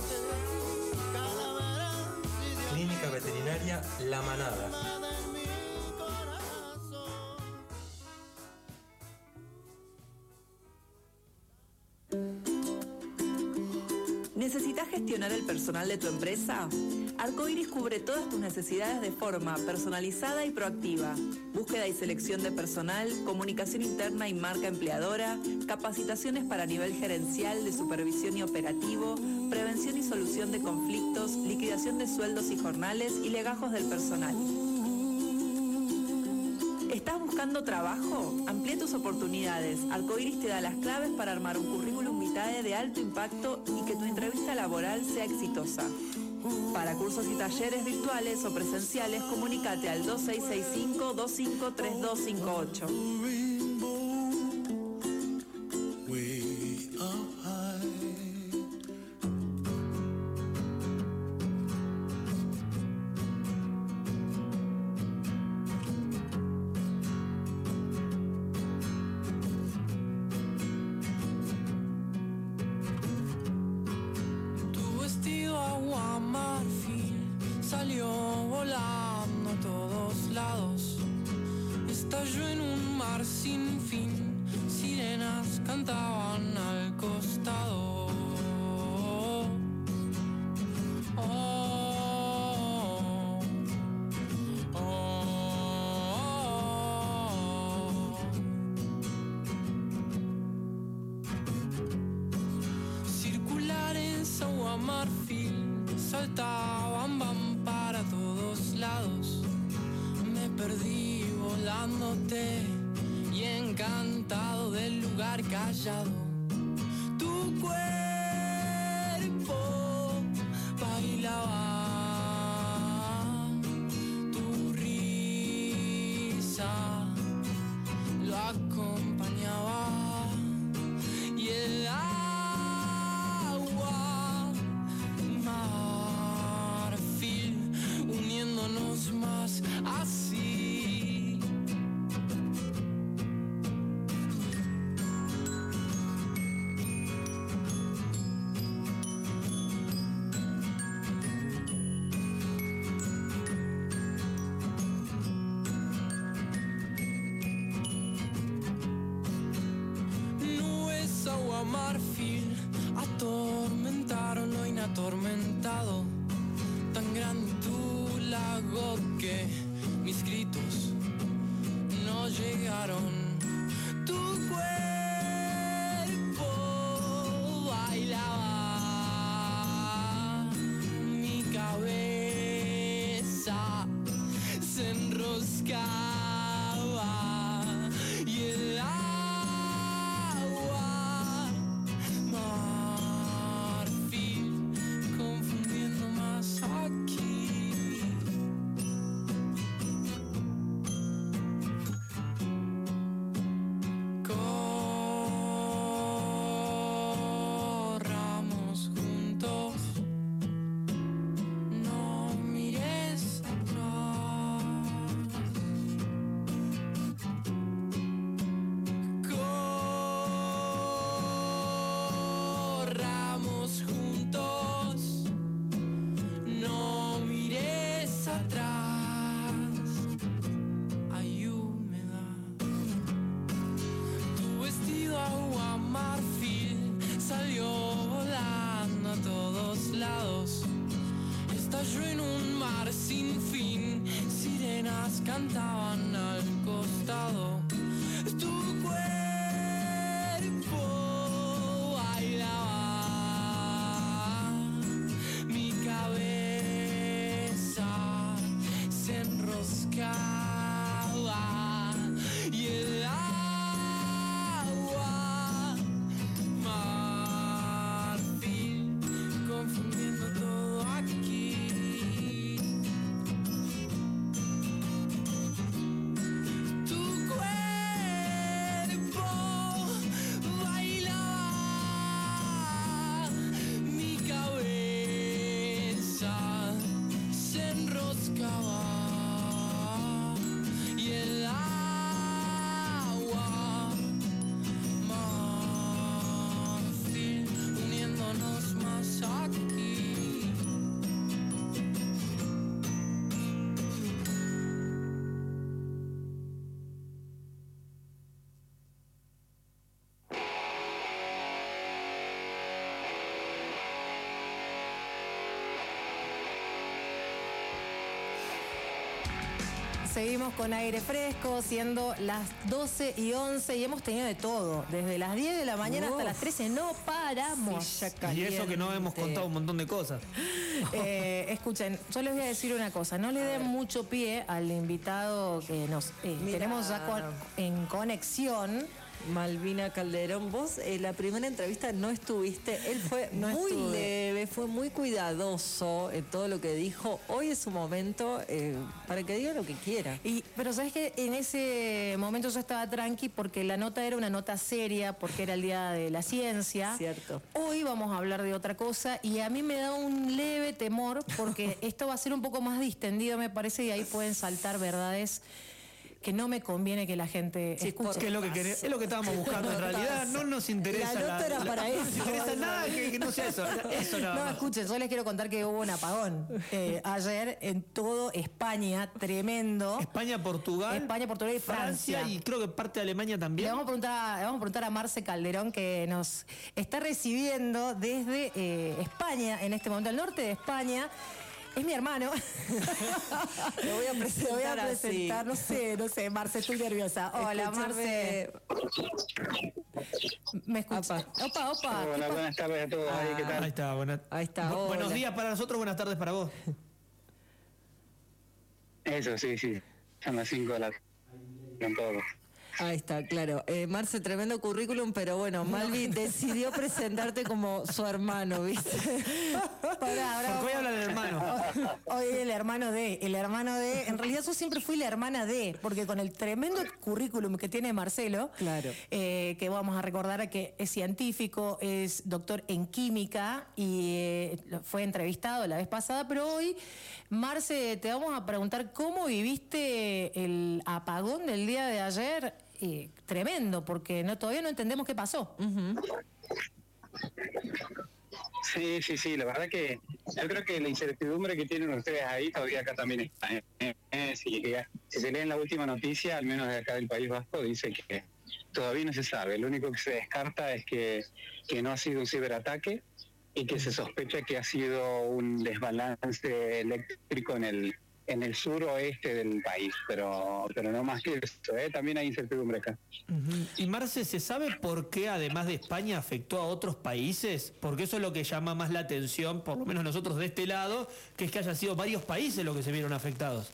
Clínica Veterinaria La Manada. ¿Necesitas gestionar el personal de tu empresa? Arcoiris cubre todas tus necesidades de forma personalizada y proactiva. Búsqueda y selección de personal, comunicación interna y marca empleadora, capacitaciones para nivel gerencial, de supervisión y operativo, prevención y solución de conflictos, liquidación de sueldos y jornales y legajos del personal. ¿Estás buscando trabajo? Amplía tus oportunidades. Arcoiris te da las claves para armar un currículum vitae de alto impacto y que tu entrevista laboral sea exitosa. Para cursos y talleres virtuales o presenciales, comunícate al 2665-253258. Tu vestido agua marfil salió volando a todos lados. Estalló en un mar sin fin, sirenas cantaban al costado. Oh, oh, oh. Circulares agua marfil saltaban van para todos lados. Me perdí volándote y encantado del lugar callado. Tu cuerpo bailaba, tu risa lo acompañaba y el agua marfil uniéndonos más así. Nubes agua marfil atormentaron lo inatormentado. Tan grande tu lago que mis gritos no llegaron. Tu cuerpo bailaba, mi cabeza se enroscaba y el agua marfil confundiendo más aquí. Corramos juntos, no mires atrás. Corramos juntos, no mires atrás. Hay humedad. Tu vestido agua marfil salió volando a todos lados. Estalló en un mar sin fin, sirenas cantaban al costado. Tu cuerpo bailaba, mi cabeza se enroscaba y el agua marfil confundiendo todo aquí. Tu cuerpo bailaba, mi cabeza se enroscaba y el agua marfil uniéndonos más aquí. seguimos con aire fresco, siendo las 12:11 y hemos tenido de todo. Desde las 10 de la mañana hasta las 13 no paramos. Y eso que no hemos contado un montón de cosas. Escuchen, yo les voy a decir una cosa. No le den mucho pie al invitado que nos tenemos ya en conexión. Malvina Calderón, vos la primera entrevista no estuviste, él fue muy leve, fue muy cuidadoso en todo lo que dijo. Hoy es su momento para que diga lo que quiera. Pero sabes que en ese momento yo estaba tranqui porque la nota era una nota seria, porque era el Día de la Ciencia. Cierto. Hoy vamos a hablar de otra cosa y a mí me da un leve temor porque esto va a ser un poco más distendido, me parece, y ahí pueden saltar verdades que no me conviene que la gente escuche. Que es lo que estábamos buscando en realidad. No nos interesa. La nota era para eso. No nos interesa nada que no sea eso. Eso nada No, más. escuchen, yo les quiero contar que hubo un apagón ayer en todo España, tremendo. España, Portugal y Francia. Y creo que parte de Alemania también. Le vamos a preguntar a Marce Calderón, que nos está recibiendo desde España, en este momento, al norte de España. Es mi hermano. Lo voy a presentar así. No sé, Marce, estoy nerviosa. Hola, Marce. ¿Me escuchas? Opa. Hola, buenas tardes a todos. ¿Qué tal? Ahí está. Buenos días para nosotros, buenas tardes para vos. Eso, sí. Son las 5 de la tarde. Con todos. Ahí está, claro. Marce, tremendo currículum, pero bueno, Malvi decidió presentarte como su hermano, ¿viste? Porque hoy habla del hermano. Hoy el hermano de. En realidad yo siempre fui la hermana de, porque con el tremendo currículum que tiene Marcelo, claro, que vamos a recordar que es científico, es doctor en química y fue entrevistado la vez pasada, pero hoy, Marce, te vamos a preguntar cómo viviste el apagón del día de ayer. Tremendo, porque todavía no entendemos qué pasó. Sí, la verdad que yo creo que la incertidumbre que tienen ustedes ahí todavía acá también está. Si se leen la última noticia, al menos de acá del País Vasco, dice que todavía no se sabe. Lo único que se descarta es que no ha sido un ciberataque y que se sospecha que ha sido un desbalance eléctrico en el suroeste del país, pero no más que eso, también hay incertidumbre acá. Y Marce, ¿se sabe por qué además de España afectó a otros países? Porque eso es lo que llama más la atención, por lo menos nosotros de este lado, que es que haya sido varios países los que se vieron afectados.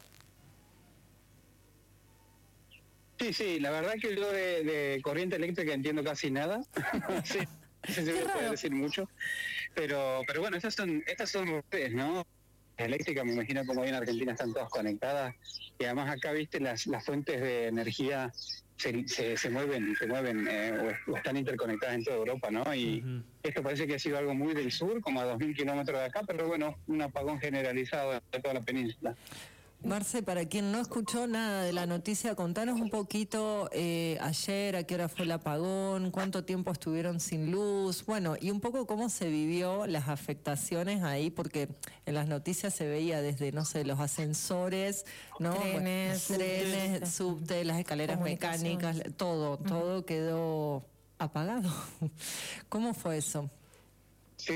Sí, la verdad que yo de corriente eléctrica entiendo casi nada. Sí, se puede decir mucho, pero bueno, estas son redes, ¿no? Eléctrica, me imagino como hoy en Argentina están todas conectadas y además acá, viste, las fuentes de energía se mueven o están interconectadas en toda Europa, ¿no? Y esto parece que ha sido algo muy del sur, como a 2.000 kilómetros de acá, pero bueno, un apagón generalizado de toda la península. Marce, para quien no escuchó nada de la noticia, contanos un poquito ayer, a qué hora fue el apagón, cuánto tiempo estuvieron sin luz, bueno, y un poco cómo se vivió las afectaciones ahí, porque en las noticias se veía desde, no sé, los ascensores, ¿no? Trenes, subte, las escaleras mecánicas, todo quedó apagado. ¿Cómo fue eso? Sí.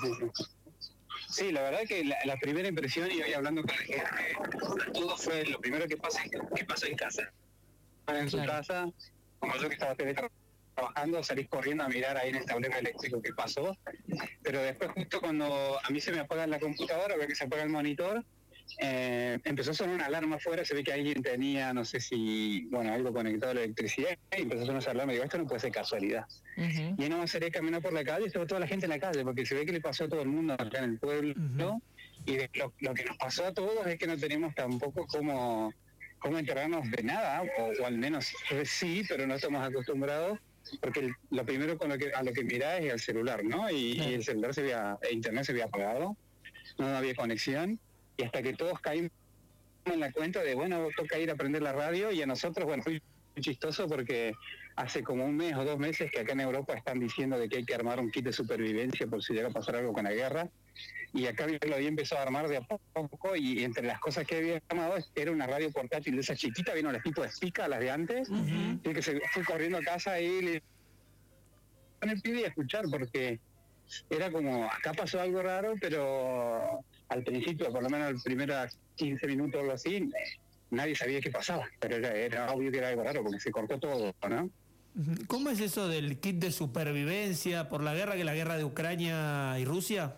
Sí, la verdad que la primera impresión, y hoy hablando con la gente, todo fue lo primero que pasa en casa. En su casa, como yo que estaba trabajando, salís corriendo a mirar ahí en el tablero eléctrico qué pasó, pero después justo cuando a mí se me apaga la computadora, veo que se apaga el monitor, empezó a sonar una alarma afuera, se ve que alguien tenía, no sé si, algo conectado a la electricidad, y empezó a sonar esa alarma, digo, esto no puede ser casualidad. Y no salí a caminar por la calle, estaba toda la gente en la calle, porque se ve que le pasó a todo el mundo acá en el pueblo, ¿no? Y lo que nos pasó a todos es que no tenemos tampoco cómo enterarnos de nada, o al menos sí, pero no estamos acostumbrados, porque lo primero a lo que mirás es el celular, ¿no? Y el celular internet se había apagado, no había conexión, y hasta que todos caímos en la cuenta de, toca ir a prender la radio, y a nosotros, fue muy chistoso porque hace como un mes o 2 meses que acá en Europa están diciendo de que hay que armar un kit de supervivencia por si llega a pasar algo con la guerra, y acá lo había empezado a armar de a poco, y entre las cosas que había armado era una radio portátil de esa chiquita, vino las tipo de Spica, las de antes, y que se fue corriendo a casa y le pide escuchar, porque era como, acá pasó algo raro, pero al principio, por lo menos los primeros 15 minutos o algo así, nadie sabía qué pasaba, pero era obvio que era algo raro porque se cortó todo, ¿no? ¿Cómo es eso del kit de supervivencia por la guerra, que es la guerra de Ucrania y Rusia?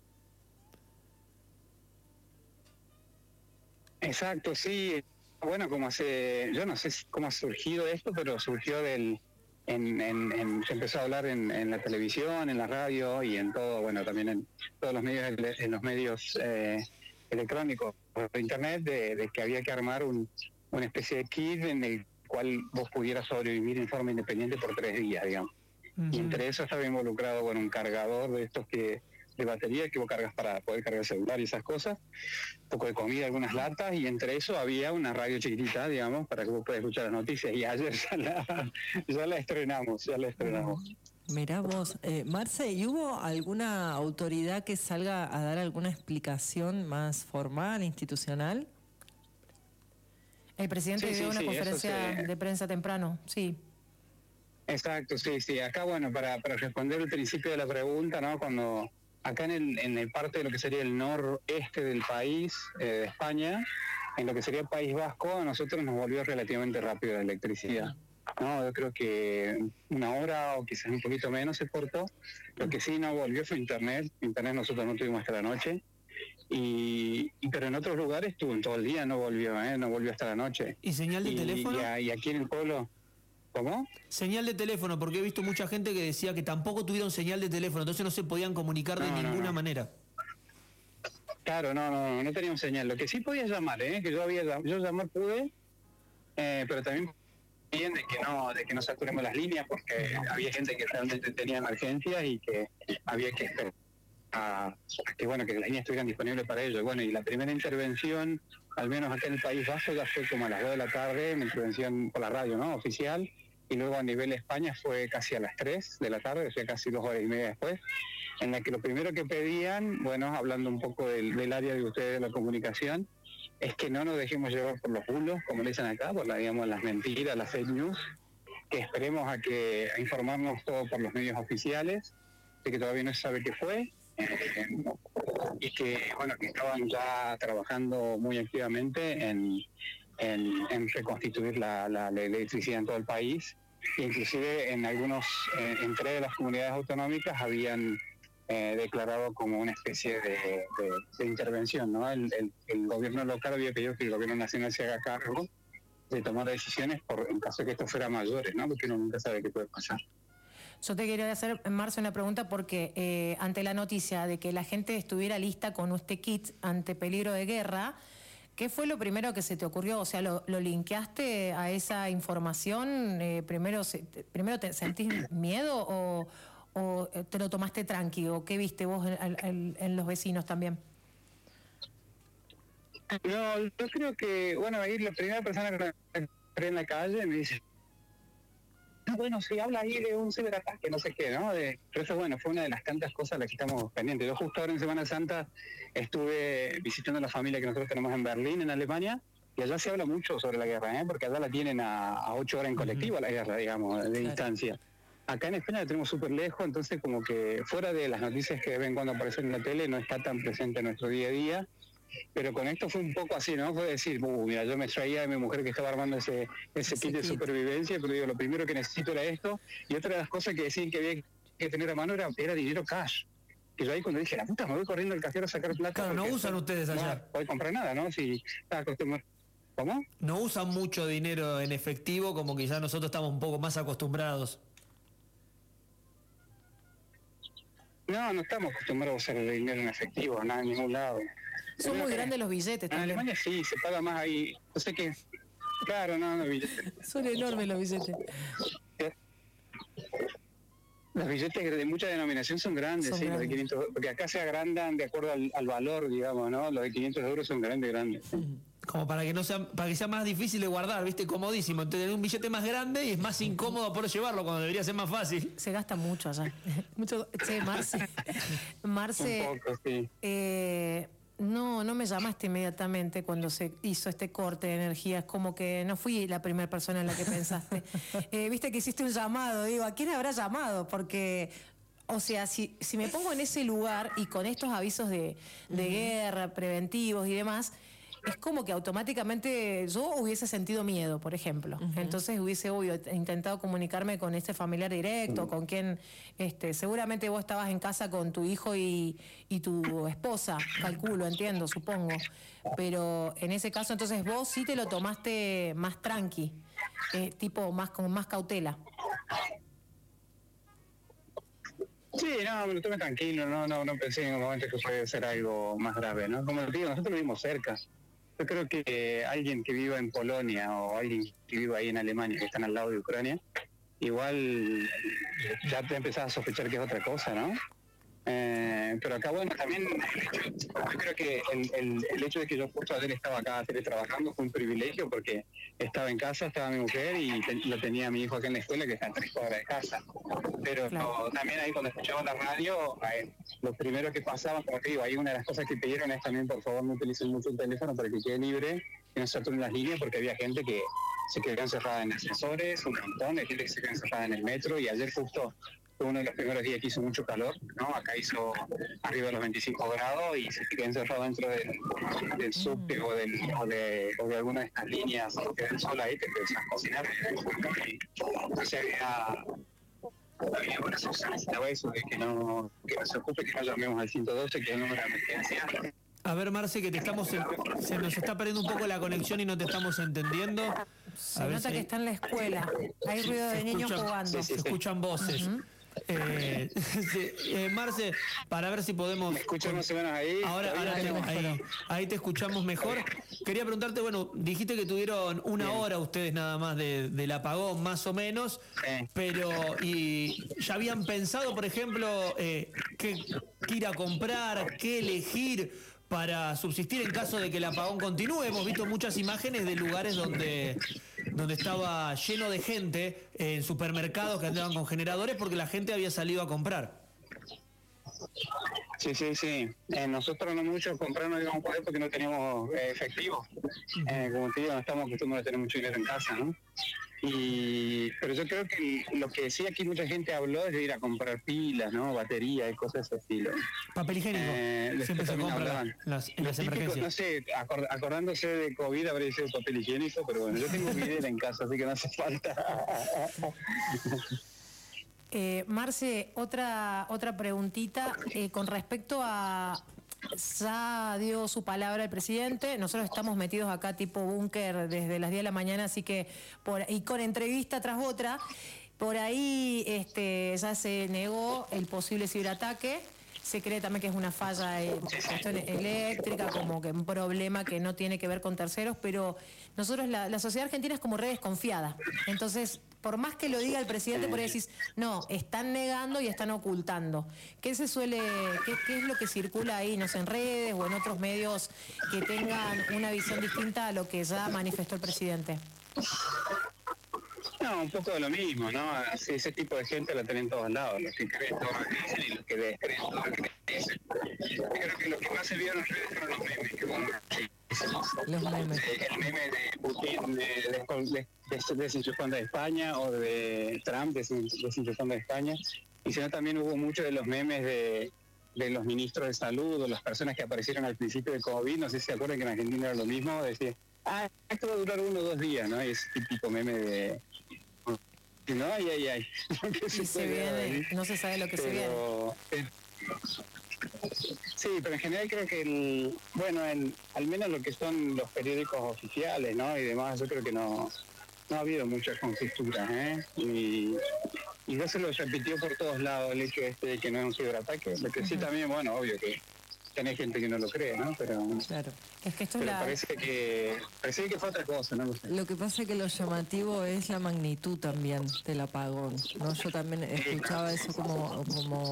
Exacto, sí. Bueno, yo no sé cómo ha surgido esto, pero surgió se empezó a hablar en la televisión, en la radio y en todo, bueno, también en todos los medios, electrónicos, por internet, de que había que armar una especie de kit en el cual vos pudieras sobrevivir en forma independiente por 3 días, digamos. Y entre eso estaba involucrado, bueno, un cargador de estos de batería que vos cargas para poder cargar el celular y esas cosas, un poco de comida, algunas latas, y entre eso había una radio chiquitita, digamos, para que vos puedas escuchar las noticias, y ayer ya la estrenamos. Mirá vos, Marce, ¿y hubo alguna autoridad que salga a dar alguna explicación más formal, institucional? El presidente dio una conferencia de prensa temprano, sí. Exacto, sí. Acá, bueno, para responder el principio de la pregunta, ¿no? Cuando acá en el parte de lo que sería el noreste del país, de España, en lo que sería el País Vasco, a nosotros nos volvió relativamente rápido la electricidad. No, yo creo que 1 hora o quizás un poquito menos se cortó. Lo que sí no volvió fue internet. Internet nosotros no tuvimos hasta la noche. Pero en otros lugares estuvo en todo el día, no volvió hasta la noche. ¿Y señal de teléfono? Y aquí en el pueblo, ¿cómo? Señal de teléfono, porque he visto mucha gente que decía que tampoco tuvieron señal de teléfono, entonces no se podían comunicar de ninguna manera. Claro, no teníamos señal. Lo que sí podías llamar, que yo llamar pude, pero también bien de que no saturemos las líneas, porque había gente que realmente tenía emergencias y que había que esperar a que las líneas estuvieran disponibles para ellos. Bueno, y la primera intervención, al menos acá en el País Vasco, ya fue como a las 2 de la tarde, una intervención por la radio, ¿no? Oficial, y luego a nivel España fue casi a las 3 de la tarde, o sea, casi 2 horas y media después, en la que lo primero que pedían, bueno, hablando un poco del área de ustedes de la comunicación, es que no nos dejemos llevar por los bulos, como le dicen acá, por las mentiras, las fake news, que esperemos a informarnos todo por los medios oficiales, de que todavía no se sabe qué fue, y que estaban ya trabajando muy activamente en reconstituir la electricidad en todo el país. Inclusive en entre las comunidades autonómicas habían declarado como una especie de intervención, ¿no? El gobierno local había pedido que el gobierno nacional se haga cargo de tomar decisiones en caso de que esto fuera mayores, ¿no? Porque uno nunca sabe qué puede pasar. Yo te quería hacer, Marce, una pregunta porque ante la noticia de que la gente estuviera lista con este kit ante peligro de guerra, ¿qué fue lo primero que se te ocurrió? O sea, ¿lo linkeaste a esa información? ¿Primero te sentís miedo o te lo tomaste tranqui? ¿O qué viste vos en los vecinos también? No, yo creo que, ahí la primera persona que me encontré en la calle me dice, bueno, si habla ahí de un ciberataque, no sé qué, ¿no? Pero eso, fue una de las tantas cosas a las que estamos pendientes. Yo justo ahora en Semana Santa estuve visitando a la familia que nosotros tenemos en Berlín, en Alemania, y allá se habla mucho sobre la guerra, porque allá la tienen a 8 horas en colectivo la guerra, digamos, de distancia. Acá en España la tenemos súper lejos, entonces como que fuera de las noticias que ven cuando aparecen en la tele, no está tan presente en nuestro día a día. Pero con esto fue un poco así, ¿no? Fue decir, mira, yo me traía de mi mujer que estaba armando ese kit de supervivencia, pero digo, lo primero que necesito era esto, y otra de las cosas que decían que había que tener a mano era dinero cash. Y yo ahí cuando dije, la puta, me voy corriendo al cajero a sacar plata. Claro, no usan ustedes allá. No voy a comprar nada, ¿no? Si estaba acostumbrado. ¿Cómo? No usan mucho dinero en efectivo, como que ya nosotros estamos un poco más acostumbrados. No estamos acostumbrados a usar el dinero en efectivo, nada, en ningún lado. Son muy grandes los billetes también. En Alemania sí, se paga más ahí. No sé qué. Claro, no, billetes. Son enormes los billetes. Los billetes de mucha denominación son grandes, sí, los de 500, porque acá se agrandan de acuerdo al valor, digamos, ¿no? Los de 500 euros son grandes. Como para que sea más difícil de guardar, ¿viste? Comodísimo. Tener un billete más grande y es más incómodo por llevarlo cuando debería ser más fácil. Se gasta mucho allá. Marce. Un poco, sí. No me llamaste inmediatamente cuando se hizo este corte de energía. Es como que no fui la primera persona en la que pensaste. Viste que hiciste un llamado. Digo, ¿a quién habrá llamado? Porque, o sea, si me pongo en ese lugar y con estos avisos de guerra, preventivos y demás, es como que automáticamente yo hubiese sentido miedo, por ejemplo. Entonces hubiese intentado comunicarme con ese familiar directo, con quien seguramente vos estabas en casa con tu hijo y tu esposa, calculo, entiendo, supongo. Pero en ese caso, entonces vos sí te lo tomaste más tranqui, tipo con más cautela. Sí, no, me lo tomé tranquilo, no pensé en un momento que puede ser algo más grave, ¿no? Como te digo, nosotros vivimos cerca. Yo creo que alguien que viva en Polonia o alguien que viva ahí en Alemania, que están al lado de Ucrania, igual ya te empezás a sospechar que es otra cosa, ¿no? Pero acá, bueno, también yo creo que el hecho de que yo justo ayer estaba acá teletrabajando fue un privilegio porque estaba en casa, estaba mi mujer y lo tenía a mi hijo acá en la escuela que está a 3 cuadras de casa. Pero también ahí cuando escuchaba la radio, lo primero que pasaba, como te digo, ahí una de las cosas que pidieron es también, por favor, no utilicen mucho el teléfono para que quede libre, que no se saturen las líneas, porque había gente que se quedó encerrada en ascensores, un montón de gente que se quedó encerrada en el metro, y ayer justo fue uno de los primeros días que hizo mucho calor, ¿no? Acá hizo arriba de los 25 grados y se quedó encerrado dentro del subte o de alguna de estas líneas que del sol ahí, que te empiezas a cocinar. Entonces había buenas opciones, estaba eso, de que no se ocupe, que no llamemos al 112, que es el número de emergencia. A ver, Marce, que se nos está perdiendo un poco la conexión y no te estamos entendiendo. Se nota que está en la escuela. Hay ruido de niños jugando. Se escuchan voces. Marce, para ver si podemos... ¿Me escuchan más o menos ahí? Ahí te escuchamos mejor. Quería preguntarte, bueno, dijiste que tuvieron una hora ustedes nada más del apagón, más o menos, pero ¿y ya habían pensado, por ejemplo, qué ir a comprar, qué elegir para subsistir en caso de que el apagón continúe? Hemos visto muchas imágenes de lugares donde estaba lleno de gente, en supermercados que andaban con generadores porque la gente había salido a comprar. Sí. Nosotros no mucho comprar no íbamos a poder porque no teníamos efectivo. Como te digo, no estamos acostumbrados a tener mucho dinero en casa, ¿no? Pero yo creo que lo que sí aquí mucha gente habló es de ir a comprar pilas, ¿no? Baterías y cosas de ese estilo. Papel higiénico. Siempre se compra en las emergencias. No sé, acordándose de COVID habría sido papel higiénico, pero bueno, yo tengo videla en casa, así que no hace falta. Marce, otra preguntita con respecto a... Ya dio su palabra el presidente, nosotros estamos metidos acá tipo búnker desde las 10 de la mañana, así que y con entrevista tras otra, por ahí ya se negó el posible ciberataque. Se cree también que es una falla cuestión eléctrica, como que un problema que no tiene que ver con terceros, pero nosotros, la sociedad argentina es como re desconfiada. Entonces, por más que lo diga el presidente, por ahí decís, no, están negando y están ocultando. ¿Qué es lo que circula ahí, no sé, en redes o en otros medios que tengan una visión distinta a lo que ya manifestó el presidente? No, un poco de lo mismo, ¿no? Así, ese tipo de gente la tienen en todos lados, los que creen todo lo que dicen y los que descreen todo lo que dicen. Yo creo que lo que más se vio en las redes fueron los memes, que fueron muchísimos. Los memes. El meme de Putin desenchufando de España o de Trump desenchufando de España. Y sino también hubo muchos de los memes de los ministros de salud o las personas que aparecieron al principio de COVID, no sé si se acuerdan que en Argentina era lo mismo, decir, esto va a durar 1 o 2 días, ¿no? Y ese típico meme de... No, ay. Y se viene, no se sabe lo que se viene. Sí, pero en general creo que al menos lo que son los periódicos oficiales, ¿no? Y demás, yo creo que no ha habido muchas conjeturas, Y ya se lo repitió por todos lados el hecho de que no es un ciberataque. Lo que sí también, bueno, obvio que tenés gente que no lo cree, ¿no? Pero claro. Es que parece que fue otra cosa, ¿no? Lo que pasa es que lo llamativo es la magnitud también del apagón, ¿no? Yo también escuchaba eso como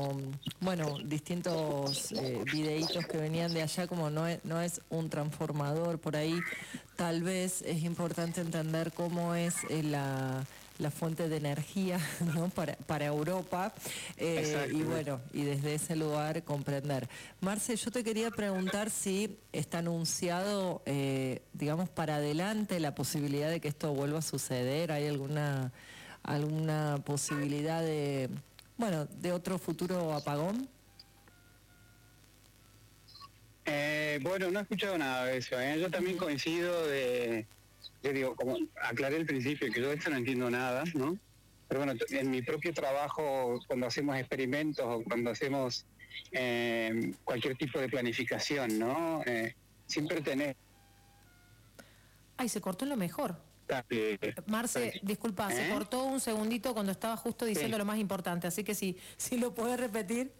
distintos videitos que venían de allá, como no es un transformador por ahí. Tal vez es importante entender cómo es la fuente de energía, ¿no? para Europa y desde ese lugar comprender. Marce, yo te quería preguntar si está anunciado, digamos, para adelante la posibilidad de que esto vuelva a suceder. ¿Hay alguna posibilidad de otro futuro apagón? Bueno, no he escuchado nada de eso. Yo también coincido yo digo, como aclaré al principio, que yo de esto no entiendo nada, ¿no? Pero bueno, en mi propio trabajo, cuando hacemos experimentos o cuando hacemos cualquier tipo de planificación, ¿no? Siempre tenés... Ay, se cortó en lo mejor. Marce, disculpa, se cortó un segundito cuando estaba justo diciendo lo más importante, así que si lo podés repetir.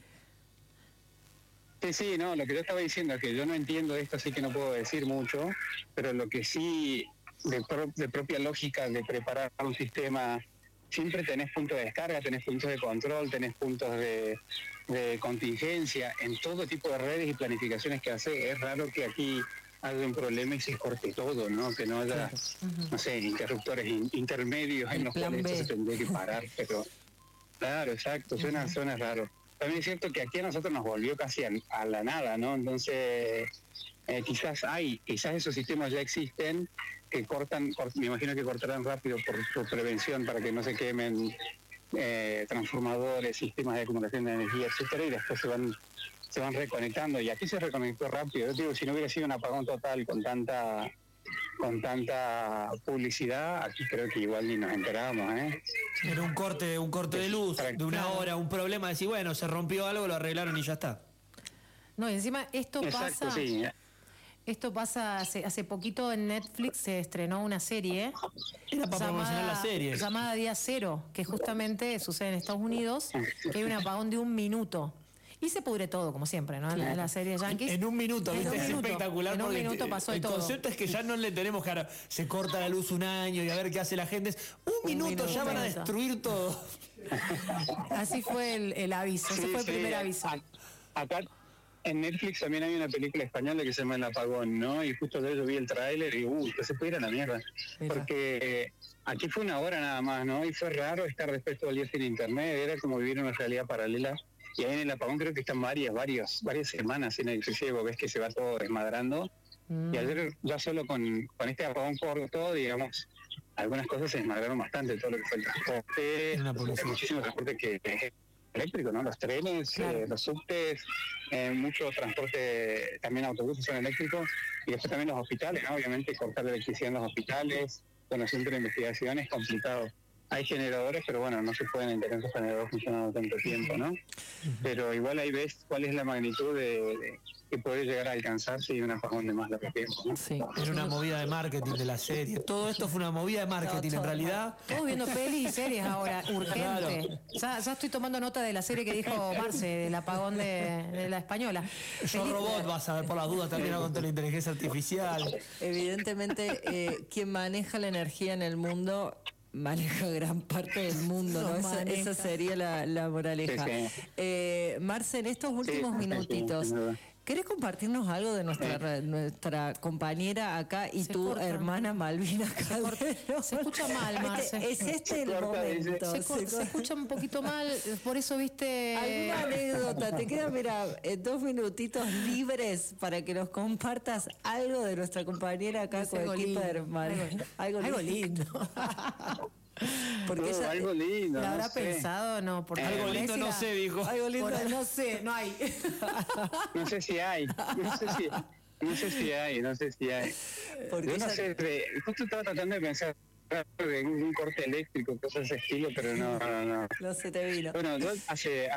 Sí, no, lo que yo estaba diciendo es que yo no entiendo esto, así que no puedo decir mucho, pero lo que sí, de propia lógica de preparar un sistema, siempre tenés puntos de descarga, tenés puntos de control, tenés puntos de contingencia en todo tipo de redes y planificaciones que hace. Es raro que aquí haya un problema y se corte todo, ¿no? Que no haya, no sé, interruptores intermedios en los cuales esto se tendría que parar, pero claro, exacto, suena raro. También es cierto que aquí a nosotros nos volvió casi a la nada, ¿no? Entonces, quizás esos sistemas ya existen, que cortan, me imagino que cortarán rápido por prevención para que no se quemen transformadores, sistemas de acumulación de energía, etcétera, y después se van reconectando. Y aquí se reconectó rápido. Yo digo, si no hubiera sido un apagón total con tanta publicidad, aquí creo que igual ni nos enterábamos, ¿eh? Era un corte de luz, de una hora, un problema, decir, bueno, se rompió algo, lo arreglaron y ya está. No, y encima esto Exacto, pasa... sí. Esto pasa hace poquito en Netflix, se estrenó una serie llamada Día Cero, que justamente sucede en Estados Unidos, que hay un apagón de 1 minuto. Y se pudre todo, como siempre, ¿no? En la serie Yankees. En 1 minuto, ¿viste? Es espectacular. En 1 minuto pasó el todo. El concepto es que ya no le tenemos que ahora se corta la luz 1 año y a ver qué hace la gente. Un minuto ya van a destruir todo. Así fue el aviso, ese fue el primer aviso. Acá en Netflix también hay una película española que se llama El Apagón, ¿no? Y justo de yo vi el tráiler y que se puede ir a la mierda. Porque aquí fue 1 hora nada más, ¿no? Y fue raro estar después todo el día sin internet, era como vivir una realidad paralela. Y ahí en el apagón creo que están varias semanas sin electricidad, ves que se va todo desmadrando. Y ayer ya solo con este apagón corto, digamos, algunas cosas se desmadraron bastante, todo lo que fue el transporte, hay muchísimo transporte que es eléctrico, ¿no? Los trenes, los subtes, mucho transporte, también autobuses son eléctricos, y después también los hospitales, ¿no? Obviamente cortar la electricidad en los hospitales, con los centros de investigación es complicado. Hay generadores, pero bueno, no se pueden tener esos generadores funcionando tanto tiempo, ¿no? Pero igual ahí ves cuál es la magnitud que puede llegar a alcanzarse y un apagón de más largo tiempo, ¿no? Sí. Era una movida de marketing de la serie. Todo esto fue una movida de marketing, en realidad. Estamos viendo pelis y series ahora, urgente. Claro. Ya estoy tomando nota de la serie que dijo Marce, del apagón de la española. Yo Robot, vas a ver por las dudas también con la inteligencia artificial. Evidentemente, quien maneja la energía en el mundo maneja gran parte del mundo, ¿no? Esa sería la moraleja. Sí. Marce, en estos últimos minutitos, ¿querés compartirnos algo de nuestra compañera acá y tu hermana Malvina Calderón? Se escucha mal, Marce. Es el momento. Se escucha un poquito mal, por eso, viste... ¿Alguna anécdota? Te quedan, mira, 2 minutitos libres para que nos compartas algo de nuestra compañera acá con el equipo de hermanos. Algo lindo. Porque algo lindo. ¿La habrá pensado? No, porque algo lindo no sé, dijo. Algo lindo no sé, no hay. No sé si hay. Porque yo no sé, justo estaba tratando de pensar de un corte eléctrico, cosas de ese estilo, pero no. No se te vino. Bueno, yo hace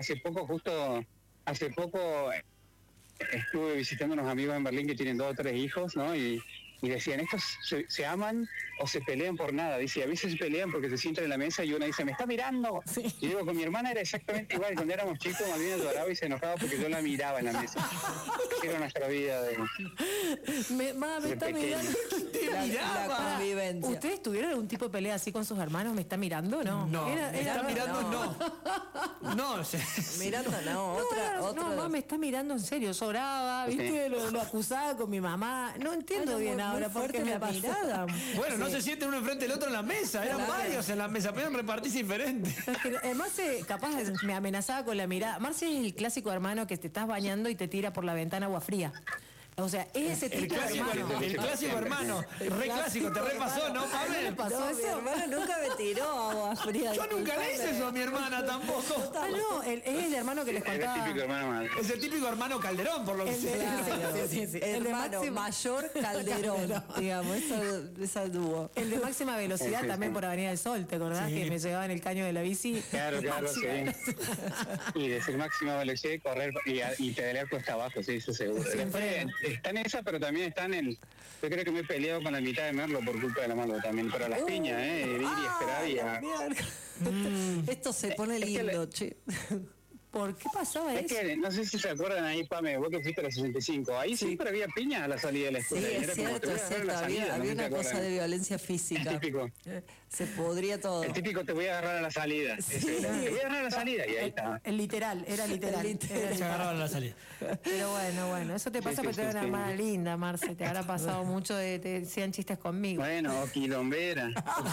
poco estuve visitando unos amigos en Berlín que tienen 2 o 3 hijos, ¿no? Y decían, estos se aman o se pelean por nada. Dice, a veces se pelean porque se sientan en la mesa y una dice, me está mirando. Sí. Y digo, con mi hermana era exactamente igual. Cuando éramos chicos, Malvina lloraba y se enojaba porque yo la miraba en la mesa. Era nuestra vida de me está mirando. La convivencia. ¿Ustedes tuvieron algún tipo de pelea así con sus hermanos? ¿Me está mirando? No. Está mirando, no. No, mirando, no. Mamá me está mirando en serio. Lloraba, ¿viste? Lo acusaba con mi mamá. No entiendo bien ahora por qué me pasó. Mirada. Bueno, no se sienten uno enfrente del otro en la mesa. Eran varios en la mesa, pero repartirse diferente. Marce, capaz me amenazaba con la mirada. Marce es el clásico hermano que te estás bañando y te tira por la ventana agua fría. O sea, ese tipo de hermano. El clásico hermano. Re clásico, te repasó, ¿no, Pablo? ¿Pasó eso? Mi hermano nunca me tiró agua fría. Yo nunca le hice eso a mi hermana tampoco. Ah, no, es el hermano que les contaba. Es el típico hermano Calderón, por lo que sé. El hermano mayor Calderón, digamos, esa dúo. El de máxima velocidad también por Avenida del Sol, ¿te acordás? Que me llevaba en el caño de la bici. Claro, sí. Y decir máxima velocidad y correr y pedalear cuesta abajo, sí, eso seguro. Está en esa, pero también está en el... Yo creo que me he peleado con la mitad de Merlo por culpa de la mano también, pero a las piñas, ir y esperar Esto se pone lindo, che. ¿Por qué pasaba eso? Que, no sé si se acuerdan ahí, Pame, vos que fuiste a la 65, ahí siempre había piña a la salida de la escuela. Sí, es cierto. Había una cosa de violencia física. El típico. Se podría todo. El típico, te voy a agarrar a la salida. Sí. Te voy a agarrar a la salida y ahí está. Era literal. Se agarraban a la salida. Pero bueno, eso te pasa porque tú eres una hermana linda, Marce, te habrá pasado mucho de te decían chistes conmigo. Bueno, quilombera.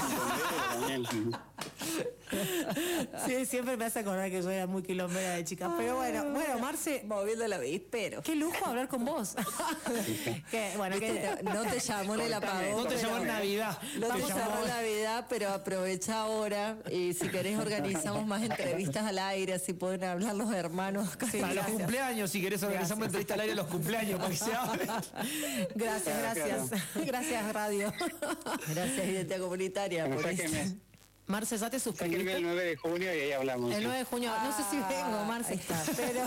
Sí, siempre me hace acordar que yo era muy quilombera de chica. Pero bueno, Marce. Moviendo la avispero. Qué lujo hablar con vos. No te llamó en el apagón. No te llamó en Navidad. No te llamó en Navidad, pero aprovecha ahora. Y si querés, organizamos más entrevistas al aire, así pueden hablar los hermanos. Sí, para los cumpleaños, si querés, organizamos entrevistas al aire a los cumpleaños para que se hable. Gracias. Gracias, radio. Gracias, Identidad Comunitaria. Marce, ¿ya te suscribiste? El 9 de junio y ahí hablamos. El 9 de junio, no sé si vengo, Marce. Está. Pero,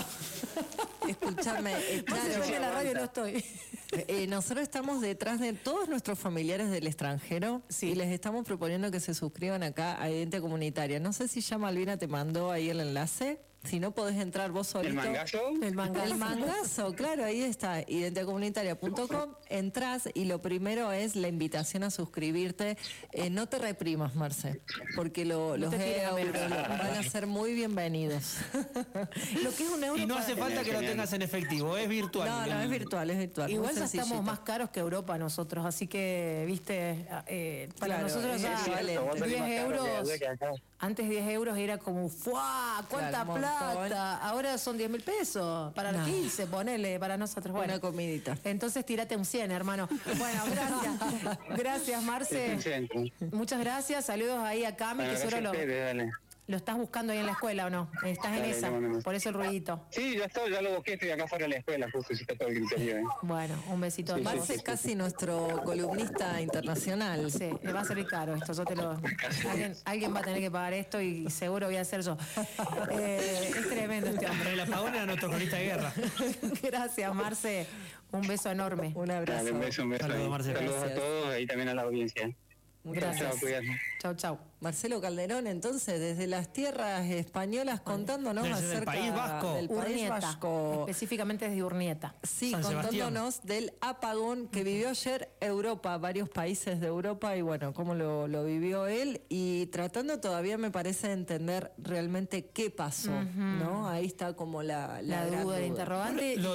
escúchame, claro, yo en la radio no estoy. Nosotros estamos detrás de todos nuestros familiares del extranjero y les estamos proponiendo que se suscriban acá a Identidad Comunitaria. No sé si ya Malvina te mandó ahí el enlace. Si no, podés entrar vos solito. ¿El mangazo? El mangazo, claro, ahí está, identidadcomunitaria.com, entrás y lo primero es la invitación a suscribirte. No te reprimas, Marce, porque los euros van a ser muy bienvenidos. Lo que es un euro y no hace falta que lo tengas en efectivo, es virtual. No, es virtual. Igual ya estamos más caros que Europa nosotros, así que, viste, para nosotros ya 10 euros... Antes 10 euros era como, ¡fuah! ¡Cuánta plata! Ahora son 10.000 pesos. Para los 15, ponele, para nosotros. Una comidita. Entonces tírate un 100, hermano. Bueno, gracias. Gracias, Marce. Muchas gracias. Saludos ahí a Cami, que seguro lo estás buscando ahí en la escuela, ¿o no? Estás en esa, por eso el ruidito. Sí, ya lo busqué, estoy acá fuera de la escuela, justo si está todo el criterio. Bueno, un besito. Marce es casi nuestro columnista internacional. Sí, le va a salir caro esto, yo te lo... Alguien va a tener que pagar esto y seguro voy a hacer yo. Es tremendo este hombre. El apagón era nuestro cronista de guerra. Gracias, Marce. Un beso enorme. Un abrazo. Dale, un beso. Saludos, Marce. Saludos a todos y también a la audiencia. Gracias. Chau. Marcelo Calderón, entonces, desde las tierras españolas, contándonos desde acerca del País Vasco. Específicamente desde Urnieta. Sí, San contándonos Sebastián. del apagón que vivió ayer Europa, varios países de Europa, y bueno, cómo lo vivió él, y tratando todavía, me parece, de entender realmente qué pasó, ¿no? Ahí está como la duda, el interrogante. Lo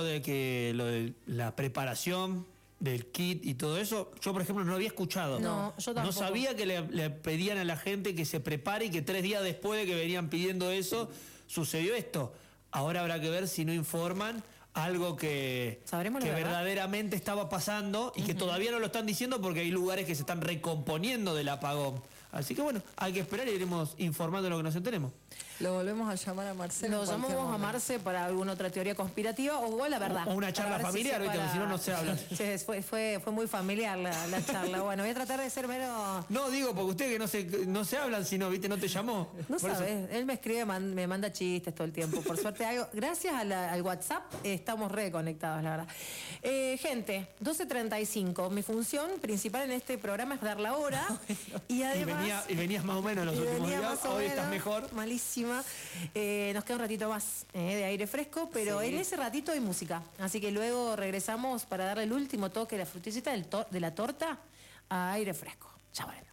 de la preparación del kit y todo eso, yo por ejemplo no había escuchado. No, yo tampoco. No sabía que le pedían a la gente que se prepare y que 3 días después de que venían pidiendo eso, sucedió esto. Ahora habrá que ver si no informan algo que verdaderamente estaba pasando y que todavía no lo están diciendo porque hay lugares que se están recomponiendo del apagón. Así que bueno, hay que esperar y iremos informando de lo que nos enteremos. Lo volvemos a llamar a Marcelo. Lo llamamos a Marce para alguna otra teoría conspirativa o igual la verdad. O una charla familiar, si si no se habla. Sí, fue muy familiar la charla. Bueno, voy a tratar de ser menos... No, digo, porque ustedes que no se hablan, sino, ¿viste? No te llamó. No sabes, él me escribe, me manda chistes todo el tiempo. Por suerte, gracias al WhatsApp estamos reconectados, la verdad. Gente, 12:35. Mi función principal en este programa es dar la hora. Y además... Y venías más o menos en los últimos días, hoy estás mejor. Malísima. Nos queda un ratito más de aire fresco, pero en ese ratito hay música. Así que luego regresamos para darle el último toque, la frutillita de la torta a aire fresco. Ya bueno.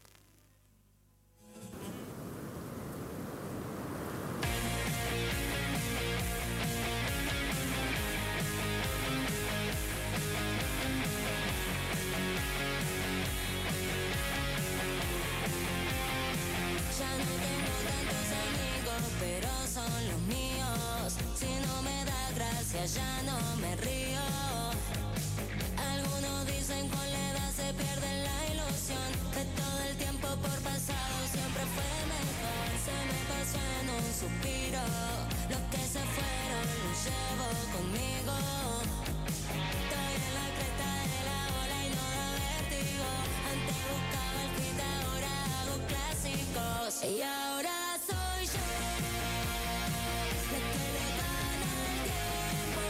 Ya no tengo tantos amigos, pero son los míos. Si no me da gracia, ya no me río. Y ahora soy yo la que le gana el tiempo.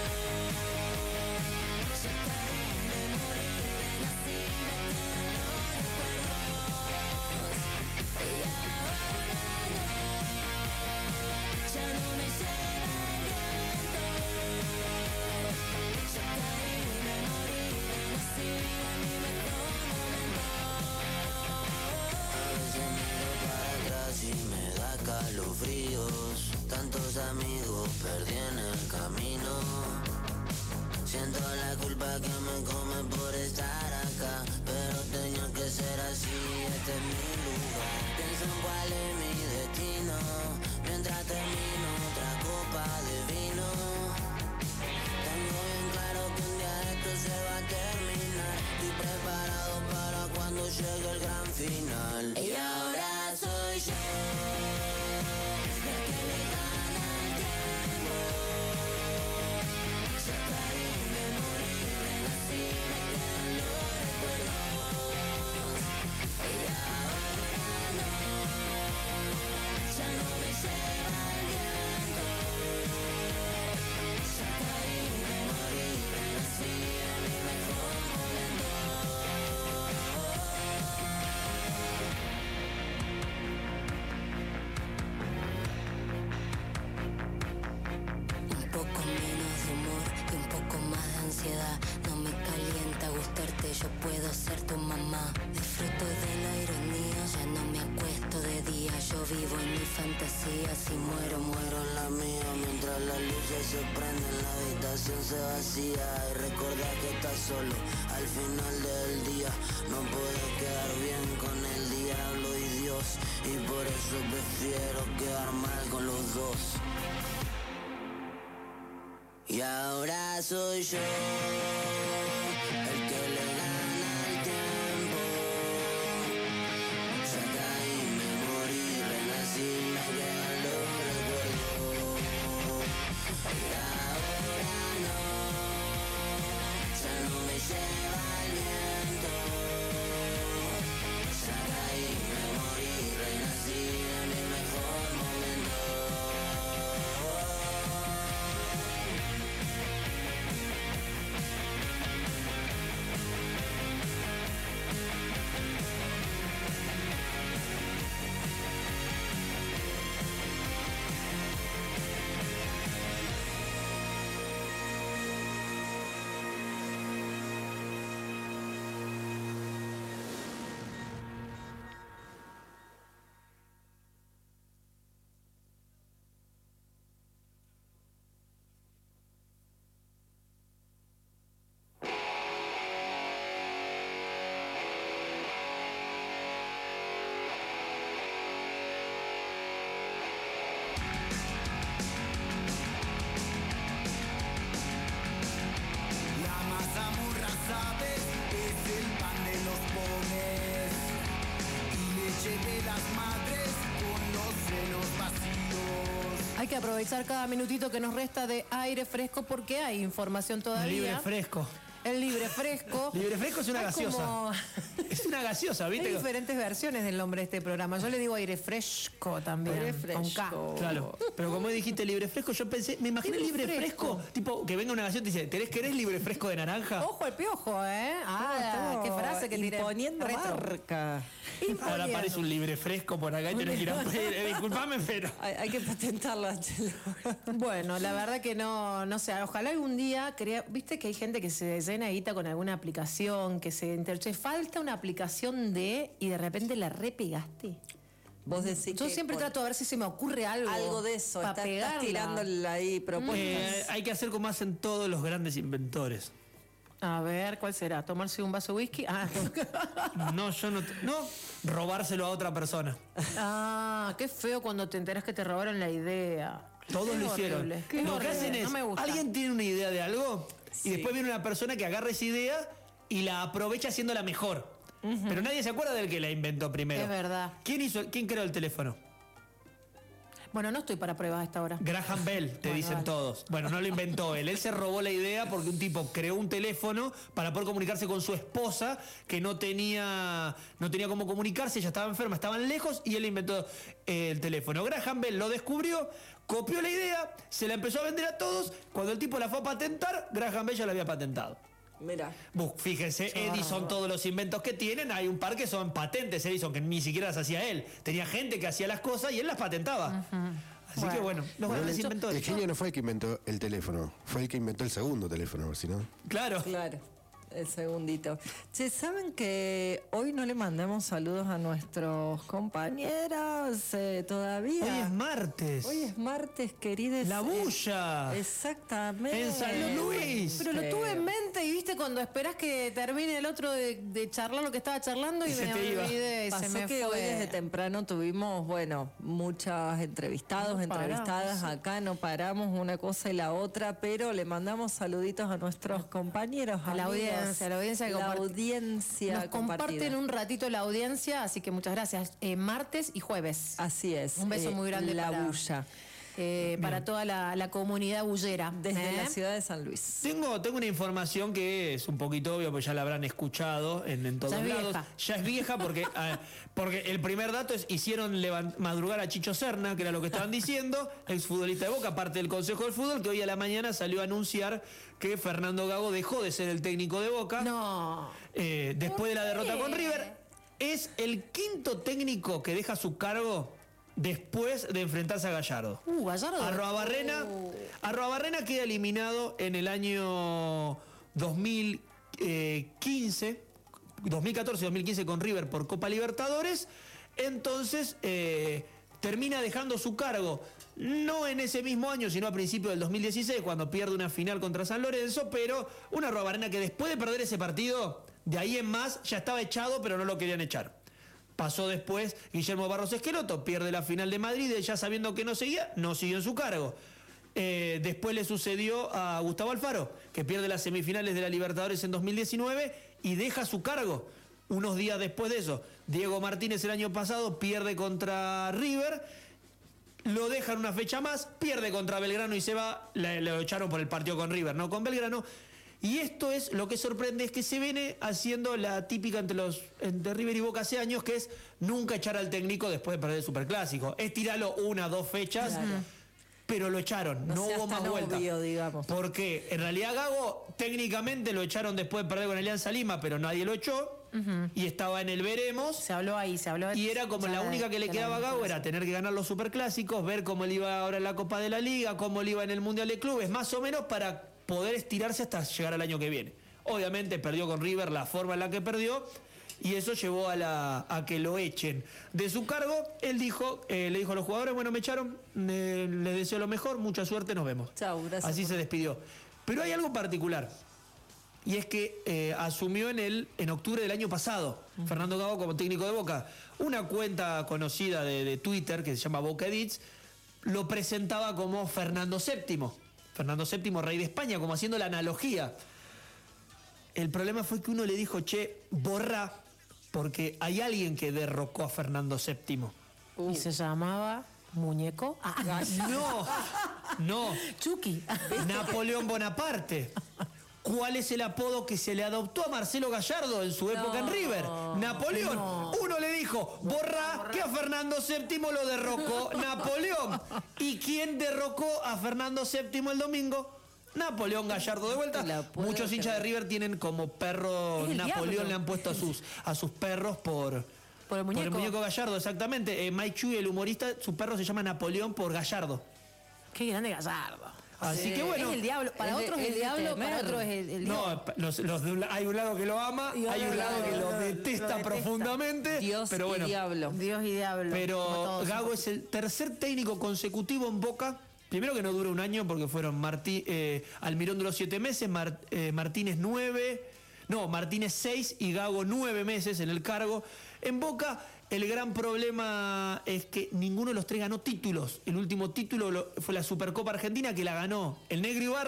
Ya caí, me morí, renací, me quedan los recuerdos. Y ahora no, ya no me lleva el viento. Ya caí, me morí, renací, a mi mejor momento. A veces miro para atrás y me da calofríos. Tantos amigos perdí en el camino. Siento la culpa que me come por estar acá, pero tenía que ser así, este es mi lugar. Pienso en cuál es mi destino, mientras termino otra copa de vino. Tengo bien claro que un día esto se va a terminar. Estoy preparado para cuando llegue el gran final. Y ahora soy yo la que le gana el tiempo. Ya caí, me morí, renací, me quedan los recuerdos. Y ahora no, ya no me lleva el viento. Ya caí, me morí, renací, a mi mejor momento. Un poco menos de humor y un poco más de ansiedad. No me calienta gustarte, yo puedo ser tu mamá. Disfruto de la ironía, ya no me acuesto de día. Yo vivo en mi fantasía, si muero, muero en la mía. Mientras las luces se prenden, la habitación se vacía. Y recuerda que estás solo al final del día. No puedes quedar bien con el diablo y Dios, y por eso prefiero quedar mal con los dos. Y ahora soy yo el que le gana el tiempo. Ya caí, me morí, renací, me quedan los recuerdos. Y ahora no, ya no me lleva el viento. Ya caí, me morí, renací, en mi mejor momento. La mazamorra, ¿sabes? Es el pan de los pobres y leche de las madres con los senos vacíos. Hay que aprovechar cada minutito que nos resta de aire fresco porque hay información todavía. Libre fresco. El libre fresco. Libre fresco es una Hay gaseosa. como- Es una gaseosa, ¿viste? Hay diferentes versiones del nombre de este programa. Yo le digo aire fresco también. Aire Con K. fresco. Claro, pero como dijiste libre fresco, yo pensé, me imaginé Libre libre fresco, tipo que venga una canción y te dice, ¿querés libre fresco de naranja? Ojo el piojo, ¿eh? Ah, qué frase que tiré. Imponiendo Retro. marca. Ahora aparece un libre fresco por acá y tenés que ir a pedir. Disculpame, pero. Hay que patentarlo, Chelo. Bueno, la verdad que no sé, ojalá algún día, viste que hay gente que se llena guita con alguna aplicación, que se interche, falta una aplicación y de repente la repegaste. Vos decís Yo que siempre por- trato de ver si se me ocurre algo. Algo de eso, para estás pegarla. tirándole ahí propuestas. Hay que hacer como hacen todos los grandes inventores. A ver, ¿cuál será? ¿Tomarse un vaso de whisky? Ah, No, yo no. No, robárselo a otra persona. ah, qué feo cuando te enteras que te robaron la idea. Todos Qué lo hicieron. horrible, qué Lo que horrible, hacen es, no me gusta. alguien tiene una idea de algo y después viene una persona que agarra esa idea y la aprovecha haciéndola mejor. Pero nadie se acuerda del que la inventó primero. Es verdad. ¿Quién creó el teléfono? Bueno, no estoy para pruebas a esta hora. Graham Bell, te dicen todos. Bueno, no lo inventó él. Él se robó la idea porque un tipo creó un teléfono para poder comunicarse con su esposa, que no tenía cómo comunicarse, ella estaba enferma, estaban lejos, y él inventó el teléfono. Graham Bell lo descubrió, copió la idea, se la empezó a vender a todos. Cuando el tipo la fue a patentar, Graham Bell ya la había patentado. Mira. Fíjense, Edison, todos los inventos que tienen, hay un par que son patentes. Edison, que ni siquiera las hacía él. Tenía gente que hacía las cosas y él las patentaba. Así que bueno, los grandes inventores. El genio no fue el que inventó el teléfono, fue el que inventó el segundo teléfono, si no. Claro. El segundito. Che, ¿saben que hoy no le mandamos saludos a nuestros compañeros todavía? Hoy es martes. Hoy es martes, queridos. La bulla. Exactamente. En San Luis. Pero lo tuve en mente y viste cuando esperás que termine el otro de charlar lo que estaba charlando y me olvidé y Pasó se me que fue. hoy desde temprano tuvimos, muchas entrevistadas acá, no paramos una cosa y la otra, pero le mandamos saluditos a nuestros compañeros, a la audiencia. La audiencia que nos comparten un ratito la audiencia, así que muchas gracias. Martes y jueves. Así es. Un beso muy grande para toda la comunidad bullera. Desde la ciudad de San Luis. Tengo una información que es un poquito obvia, porque ya la habrán escuchado en todos lados. Ya es vieja porque el primer dato es: hicieron madrugar a Chicho Serna, que era lo que estaban diciendo, exfutbolista de Boca, parte del Consejo del Fútbol, que hoy a la mañana salió a anunciar que Fernando Gago dejó de ser el técnico de Boca. No. Después de la derrota con River. Es el quinto técnico que deja su cargo después de enfrentarse a Gallardo. Gallardo. Arruabarrena queda eliminado en el año 2014-2015 con River por Copa Libertadores. Entonces termina dejando su cargo, no en ese mismo año, sino a principios del 2016, cuando pierde una final contra San Lorenzo, pero una Arruabarrena que después de perder ese partido, de ahí en más, ya estaba echado, pero no lo querían echar. Pasó después Guillermo Barros Esqueloto, pierde la final de Madrid, ya sabiendo que no seguía, no siguió en su cargo. Después le sucedió a Gustavo Alfaro, que pierde las semifinales de la Libertadores en 2019 y deja su cargo. Unos días después de eso, Diego Martínez el año pasado pierde contra River, lo dejan una fecha más, pierde contra Belgrano y se va, lo echaron por el partido con River, no con Belgrano. Y esto es lo que sorprende, es que se viene haciendo la típica entre River y Boca hace años, que es nunca echar al técnico después de perder el Superclásico. Es tirarlo 1 o 2 fechas, pero lo echaron, no hubo más vuelta. Digamos. Porque en realidad Gago técnicamente lo echaron después de perder con Alianza Lima, pero nadie lo echó. Y estaba en el veremos. Se habló ahí. Y era como la única que le quedaba a Gago era tener que ganar los superclásicos, ver cómo le iba ahora en la Copa de la Liga, cómo le iba en el Mundial de Clubes, más o menos para poder estirarse hasta llegar al año que viene. Obviamente perdió con River la forma en la que perdió y eso llevó a que lo echen de su cargo. Él le dijo a los jugadores: bueno, me echaron, les deseo lo mejor, mucha suerte, nos vemos. Chau, gracias. Así se despidió. Pero hay algo particular. Y es que asumió en octubre del año pasado, Fernando Gago como técnico de Boca. Una cuenta conocida de Twitter que se llama Boca Edits lo presentaba como Fernando VII. Fernando VII, rey de España, como haciendo la analogía. El problema fue que uno le dijo: che, borra, porque hay alguien que derrocó a Fernando VII. Y se llamaba Muñeco. No. Chucky. Napoleón Bonaparte. ¿Cuál es el apodo que se le adoptó a Marcelo Gallardo en su época en River? Napoleón. Uno le dijo: borra, que a Fernando VII lo derrocó Napoleón. ¿Y quién derrocó a Fernando VII el domingo? Napoleón Gallardo de vuelta. Muchos hinchas de River tienen como perro Napoleón, le han puesto a sus perros por el muñeco Gallardo, exactamente. Mike Chuy, el humorista, su perro se llama Napoleón por Gallardo. Qué grande Gallardo. Así que bueno. Es el diablo. Para otros es el diablo, para otros es el diablo. No, hay un lado que lo ama, hay un lado que lo detesta profundamente. Dios pero bueno, y diablo. Dios y diablo. Pero Gago es el tercer técnico consecutivo en Boca. Primero que no dura un año porque fueron Almirón duró 7 meses, Martínez 9, Martínez 6 y Gago 9 meses en el cargo. En Boca el gran problema es que ninguno de los tres ganó títulos. El último título fue la Supercopa Argentina, que la ganó el Negro Ibarra,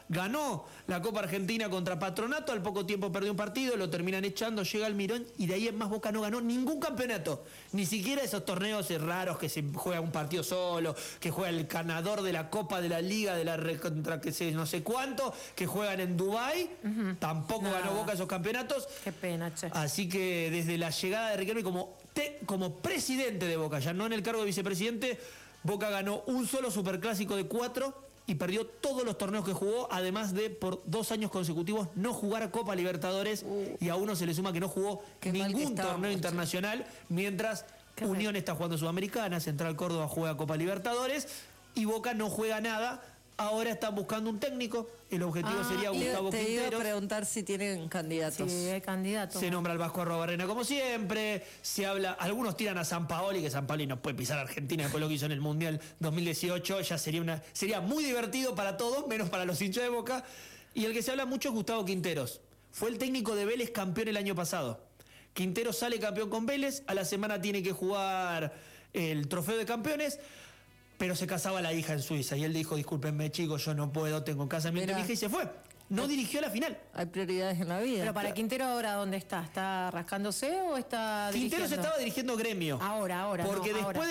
ganó la Copa Argentina contra Patronato, al poco tiempo perdió un partido, lo terminan echando, llega Almirón y de ahí en más Boca no ganó ningún campeonato, ni siquiera esos torneos raros que se juega un partido solo, que juega el ganador de la Copa de la Liga, de la contra que sé no sé cuánto, que juegan en Dubái, tampoco ganó Boca esos campeonatos. Qué pena, che. Así que desde la llegada de Riquelme como presidente de Boca, ya no en el cargo de vicepresidente, Boca ganó un solo superclásico de 4 y perdió todos los torneos que jugó, además de por 2 años consecutivos no jugar Copa Libertadores, y a uno se le suma que no jugó ningún torneo internacional, mientras Unión está jugando Sudamericana, Central Córdoba juega Copa Libertadores y Boca no juega nada. Ahora están buscando un técnico, el objetivo sería Gustavo Te Quinteros. iba a preguntar si tienen candidatos. Sí, hay candidatos. Se nombra al Vasco Arruabarrena como siempre, se habla, algunos tiran a Sampaoli, que Sampaoli no puede pisar a Argentina después de lo que hizo en el Mundial 2018, ya sería muy divertido para todos, menos para los hinchas de Boca. Y el que se habla mucho es Gustavo Quinteros. Fue el técnico de Vélez campeón el año pasado. Quinteros sale campeón con Vélez, a la semana tiene que jugar el Trofeo de Campeones, pero se casaba la hija en Suiza y él dijo, discúlpenme chicos, yo no puedo, tengo casamiento de mi hija, y se fue. No dirigió la final. Hay prioridades en la vida. Pero para Quintero ahora, ¿dónde está? ¿Está rascándose o está dirigiendo? Quintero se estaba dirigiendo Gremio. Ahora. Porque no, después ahora. de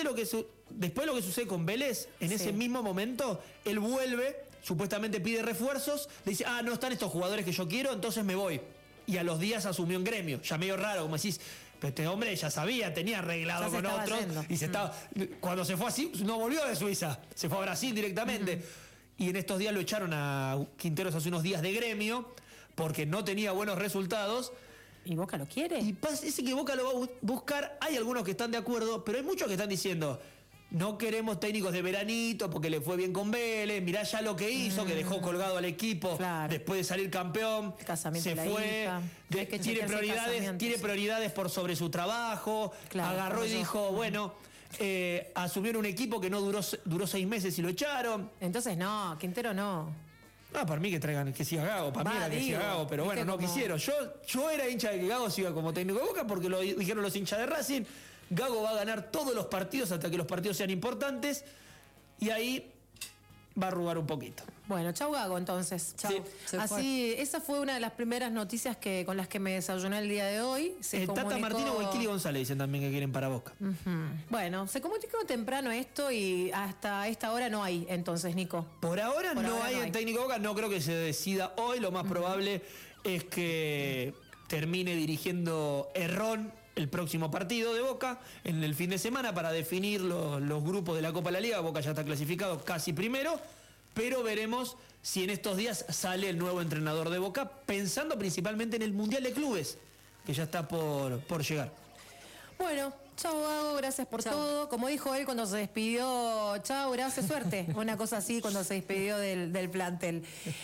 lo que sucede con Vélez, en ese mismo momento, él vuelve, supuestamente pide refuerzos, le dice, no están estos jugadores que yo quiero, entonces me voy. Y a los días asumió en Gremio. Ya medio raro, como decís, pero este hombre ya sabía, tenía arreglado con otros. Y se estaba. Cuando se fue así, no volvió de Suiza, se fue a Brasil directamente. Y en estos días lo echaron a Quinteros hace unos días de Gremio, porque no tenía buenos resultados. ¿Y Boca lo quiere? Y parece que Boca lo va a buscar. Hay algunos que están de acuerdo, pero hay muchos que están diciendo, no queremos técnicos de veranito porque le fue bien con Vélez. Mirá ya lo que hizo, que dejó colgado al equipo después de salir campeón. Se fue. Tiene prioridades por sobre su trabajo. Agarró y dijo, bueno, asumieron un equipo que no duró 6 meses y lo echaron. Entonces no, Quintero no. Para mí que siga Gago, para mí era que siga Gago, pero bueno, no quisieron. Yo era hincha de que Gago siga como técnico de Boca porque lo dijeron los hinchas de Racing. Gago va a ganar todos los partidos hasta que los partidos sean importantes y ahí va a arrugar un poquito. Bueno, chau Gago entonces. Chau. Así, esa fue una de las primeras noticias con las que me desayuné el día de hoy. Tata Martino o el Kili González dicen también que quieren para Boca. Bueno, se comunicó temprano esto y hasta esta hora no hay entonces, Nico. Por ahora no hay en técnico Boca, no creo que se decida hoy, lo más probable es que termine dirigiendo Herrón el próximo partido de Boca en el fin de semana para definir los grupos de la Copa de la Liga. Boca ya está clasificado casi primero, pero veremos si en estos días sale el nuevo entrenador de Boca, pensando principalmente en el Mundial de Clubes, que ya está por llegar. Bueno, chao Gago, gracias por todo. Como dijo él cuando se despidió, chao, gracias, suerte. Una cosa así cuando se despidió del plantel.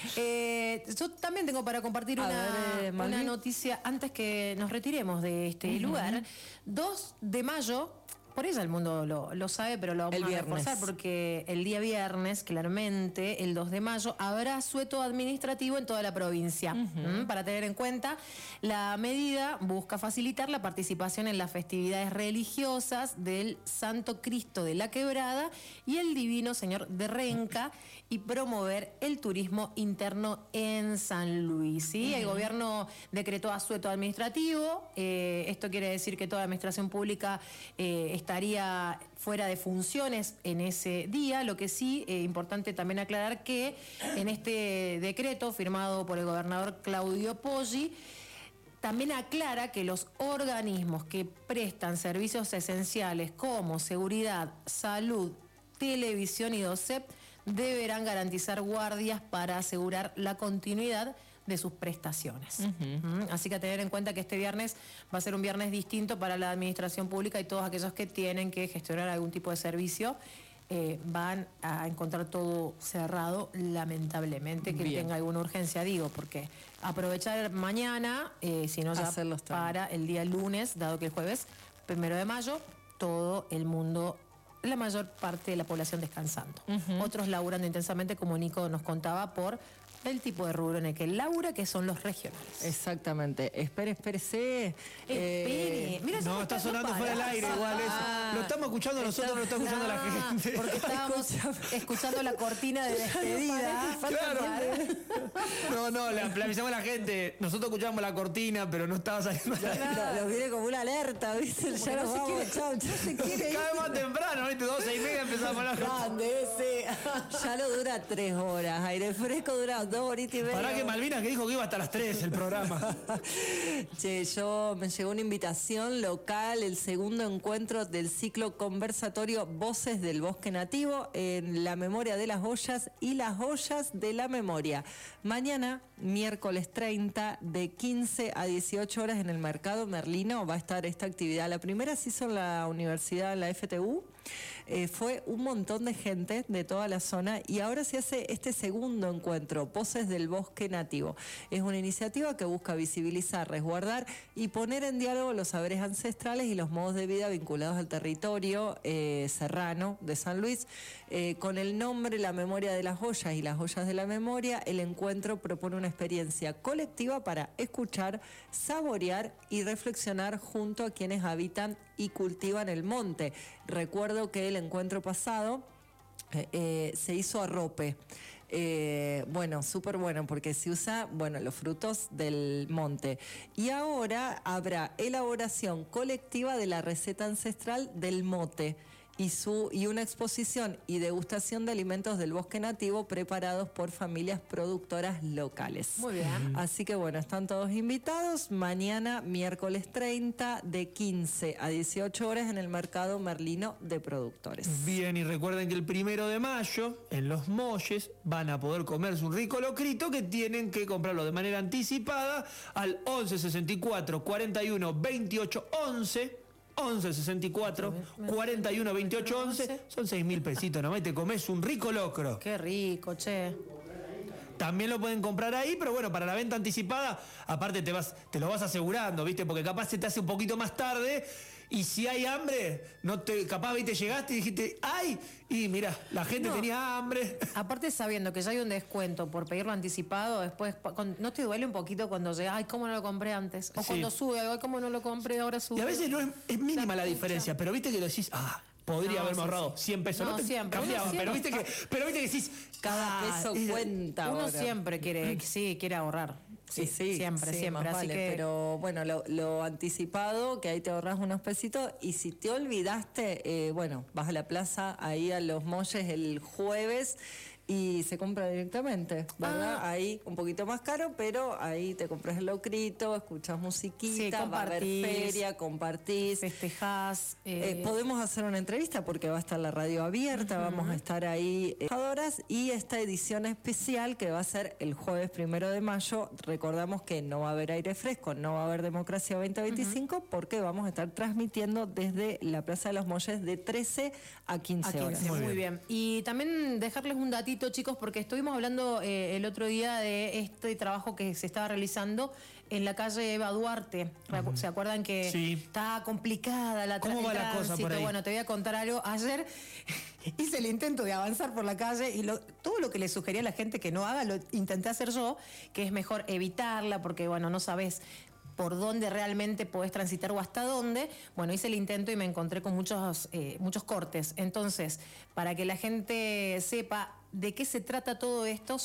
Yo también tengo para compartir una noticia antes que nos retiremos de este lugar. 2 de mayo, por eso el mundo lo sabe, pero lo vamos a reforzar porque el día viernes, claramente, el 2 de mayo, habrá asueto administrativo en toda la provincia. Para tener en cuenta, la medida busca facilitar la participación en las festividades religiosas del Santo Cristo de la Quebrada y el Divino Señor de Renca y promover el turismo interno en San Luis. ¿Sí? El gobierno decretó asueto administrativo. Esto quiere decir que toda la administración pública estaría fuera de funciones en ese día. Lo que sí, importante también aclarar que en este decreto firmado por el gobernador Claudio Poggi, también aclara que los organismos que prestan servicios esenciales como seguridad, salud, televisión y DOCEP deberán garantizar guardias para asegurar la continuidad de sus prestaciones. Así que a tener en cuenta que este viernes va a ser un viernes distinto para la administración pública y todos aquellos que tienen que gestionar algún tipo de servicio van a encontrar todo cerrado, lamentablemente. Que tenga alguna urgencia, digo, porque aprovechar mañana, si no ya para el día lunes, dado que el jueves 1 de mayo, todo el mundo, la mayor parte de la población descansando. Otros laburando intensamente, como Nico nos contaba, por El tipo de rubro en el que labura, que son los regionales. Exactamente. Espérese. Mira, no, está sonando fuera del aire igual eso. Lo estamos escuchando nosotros, lo está escuchando la gente. Porque estábamos escuchando la cortina de despedida. Claro. No, le avisamos a la gente. Nosotros escuchábamos la cortina, pero no estaba saliendo. Lo viene como una alerta, ¿viste? Ya nos vamos, chao, ya se quiere ir. Cada vez más temprano, ¿viste? 12:30 empezamos a hablar. Grande ese. Ya no dura 3 horas. Aire fresco dura 2 horitas y media. Pará que Malvinas que dijo que iba hasta las 3 el programa. Che, me llegó una invitación local, el segundo encuentro del ciclo conversatorio Voces del Bosque Nativo en la memoria de las ollas y las ollas de la memoria. Mañana, miércoles 30, de 15 a 18 horas en el Mercado Merlino va a estar esta actividad. La primera se hizo en la universidad, en la FTU. Fue un montón de gente de toda la zona y ahora se hace este segundo encuentro, Voces del Bosque Nativo. Es una iniciativa que busca visibilizar, resguardar y poner en diálogo los saberes ancestrales y los modos de vida vinculados al territorio serrano de San Luis. Con el nombre La Memoria de las Ollas y las Ollas de la Memoria, el encuentro propone una experiencia colectiva para escuchar, saborear y reflexionar junto a quienes habitan y cultivan el monte. Recuerdo que el encuentro pasado se hizo arrope. Bueno, súper bueno porque se usa, los frutos del monte. Y ahora habrá elaboración colectiva de la receta ancestral del mote y una exposición y degustación de alimentos del bosque nativo preparados por familias productoras locales. Muy bien. Así que están todos invitados. Mañana, miércoles 30, de 15 a 18 horas en el Mercado Merlino de Productores. Bien, y recuerden que el 1 de mayo, en Los Molles, van a poder comerse un rico locrito que tienen que comprarlo de manera anticipada al 11 64 41 28 11. 11 64 41 28 11. Son 6.000 pesitos nomás y te comes un rico locro. Qué rico, che. También lo pueden comprar ahí, pero para la venta anticipada, aparte te lo vas asegurando, ¿viste? Porque capaz se te hace un poquito más tarde y si hay hambre, capaz, ¿viste? Llegaste y dijiste, ¡ay! Y mira, la gente tenía hambre. Aparte sabiendo que ya hay un descuento por pedirlo anticipado, después, ¿no te duele un poquito cuando llega, ay, cómo no lo compré antes? O cuando sube, ay, cómo no lo compré, ahora sube. Y a veces no es mínima la diferencia, pero viste que lo decís, podría haberme ahorrado 100 pesos. No, siempre. Cambiaba, pero viste que decís, cada peso cuenta. Uno siempre quiere ahorrar. Sí, siempre. Así que... Pero lo anticipado, que ahí te ahorras unos pesitos. Y si te olvidaste, vas a la plaza, ahí a Los Molles el jueves y se compra directamente, ¿verdad? Ahí un poquito más caro, pero ahí te compras el locrito, escuchas musiquita, va a haber feria, compartís, festejás. Podemos hacer una entrevista porque va a estar la radio abierta, vamos a estar ahí y esta edición especial que va a ser el jueves 1 de mayo, recordamos que no va a haber aire fresco, no va a haber Democracia 2025 porque vamos a estar transmitiendo desde la Plaza de los Molles de 13 a 15 horas. Muy bien. Y también dejarles un datito, chicos, porque estuvimos hablando el otro día de este trabajo que se estaba realizando en la calle Eva Duarte. ¿Se acuerdan que está complicada la ¿Cómo va la cosa por ahí? Bueno, te voy a contar algo. Ayer hice el intento de avanzar por la calle y todo lo que le sugería a la gente que no haga, lo intenté hacer yo, que es mejor evitarla porque, no sabes por dónde realmente podés transitar o hasta dónde. Hice el intento y me encontré con muchos cortes. Entonces, para que la gente sepa de qué se trata todo esto,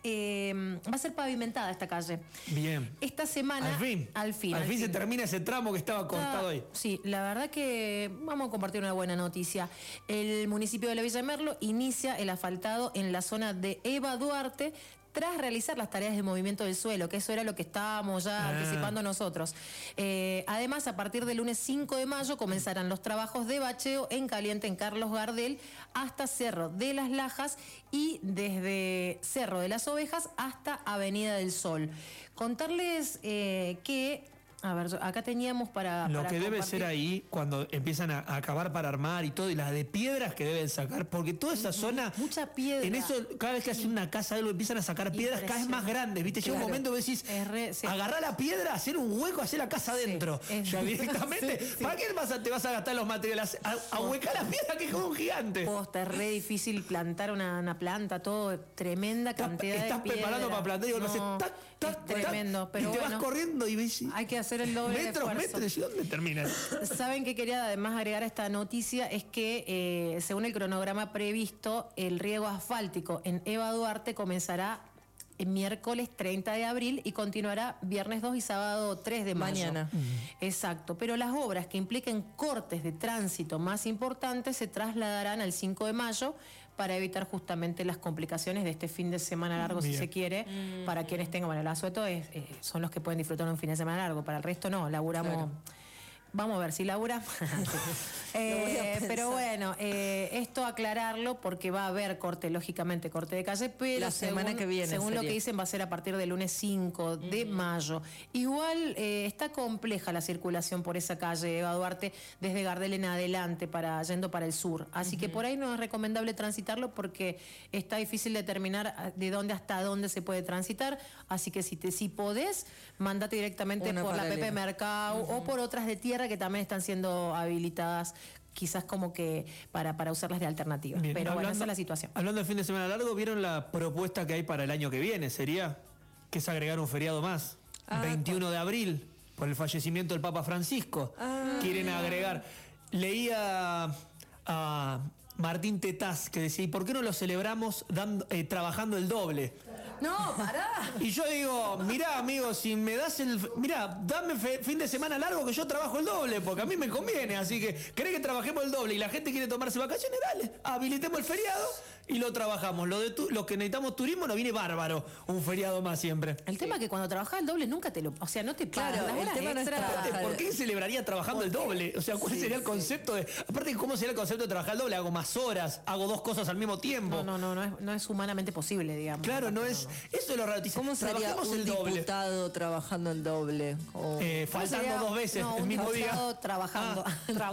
va a ser pavimentada esta calle. Bien. Esta semana... Al fin se termina ese tramo que estaba cortado ahí. Sí, la verdad que vamos a compartir una buena noticia. El municipio de la Villa de Merlo inicia el asfaltado en la zona de Eva Duarte, tras realizar las tareas de movimiento del suelo, que eso era lo que estábamos ya anticipando nosotros. Además, a partir del lunes 5 de mayo comenzarán los trabajos de bacheo en caliente en Carlos Gardel hasta Cerro de las Lajas y desde Cerro de las Ovejas hasta Avenida del Sol. Contarles que A ver, acá teníamos para... Lo para que debe compartir. ser ahí, cuando empiezan a acabar para armar y todo, y las de piedras que deben sacar, porque toda esa zona... Mucha piedra. En eso, cada vez que hacen una casa, algo empiezan a sacar piedras cada vez más grandes, ¿viste? Llega un Claro. momento que decís, sí. agarrá la piedra, hacer un hueco, hacer la casa adentro. Ya directamente, ¿para qué te vas a gastar los materiales? Ahuecar la piedra, que es como un gigante. Posta, es re difícil plantar una planta, todo, tremenda cantidad de Estás piedra. preparando para plantar y vos haces tac, es tremendo, pero y te bueno, vas corriendo y ves... hay que hacer el doble de esfuerzo. ¿y dónde terminas? Saben que quería además agregar a esta noticia es que según el cronograma previsto, el riego asfáltico en Eva Duarte comenzará el miércoles 30 de abril y continuará viernes 2 y sábado 3 de mayo. Mañana. Exacto, pero las obras que impliquen cortes de tránsito más importantes se trasladarán al 5 de mayo para evitar justamente las complicaciones de este fin de semana largo, si Bien. se quiere, para quienes tengan, bueno, el asueto son los que pueden disfrutar un fin de semana largo, para el resto no, laburamos... Claro. Vamos a ver si laburamos. Pero bueno, esto aclararlo porque va a haber corte, lógicamente, corte de calle, pero La semana que viene según lo sería. que dicen va a ser a partir del lunes 5 de mayo. Igual está compleja la circulación por esa calle, Eva Duarte, desde Gardel en adelante, yendo para el sur. Así que por ahí no es recomendable transitarlo porque está difícil determinar de dónde hasta dónde se puede transitar. Así que si podés, mandate directamente Una por la paralela. Pepe Mercado o por otras de tierra que también están siendo habilitadas, quizás como que para usarlas de alternativa. Bien, Pero bueno, esa es la situación. Hablando del fin de semana largo, ¿vieron la propuesta que hay para el año que viene? Sería que es agregar un feriado más. 21 de abril, por el fallecimiento del Papa Francisco. Quieren agregar. Leía a Martín Tetaz que decía, ¿y por qué no lo celebramos trabajando el doble? No, pará. Y yo digo, mirá, amigo, si me das dame fin de semana largo que yo trabajo el doble, porque a mí me conviene. Así que, ¿querés que trabajemos el doble y la gente quiere tomarse vacaciones? Dale, habilitemos el feriado y lo trabajamos. Los que necesitamos turismo nos viene bárbaro, un feriado más siempre. El tema es que cuando trabajás el doble nunca o sea, no te pagan. Claro, las el horas tema no es extra. trabajar. ¿Por qué celebraría trabajando el doble? O sea, ¿cuál sería el concepto de...? Aparte, ¿cómo sería el concepto de trabajar el doble? Hago más horas, hago dos cosas al mismo tiempo. No es humanamente posible, digamos. Claro, no es... Eso es lo raro. ¿Cómo sería Trabajemos un el doble. diputado trabajando el doble? Faltando dos veces el mismo día. Trabajando.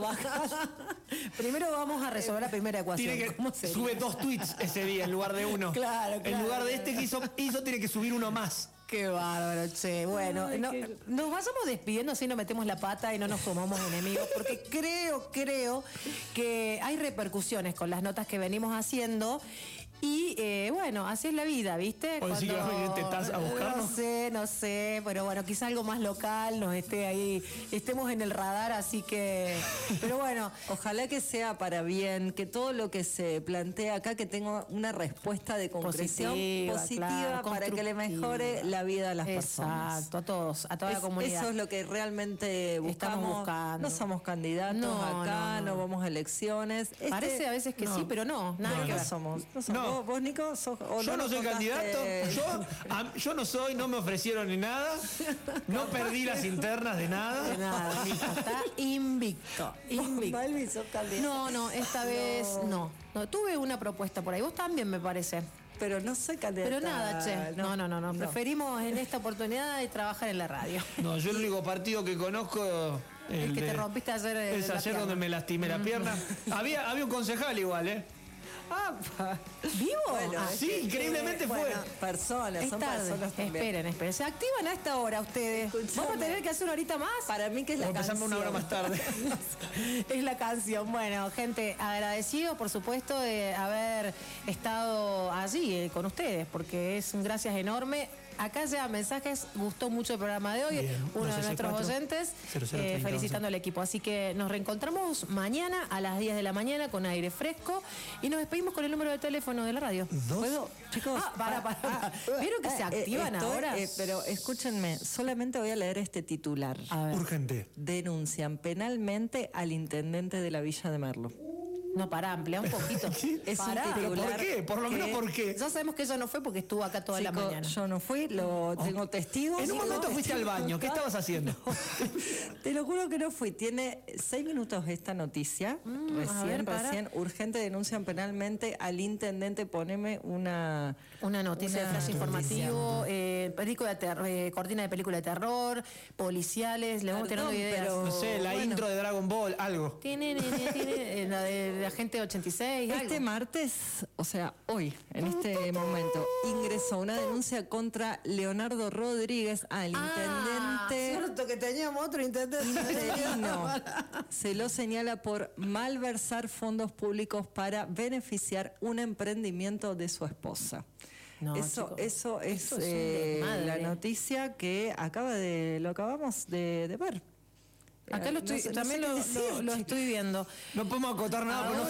Primero vamos a resolver la primera ecuación. Tiene que, ¿Cómo sería? sube 2 tweets ese día en lugar de uno. Claro. En lugar de este que hizo, tiene que subir uno más. Qué bárbaro, che. Bueno, nos vayamos despidiendo así no metemos la pata y no nos sumamos enemigos, porque creo que hay repercusiones con las notas que venimos haciendo. Y bueno, así es la vida, ¿viste? ¿O decís que vas a venir Tetaz a buscarnos? No sé, pero bueno, quizá algo más local nos esté ahí, estemos en el radar, así que... Pero bueno. Ojalá que sea para bien, que todo lo que se plantea acá que tenga una respuesta de concreción positiva claro, para que le mejore la vida a las personas. Exacto, a todos, a toda la comunidad. Eso es lo que realmente buscamos. Estamos buscando. No somos candidatos acá, no vamos a elecciones. Parece a veces que sí, pero no, nada que ver. somos. No. ¿Vos, Nico? Yo no soy candidato, yo no soy, no me ofrecieron ni nada, no perdí las internas de nada. De nada, está invicto. Malvi, sos candidato. No, esta vez no. Tuve una propuesta por ahí, vos también me parece. Pero no soy candidata. Pero nada, che. No. Preferimos en esta oportunidad de trabajar en la radio. No, yo el único partido que conozco... El que te rompiste ayer. Es ayer donde me lastimé la pierna. Había un concejal igual, ¿Vivo? Bueno, sí, increíblemente fue. Personas, son tarde. personas también. Esperen. Se activan a esta hora ustedes. ¿Vamos a tener que hacer una horita más? Para mí que es la canción. Empezamos una hora más tarde. Es la canción. Bueno, gente, agradecido por supuesto de haber estado allí con ustedes, porque es un gracias enorme. Acá ya mensajes, gustó mucho el programa de hoy. Bien, uno de nuestros oyentes 0030, felicitando al equipo. Así que nos reencontramos mañana a las 10 de la mañana con aire fresco y nos despedimos con el número de teléfono de la radio. ¿Puedo? Chicos, para. ¿Vieron que se activan ahora? Pero escúchenme, solamente voy a leer este titular. Urgente. Denuncian penalmente al intendente de la Villa de Merlo. No, pará, amplía un poquito. Es un Pará. titular. ¿Por qué? Por lo menos, ¿por qué? Ya sabemos que ella no fue porque estuvo acá toda la Chico, mañana. yo no fui, tengo testigos. En un momento fuiste al baño, ¿qué estabas haciendo? Te lo juro que no fui. Tiene 6 minutos esta noticia. Recién, urgente, denuncian penalmente al intendente. Poneme una noticia de flash informativo, cortina de película de terror, policiales, le vamos tirando ideas. No sé, la intro de Dragon Ball, algo. Tiene la de Agente 86, Este algo. martes, o sea, hoy, en este momento, ingresó una denuncia contra Leonardo Rodríguez al intendente. Cierto que teníamos otro intendente. Interino. Se lo señala por malversar fondos públicos para beneficiar un emprendimiento de su esposa. No, eso es un desmadre. la noticia que lo acabamos de ver. Acá lo estoy, también lo estoy viendo. No podemos acotar nada porque no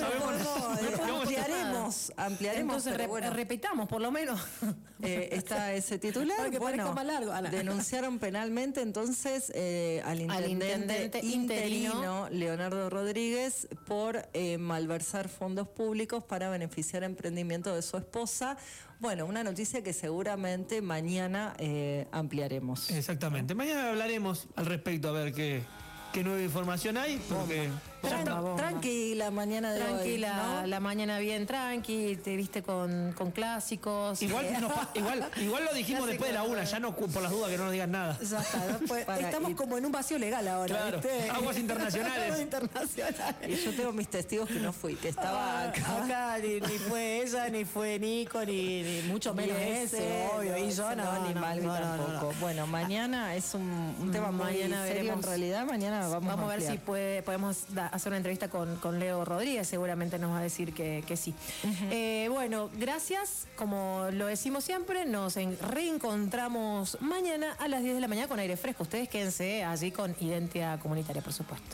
sabemos. Ampliaremos. Entonces repitamos, por lo menos. Está ese titular. Para que parezca más largo. Denunciaron penalmente entonces al intendente interino Leonardo Rodríguez por malversar fondos públicos para beneficiar emprendimiento de su esposa. Bueno, una noticia que seguramente mañana ampliaremos. Exactamente. Mañana hablaremos al respecto a ver qué nueva información hay, porque tranquila mañana de hoy, ¿no? La mañana bien tranqui, te viste con clásicos. Igual lo dijimos después de la 1, ya no, por las dudas que no nos digan nada. Ya está, estamos como en un vacío legal ahora. Claro, ¿viste? aguas internacionales. Y yo tengo mis testigos que no fui, que estaba acá ni fue ella, ni fue Nico, ni mucho menos ese, obvio. Y yo ni Malvi tampoco. Bueno, mañana es un tema muy serio en realidad. Mañana vamos a ver si podemos hacer una entrevista con Leo Rodríguez, seguramente nos va a decir que sí. Bueno, gracias, como lo decimos siempre, nos reencontramos mañana a las 10 de la mañana con aire fresco. Ustedes quédense allí con Identidad Comunitaria, por supuesto.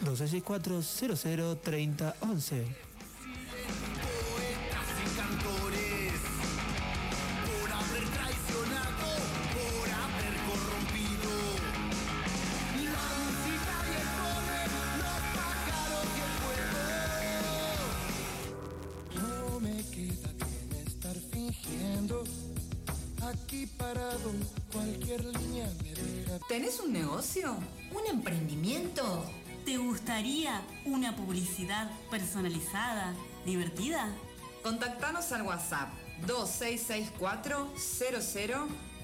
1264-003011. Aquí parado, cualquier línea me deja. ¿Tenés un negocio? ¿Un emprendimiento? ¿Te gustaría una publicidad personalizada, divertida? Contactanos al WhatsApp 2664 00